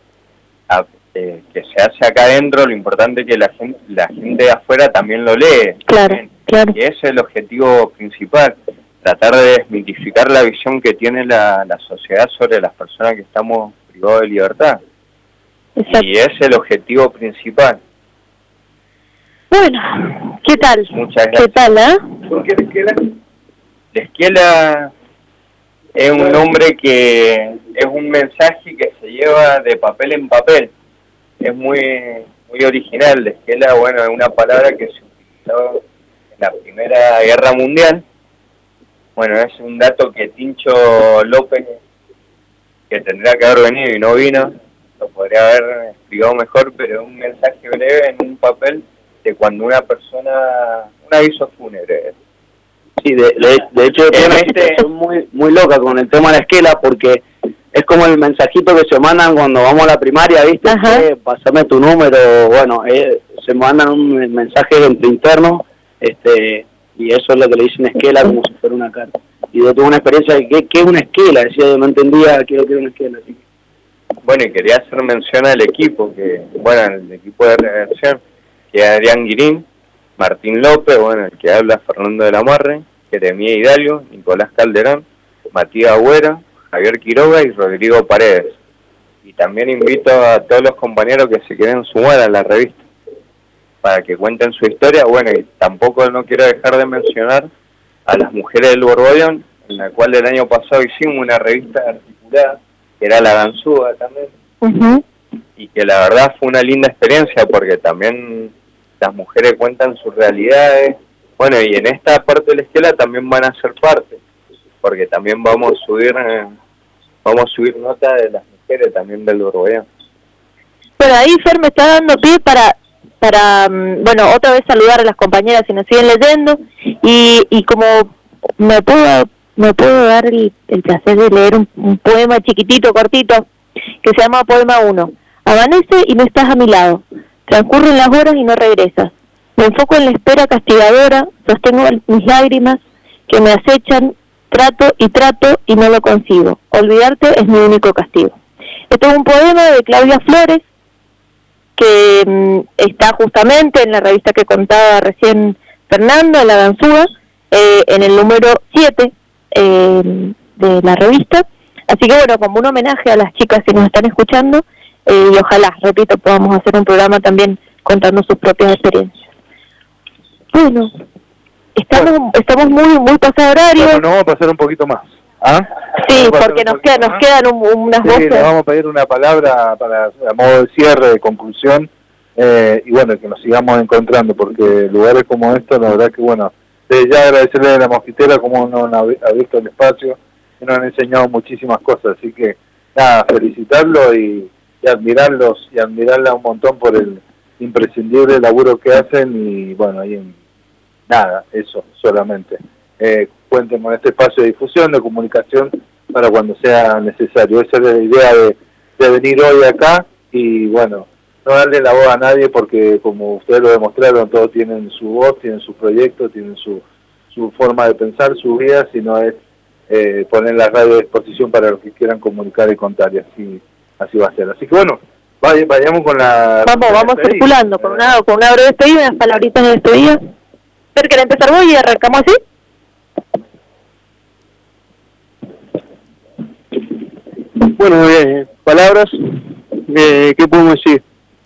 se hace acá adentro, lo importante es que la gente de afuera también lo lee. Claro. Y ese es el objetivo principal, tratar de desmitificar la visión que tiene la sociedad sobre las personas que estamos privados de libertad. Exacto. Y ese es el objetivo principal. Bueno, ¿qué tal? Muchas gracias. ¿Qué tal, ¿Por qué la esquela? La esquela es un nombre que es un mensaje que se lleva de papel en papel. Es muy original. La esquela, bueno, es una palabra que se utilizó en la Primera Guerra Mundial. Bueno, es un dato que Tincho López, que tendría que haber venido y no vino, lo podría haber explicado mejor, pero es un mensaje breve en un papel de cuando una persona, un aviso fúnebre. Sí, de hecho son muy loca con el tema de la esquela, porque es como el mensajito que se mandan cuando vamos a la primaria, ¿viste? Pásame tu número, bueno, se mandan un mensaje entre internos, y eso es lo que le dicen esquela, como si fuera una carta. Y yo tuve una experiencia de ¿qué es una esquela? Decía, yo no entendía qué era una esquela. Así que... Bueno, y quería hacer mención al equipo, el equipo de redacción, que es Adrián Guirín, Martín López, bueno, el que habla Fernando de la Marre, Jeremía Hidalgo, Nicolás Calderón, Matías Agüero, Javier Quiroga y Rodrigo Paredes. Y también invito a todos los compañeros que se quieren sumar a la revista para que cuenten su historia. Bueno, y tampoco no quiero dejar de mencionar a las mujeres del Borbollón, en la cual el año pasado hicimos una revista articulada, que era La Ganzúa también, y que la verdad fue una linda experiencia porque también las mujeres cuentan sus realidades. Bueno, y en esta parte de la esquela también van a ser parte, porque también vamos a subir nota de las mujeres también del Borbollón. Bueno, ahí Fer me está dando pie para bueno, otra vez saludar a las compañeras si nos siguen leyendo, y como me puedo dar el placer de leer un poema chiquitito, cortito, que se llama Poema 1. Amanece y no estás a mi lado, transcurren las horas y no regresas, me enfoco en la espera castigadora, sostengo mis lágrimas que me acechan, trato y no lo consigo, olvidarte es mi único castigo. Esto es un poema de Claudia Flores, que está justamente en la revista que contaba recién Fernando, en La Ganzúa, en el número 7 de la revista. Así que bueno, como un homenaje a las chicas que nos están escuchando, y ojalá, repito, podamos hacer un programa también contando sus propias experiencias. Bueno, estamos muy pasado horario. Bueno, nos vamos a pasar un poquito más. ¿Ah? Sí, porque nos quedan unas voces. Sí, le vamos a pedir una palabra a modo de cierre, de conclusión, y bueno, que nos sigamos encontrando, porque lugares como estos, la verdad que bueno, ya agradecerle a la Mosquitera como nos han abierto el espacio, y nos han enseñado muchísimas cosas, así que nada, felicitarlos y admirarlos, y admirarla un montón por el imprescindible laburo que hacen, y bueno, nada, eso solamente. Cuenten con este espacio de difusión, de comunicación, para cuando sea necesario. Esa es la idea de venir hoy acá, y bueno, no darle la voz a nadie, porque como ustedes lo demostraron, todos tienen su voz, tienen su proyecto, tienen su forma de pensar, su vida, sino es poner la radio a disposición para los que quieran comunicar y contar, y así va a ser. Así que bueno, vayamos con la... Vamos circulando, con una breve despedida, unas palabritas de despedida. ¿Querés empezar vos y arrancamos así? Bueno, palabras, ¿qué podemos decir?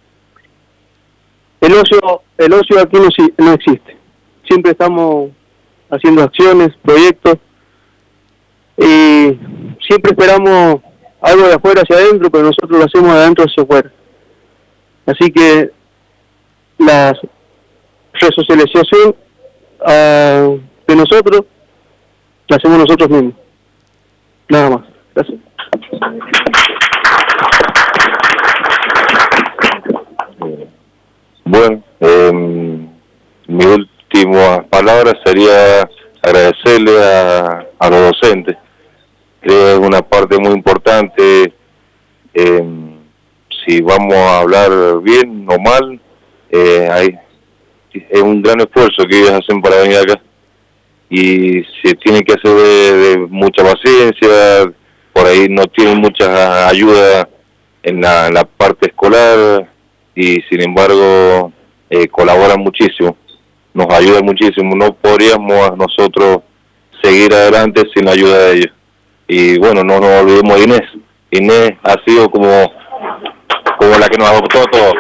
El ocio aquí no existe. Siempre estamos haciendo acciones, proyectos, y siempre esperamos algo de afuera hacia adentro, pero nosotros lo hacemos de adentro hacia afuera. Así que la resocialización de nosotros la hacemos nosotros mismos. Nada más. Gracias. Bueno, mi última palabra sería agradecerle a los docentes. Creo que es una parte muy importante. Si vamos a hablar bien o mal, es un gran esfuerzo que ellos hacen para venir acá. Y se tiene que hacer de mucha paciencia, por ahí no tienen mucha ayuda en la parte escolar, y sin embargo colaboran muchísimo, nos ayudan muchísimo. No podríamos nosotros seguir adelante sin la ayuda de ellos. Y bueno, no nos olvidemos de Inés. Inés ha sido como la que nos adoptó todo.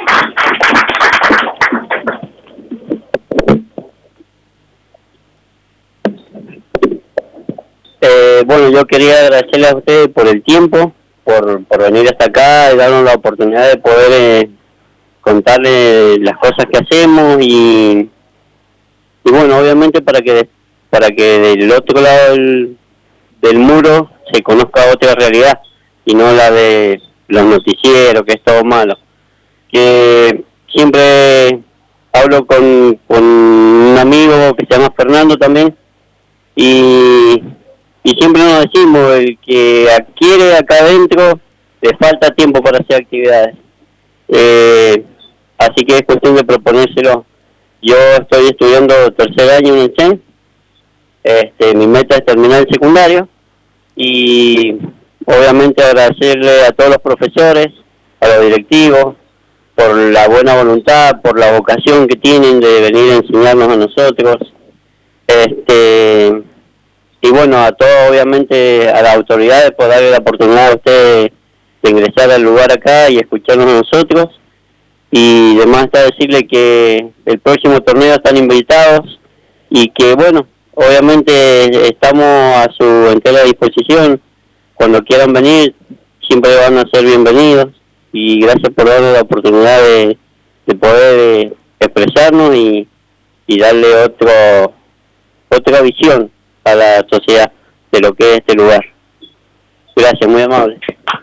Bueno, yo quería agradecerle a ustedes por el tiempo, por venir hasta acá y darnos la oportunidad de poder contarles las cosas que hacemos y bueno, obviamente para que del otro lado del muro se conozca otra realidad y no la de los noticieros, que es todo malo. Que siempre hablo con un amigo que se llama Fernando también, y siempre nos decimos, el que adquiere acá adentro le falta tiempo para hacer actividades. Así que es cuestión de proponérselo. Yo estoy estudiando tercer año en el CEN. Mi meta es terminar el secundario y obviamente agradecerle a todos los profesores, a los directivos, por la buena voluntad, por la vocación que tienen de venir a enseñarnos a nosotros. Y bueno, a todos, obviamente, a las autoridades por darle la oportunidad a ustedes de ingresar al lugar acá y escucharnos a nosotros. Y además está decirle que el próximo torneo están invitados y que, bueno, obviamente estamos a su entera disposición. Cuando quieran venir, siempre van a ser bienvenidos. Y gracias por darnos la oportunidad de poder expresarnos y darle otra visión a la sociedad de lo que es este lugar. Gracias, muy amable.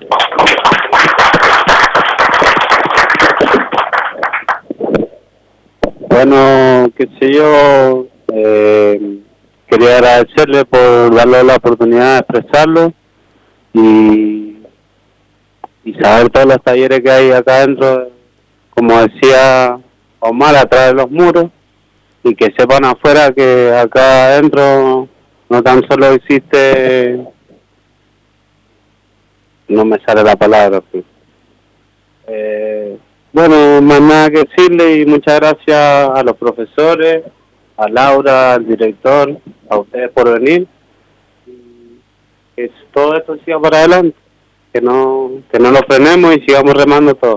Bueno, qué sé yo, quería agradecerle por darle la oportunidad de expresarlo y saber todos los talleres que hay acá adentro, como decía Omar, atrás de los muros, y que sepan afuera que acá adentro no tan solo existe, no me sale la palabra, bueno, más nada que decirle, y muchas gracias a los profesores, a Laura, al director, a ustedes por venir, que todo esto siga para adelante, que no lo frenemos y sigamos remando todo.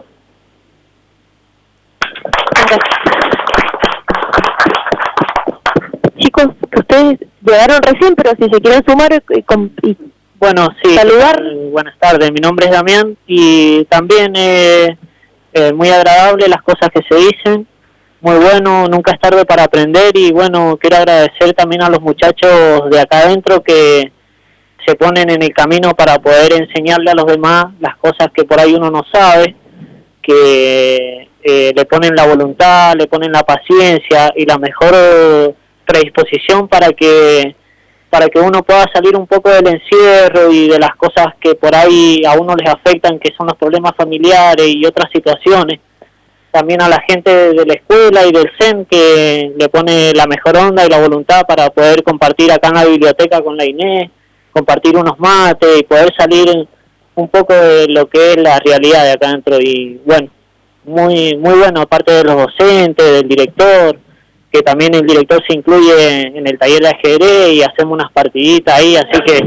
Chicos, ustedes llegaron recién, pero si se quieren sumar y bueno, sí, saludar. Buenas tardes, mi nombre es Damián y también muy agradable las cosas que se dicen, muy bueno, nunca es tarde para aprender y bueno, quiero agradecer también a los muchachos de acá adentro que se ponen en el camino para poder enseñarle a los demás las cosas que por ahí uno no sabe, que le ponen la voluntad, le ponen la paciencia y la mejor predisposición para que uno pueda salir un poco del encierro y de las cosas que por ahí a uno les afectan, que son los problemas familiares y otras situaciones. También a la gente de la escuela y del CEN que le pone la mejor onda y la voluntad para poder compartir acá en la biblioteca con la Inés, compartir unos mates y poder salir un poco de lo que es la realidad de acá adentro. Y bueno, muy bueno, aparte de los docentes, del director, que también el director se incluye en el taller de ajedrez y hacemos unas partiditas ahí, así que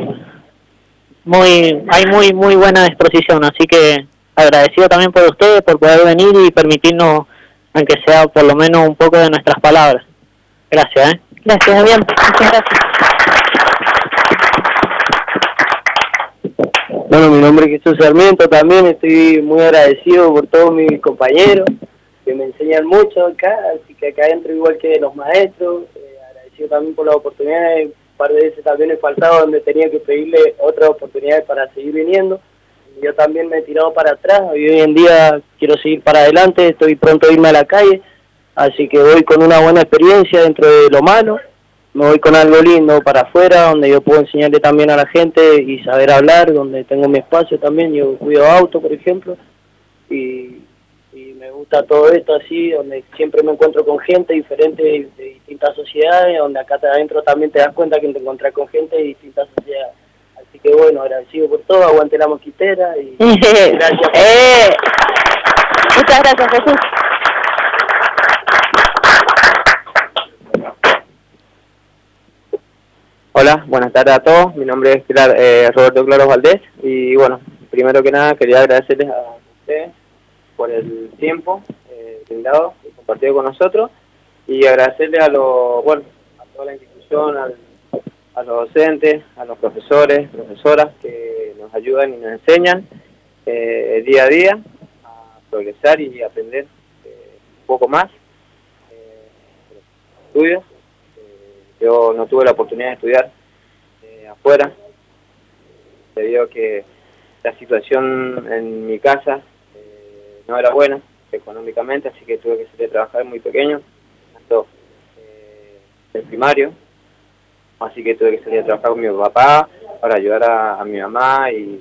hay muy buena disposición, así que agradecido también por ustedes por poder venir y permitirnos, aunque sea por lo menos un poco de nuestras palabras. Gracias. Gracias, bien, muchas gracias. Bueno, mi nombre es Jesús Sarmiento, también estoy muy agradecido por todos mis compañeros que me enseñan mucho acá, así que acá entro igual que los maestros, agradecido también por la oportunidad, un par de veces también he faltado donde tenía que pedirle otras oportunidades para seguir viniendo, yo también me he tirado para atrás y hoy en día quiero seguir para adelante, estoy pronto a irme a la calle, así que voy con una buena experiencia dentro de lo malo, me voy con algo lindo para afuera, donde yo puedo enseñarle también a la gente y saber hablar, donde tengo mi espacio también, yo cuido auto, por ejemplo, y me gusta todo esto así, donde siempre me encuentro con gente diferente de distintas sociedades, donde acá adentro también te das cuenta que te encontrás con gente de distintas sociedades. Así que bueno, agradecido por todo, aguante la mosquitera y gracias. Muchas gracias, Jesús. Hola, buenas tardes a todos. Mi nombre es Roberto Claros Valdés y bueno, primero que nada quería agradecerles a ustedes por el tiempo brindado y compartido con nosotros y agradecerles a toda la institución, a los docentes, a los profesores, profesoras que nos ayudan y nos enseñan día a día a progresar y aprender un poco más de los estudios. Yo no tuve la oportunidad de estudiar afuera, debido a que la situación en mi casa no era buena económicamente, así que tuve que salir a trabajar muy pequeño, tanto el primario, así que tuve que salir a trabajar con mi papá para ayudar a mi mamá y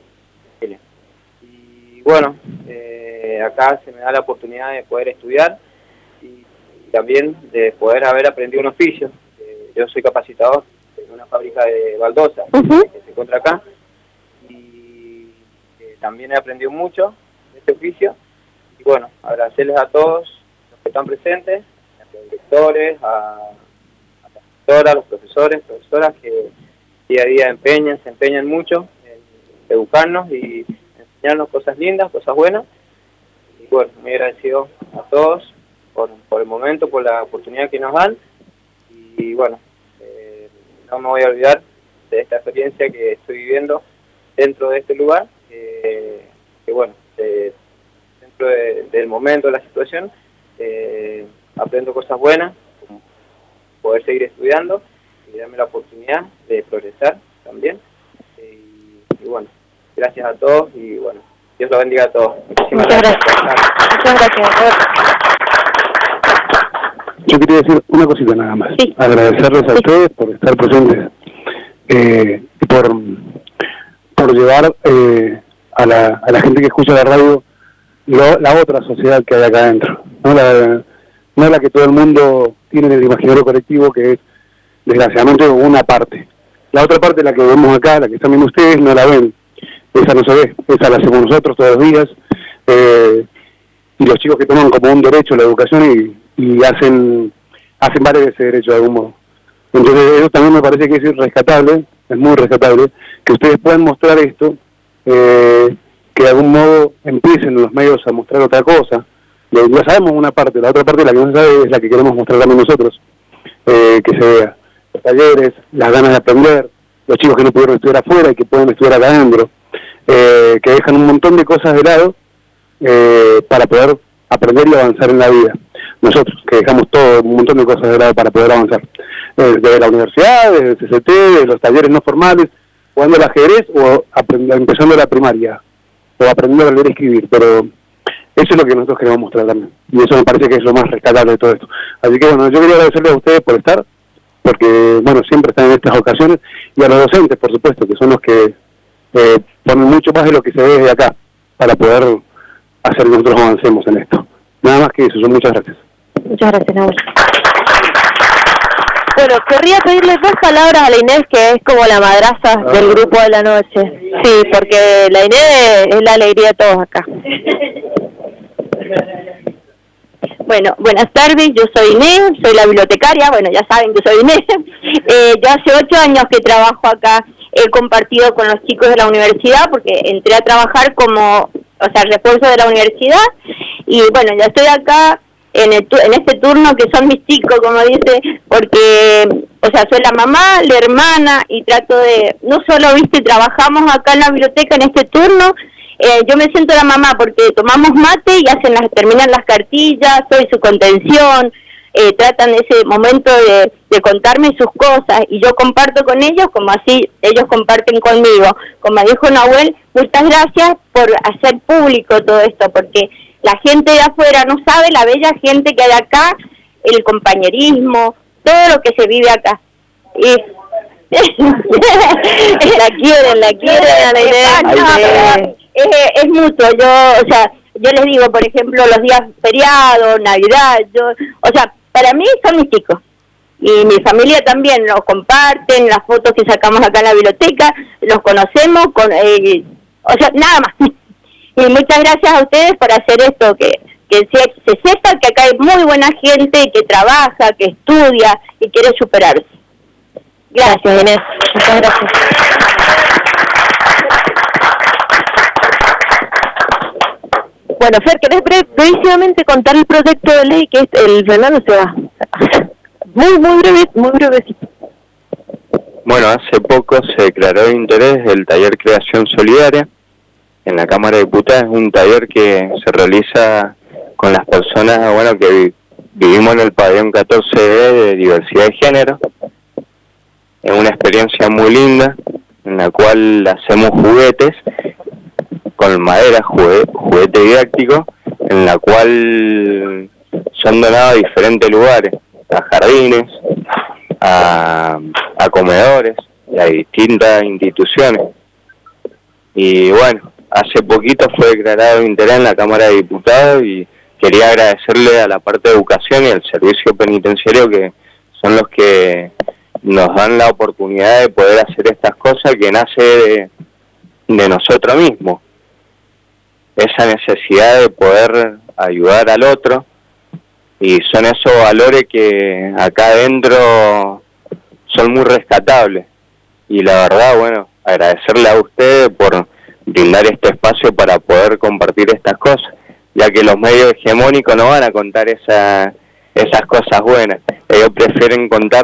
bueno, acá se me da la oportunidad de poder estudiar y también de poder haber aprendido un oficio. Yo soy capacitador en una fábrica de baldosa que se encuentra acá y también he aprendido mucho de este oficio y bueno, agradecerles a todos los que están presentes, a los directores, a las profesoras, los profesores, profesoras que día a día se empeñan mucho en educarnos y enseñarnos cosas lindas, cosas buenas y bueno, muy agradecido a todos por el momento, por la oportunidad que nos dan y bueno, no me voy a olvidar de esta experiencia que estoy viviendo dentro de este lugar, que bueno, dentro del momento, de la situación, aprendo cosas buenas, como poder seguir estudiando y darme la oportunidad de progresar también. Y bueno, gracias a todos y bueno, Dios los bendiga a todos. Muchas gracias. Muchas gracias. Yo quería decir una cosita nada más. Sí. Agradecerles a ustedes por estar presentes, por llevar a la gente que escucha la radio la otra sociedad que hay acá adentro. No la que todo el mundo tiene en el imaginario colectivo, que es, desgraciadamente, una parte. La otra parte, la que vemos acá, la que están viendo ustedes, no la ven. Esa no se ve, esa la hacemos nosotros todos los días. Y los chicos que toman como un derecho la educación y hacen valer ese derecho de algún modo. Entonces eso también me parece que es rescatable, es muy rescatable, que ustedes puedan mostrar esto, que de algún modo empiecen los medios a mostrar otra cosa. Ya sabemos una parte, la otra parte, la que no se sabe, es la que queremos mostrar también nosotros, que se vea los talleres, las ganas de aprender, los chicos que no pudieron estudiar afuera y que pueden estudiar acá adentro, que dejan un montón de cosas de lado para poder aprender y avanzar en la vida. Nosotros, que dejamos todo, un montón de cosas de lado para poder avanzar. Desde la universidad, desde el CCT, de los talleres no formales, jugando al ajedrez o empezando la primaria, o aprendiendo a leer y escribir, pero eso es lo que nosotros queremos mostrar también. Y eso me parece que es lo más rescatable de todo esto. Así que bueno, yo quería agradecerles a ustedes por estar, porque bueno, siempre están en estas ocasiones, y a los docentes, por supuesto, que son los que ponen mucho más de lo que se ve desde acá, para poder hacer que nosotros avancemos en esto. Nada más que eso, muchas gracias. Muchas gracias, Nahuel. Bueno, querría pedirle 2 palabras a la Inés, que es como la madraza del grupo de la noche. Sí, porque la Inés es la alegría de todos acá. Bueno, buenas tardes, yo soy Inés, soy la bibliotecaria, bueno, ya saben que soy Inés. Ya hace 8 años que trabajo acá, he compartido con los chicos de la universidad, porque entré a trabajar como, refuerzo de la universidad, y bueno, ya estoy acá en este turno que son mis chicos, como dice, porque o sea, soy la mamá, la hermana, y trato de, no solo, viste, trabajamos acá en la biblioteca en este turno, yo me siento la mamá porque tomamos mate y terminan las cartillas, soy su contención, tratan ese momento de contarme sus cosas, y yo comparto con ellos como así ellos comparten conmigo. Como dijo Nahuel, muchas gracias por hacer público todo esto, porque la gente de afuera no sabe la bella gente que hay acá, el compañerismo, todo lo que se vive acá. Y la quieren a la idea. Es mutuo. Yo les digo, por ejemplo, los días feriados, Navidad, para mí son mis chicos. Y mi familia también nos comparten las fotos que sacamos acá en la biblioteca, los conocemos, nada más. Y muchas gracias a ustedes por hacer esto, que se sepa que acá hay muy buena gente que trabaja, que estudia y quiere superarse. Gracias, Inés. Muchas gracias. Bueno, Fer, ¿querés brevísimamente contar el proyecto de ley que es el Fernando se va? Muy brevecito. Bueno, hace poco se declaró de interés el taller Creación Solidaria en la Cámara de Diputados. Es un taller que se realiza con las personas, que vivimos en el pabellón 14D de diversidad de género. Es una experiencia muy linda en la cual hacemos juguetes con madera, juguete didáctico, en la cual son donados a diferentes lugares, a jardines, a comedores y a distintas instituciones. Y bueno, hace poquito fue declarado de interés en la Cámara de Diputados y quería agradecerle a la parte de educación y al servicio penitenciario, que son los que nos dan la oportunidad de poder hacer estas cosas, que nace de nosotros mismos. Esa necesidad de poder ayudar al otro, y son esos valores que acá adentro son muy rescatables. Y la verdad, agradecerle a ustedes por brindar este espacio para poder compartir estas cosas, ya que los medios hegemónicos no van a contar esas cosas buenas. Ellos prefieren contar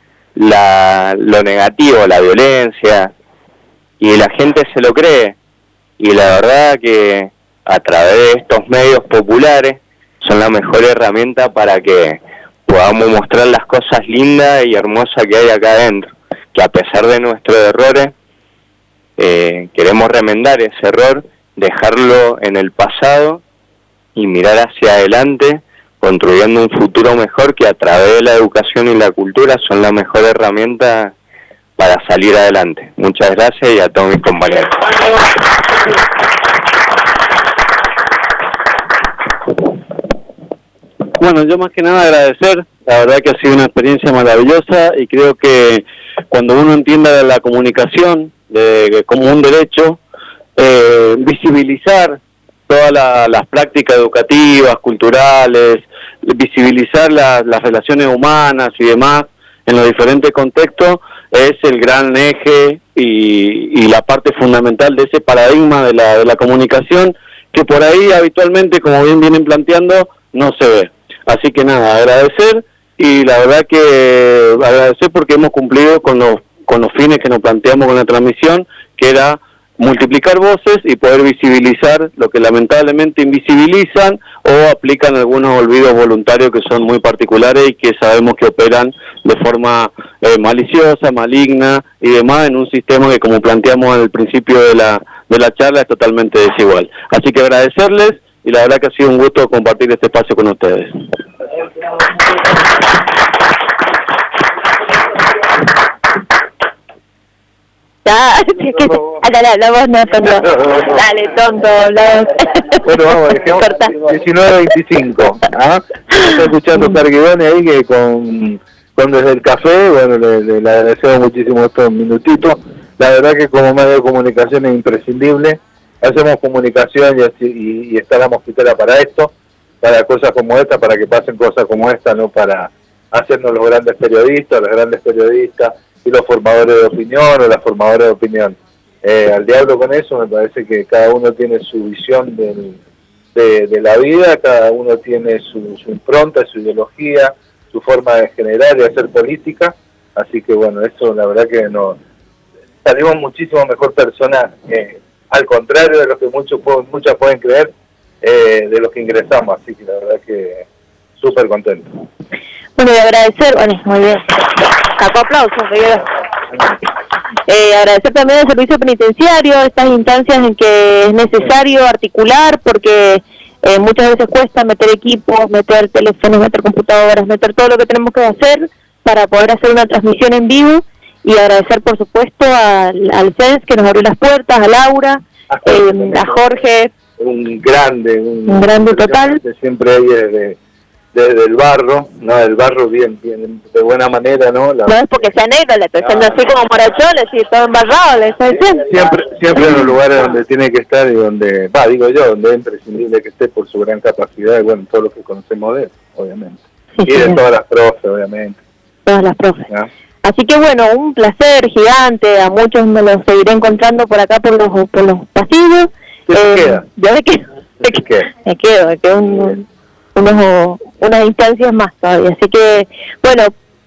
lo negativo, la violencia, y la gente se lo cree. Y la verdad que a través de estos medios populares son la mejor herramienta para que podamos mostrar las cosas lindas y hermosas que hay acá adentro, que a pesar de nuestros errores, queremos remendar ese error, dejarlo en el pasado y mirar hacia adelante, construyendo un futuro mejor, que a través de la educación y la cultura son la mejor herramienta para salir adelante. Muchas gracias, y a todos mis compañeros. Bueno, yo más que nada agradecer, la verdad que ha sido una experiencia maravillosa, y creo que cuando uno entienda la comunicación como un derecho, visibilizar todas las prácticas educativas, culturales, visibilizar las relaciones humanas y demás en los diferentes contextos, es el gran eje y la parte fundamental de ese paradigma de la comunicación, que por ahí habitualmente, como bien vienen planteando, no se ve. Así que nada, agradecer, y la verdad que agradecer porque hemos cumplido con los fines que nos planteamos con la transmisión, que era multiplicar voces y poder visibilizar lo que lamentablemente invisibilizan o aplican algunos olvidos voluntarios que son muy particulares y que sabemos que operan de forma maliciosa, maligna y demás, en un sistema que, como planteamos al principio de la charla, es totalmente desigual. Así que agradecerles, y la verdad que ha sido un gusto compartir este espacio con ustedes. La voz no, tonto. Dale, tonto. Bueno, vamos, dejemos 19:25. Está escuchando Sarguidone ahí, que con Desde el Café. Bueno, le agradecemos muchísimo estos minutitos. La verdad que como medio de comunicación es imprescindible. Hacemos comunicación y está la Mosquitera para esto, para cosas como esta, para que pasen cosas como esta, no para hacernos los grandes periodistas y los formadores de opinión o las formadoras de opinión. Al diablo con eso, me parece que cada uno tiene su visión de la vida, cada uno tiene su impronta, su ideología, su forma de generar y hacer política, Así que bueno, eso la verdad que nos salimos muchísimo mejor personas, al contrario de lo que muchas pueden creer, de los que ingresamos, así que la verdad que súper contento. Bueno, y agradecer, bueno, muy bien, sacó aplausos, agradecer también al servicio penitenciario, estas instancias en que es necesario articular, porque muchas veces cuesta meter equipos, meter teléfonos, meter computadoras, meter todo lo que tenemos que hacer para poder hacer una transmisión en vivo, y agradecer por supuesto al CENS que nos abrió las puertas, a Laura, a Jorge, un grande total, siempre hay desde el barro, ¿no? El barro bien de buena manera, ¿no? No es porque sea negro, le estoy diciendo así como morachones y todo embarrado, le estoy diciendo. Siempre en los lugares donde tiene que estar y donde, donde es imprescindible que esté por su gran capacidad y bueno, todo lo que conocemos de él, obviamente. Sí, y de todas las profes, obviamente. Todas las profes. ¿No? Así que bueno, un placer gigante, a muchos me los seguiré encontrando por acá por los pasillos. ¿Qué te queda? Yo me quedo unas instancias más todavía, así que bueno,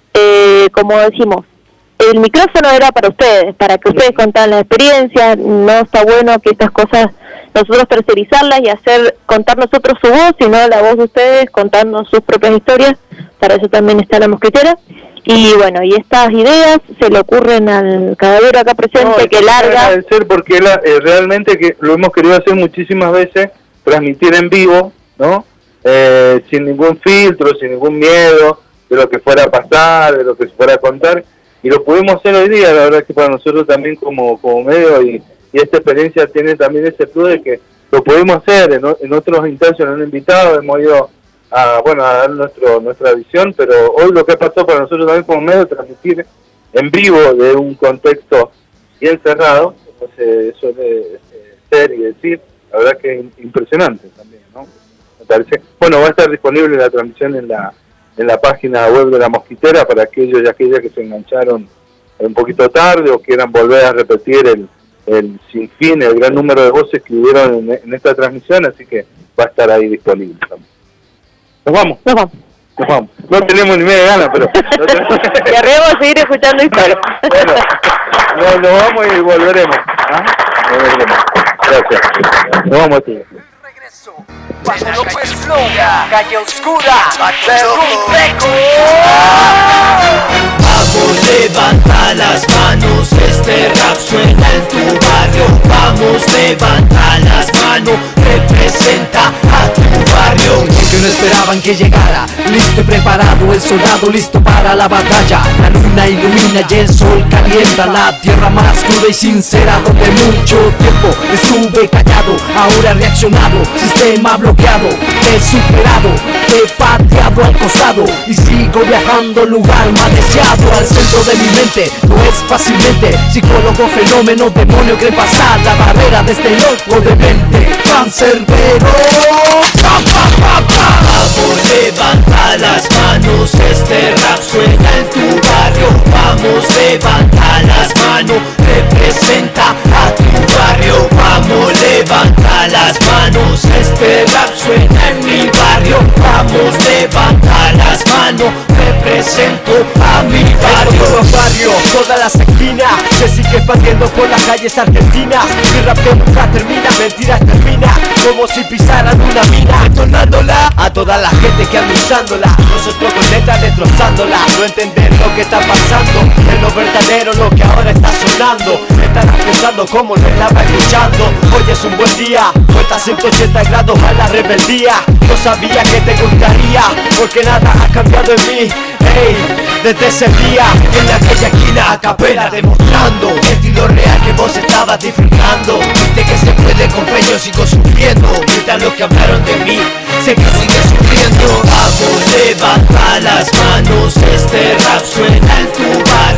como decimos, el micrófono era para ustedes, para que ustedes contaran las experiencias. No está bueno que estas cosas nosotros tercerizarlas y contar nosotros su voz, sino la voz de ustedes contando sus propias historias. Para eso también está La Mosquitera. Y bueno, y estas ideas se le ocurren al caballero acá presente, que larga. Agradecer porque realmente que lo hemos querido hacer muchísimas veces, transmitir en vivo, ¿no? Sin ningún filtro, sin ningún miedo de lo que fuera a pasar, de lo que se fuera a contar, y lo pudimos hacer hoy día. La verdad es que para nosotros también como medio y esta experiencia tiene también ese plus de que lo pudimos hacer. En otros instancias nos han invitado, hemos ido a dar nuestra visión, pero hoy lo que pasó para nosotros también como medio, transmitir en vivo de un contexto bien cerrado, entonces eso de ser y decir, la verdad que es impresionante también, ¿no? Me parece. Bueno, va a estar disponible la transmisión en la página web de La Mosquitera para aquellos y aquellas que se engancharon un poquito tarde o quieran volver a repetir el sinfín, el gran número de voces que hubieron en esta transmisión, así que va a estar ahí disponible también. Nos vamos. No tenemos ni media gana, pero... Y arriba a seguir escuchando historias. Bueno, nos vamos y volveremos. Volveremos. Gracias. Nos vamos a ti. Bajo López Flora, calle oscura, Seco. Vamos, levanta las manos, este rap suena en tu barrio. Vamos, levanta las manos, representa a tu barrio. Que no esperaban que llegara, listo y preparado, el soldado listo para la batalla. La luna ilumina y el sol calienta la tierra más cruda y sincera, donde mucho tiempo estuve callado, ahora reaccionado, sistema bloqueado, he superado, he pateado al costado y sigo viajando lugar mal deseado. Al centro de mi mente, no es fácilmente, psicólogo, fenómeno, demonio que pasa la barrera de este loco de mente cancerbero. Vamos, levanta las manos, este rap suena en tu barrio. Vamos, levanta las manos, representa a tu barrio. Vamos, levanta las manos, este rap suena en mi barrio. Vamos, levanta las manos, represento a mi barrio. Todas las esquinas se sigue expandiendo por las calles argentinas. Mi rap que nunca termina, mentiras termina como si pisaran una mina, detonándola a toda la gente que anda usándola. Nosotros con letras destrozándola, no entender lo que está pasando, es lo verdadero lo que ahora está sonando. Estarás pensando cómo no estaba escuchando. Hoy es un buen día, vuelta 180 grados a la rebeldía. No sabía que te gustaría, porque nada ha cambiado en mí. Hey, desde ese día en aquella esquina a capela, demostrando el estilo real que vos estabas disfrutando. Viste que se puede con fe, yo sigo sufriendo, mientras los que hablaron de mí sé que sigue sufriendo. Vamos, levanta las manos, este rap suena en tu barrio.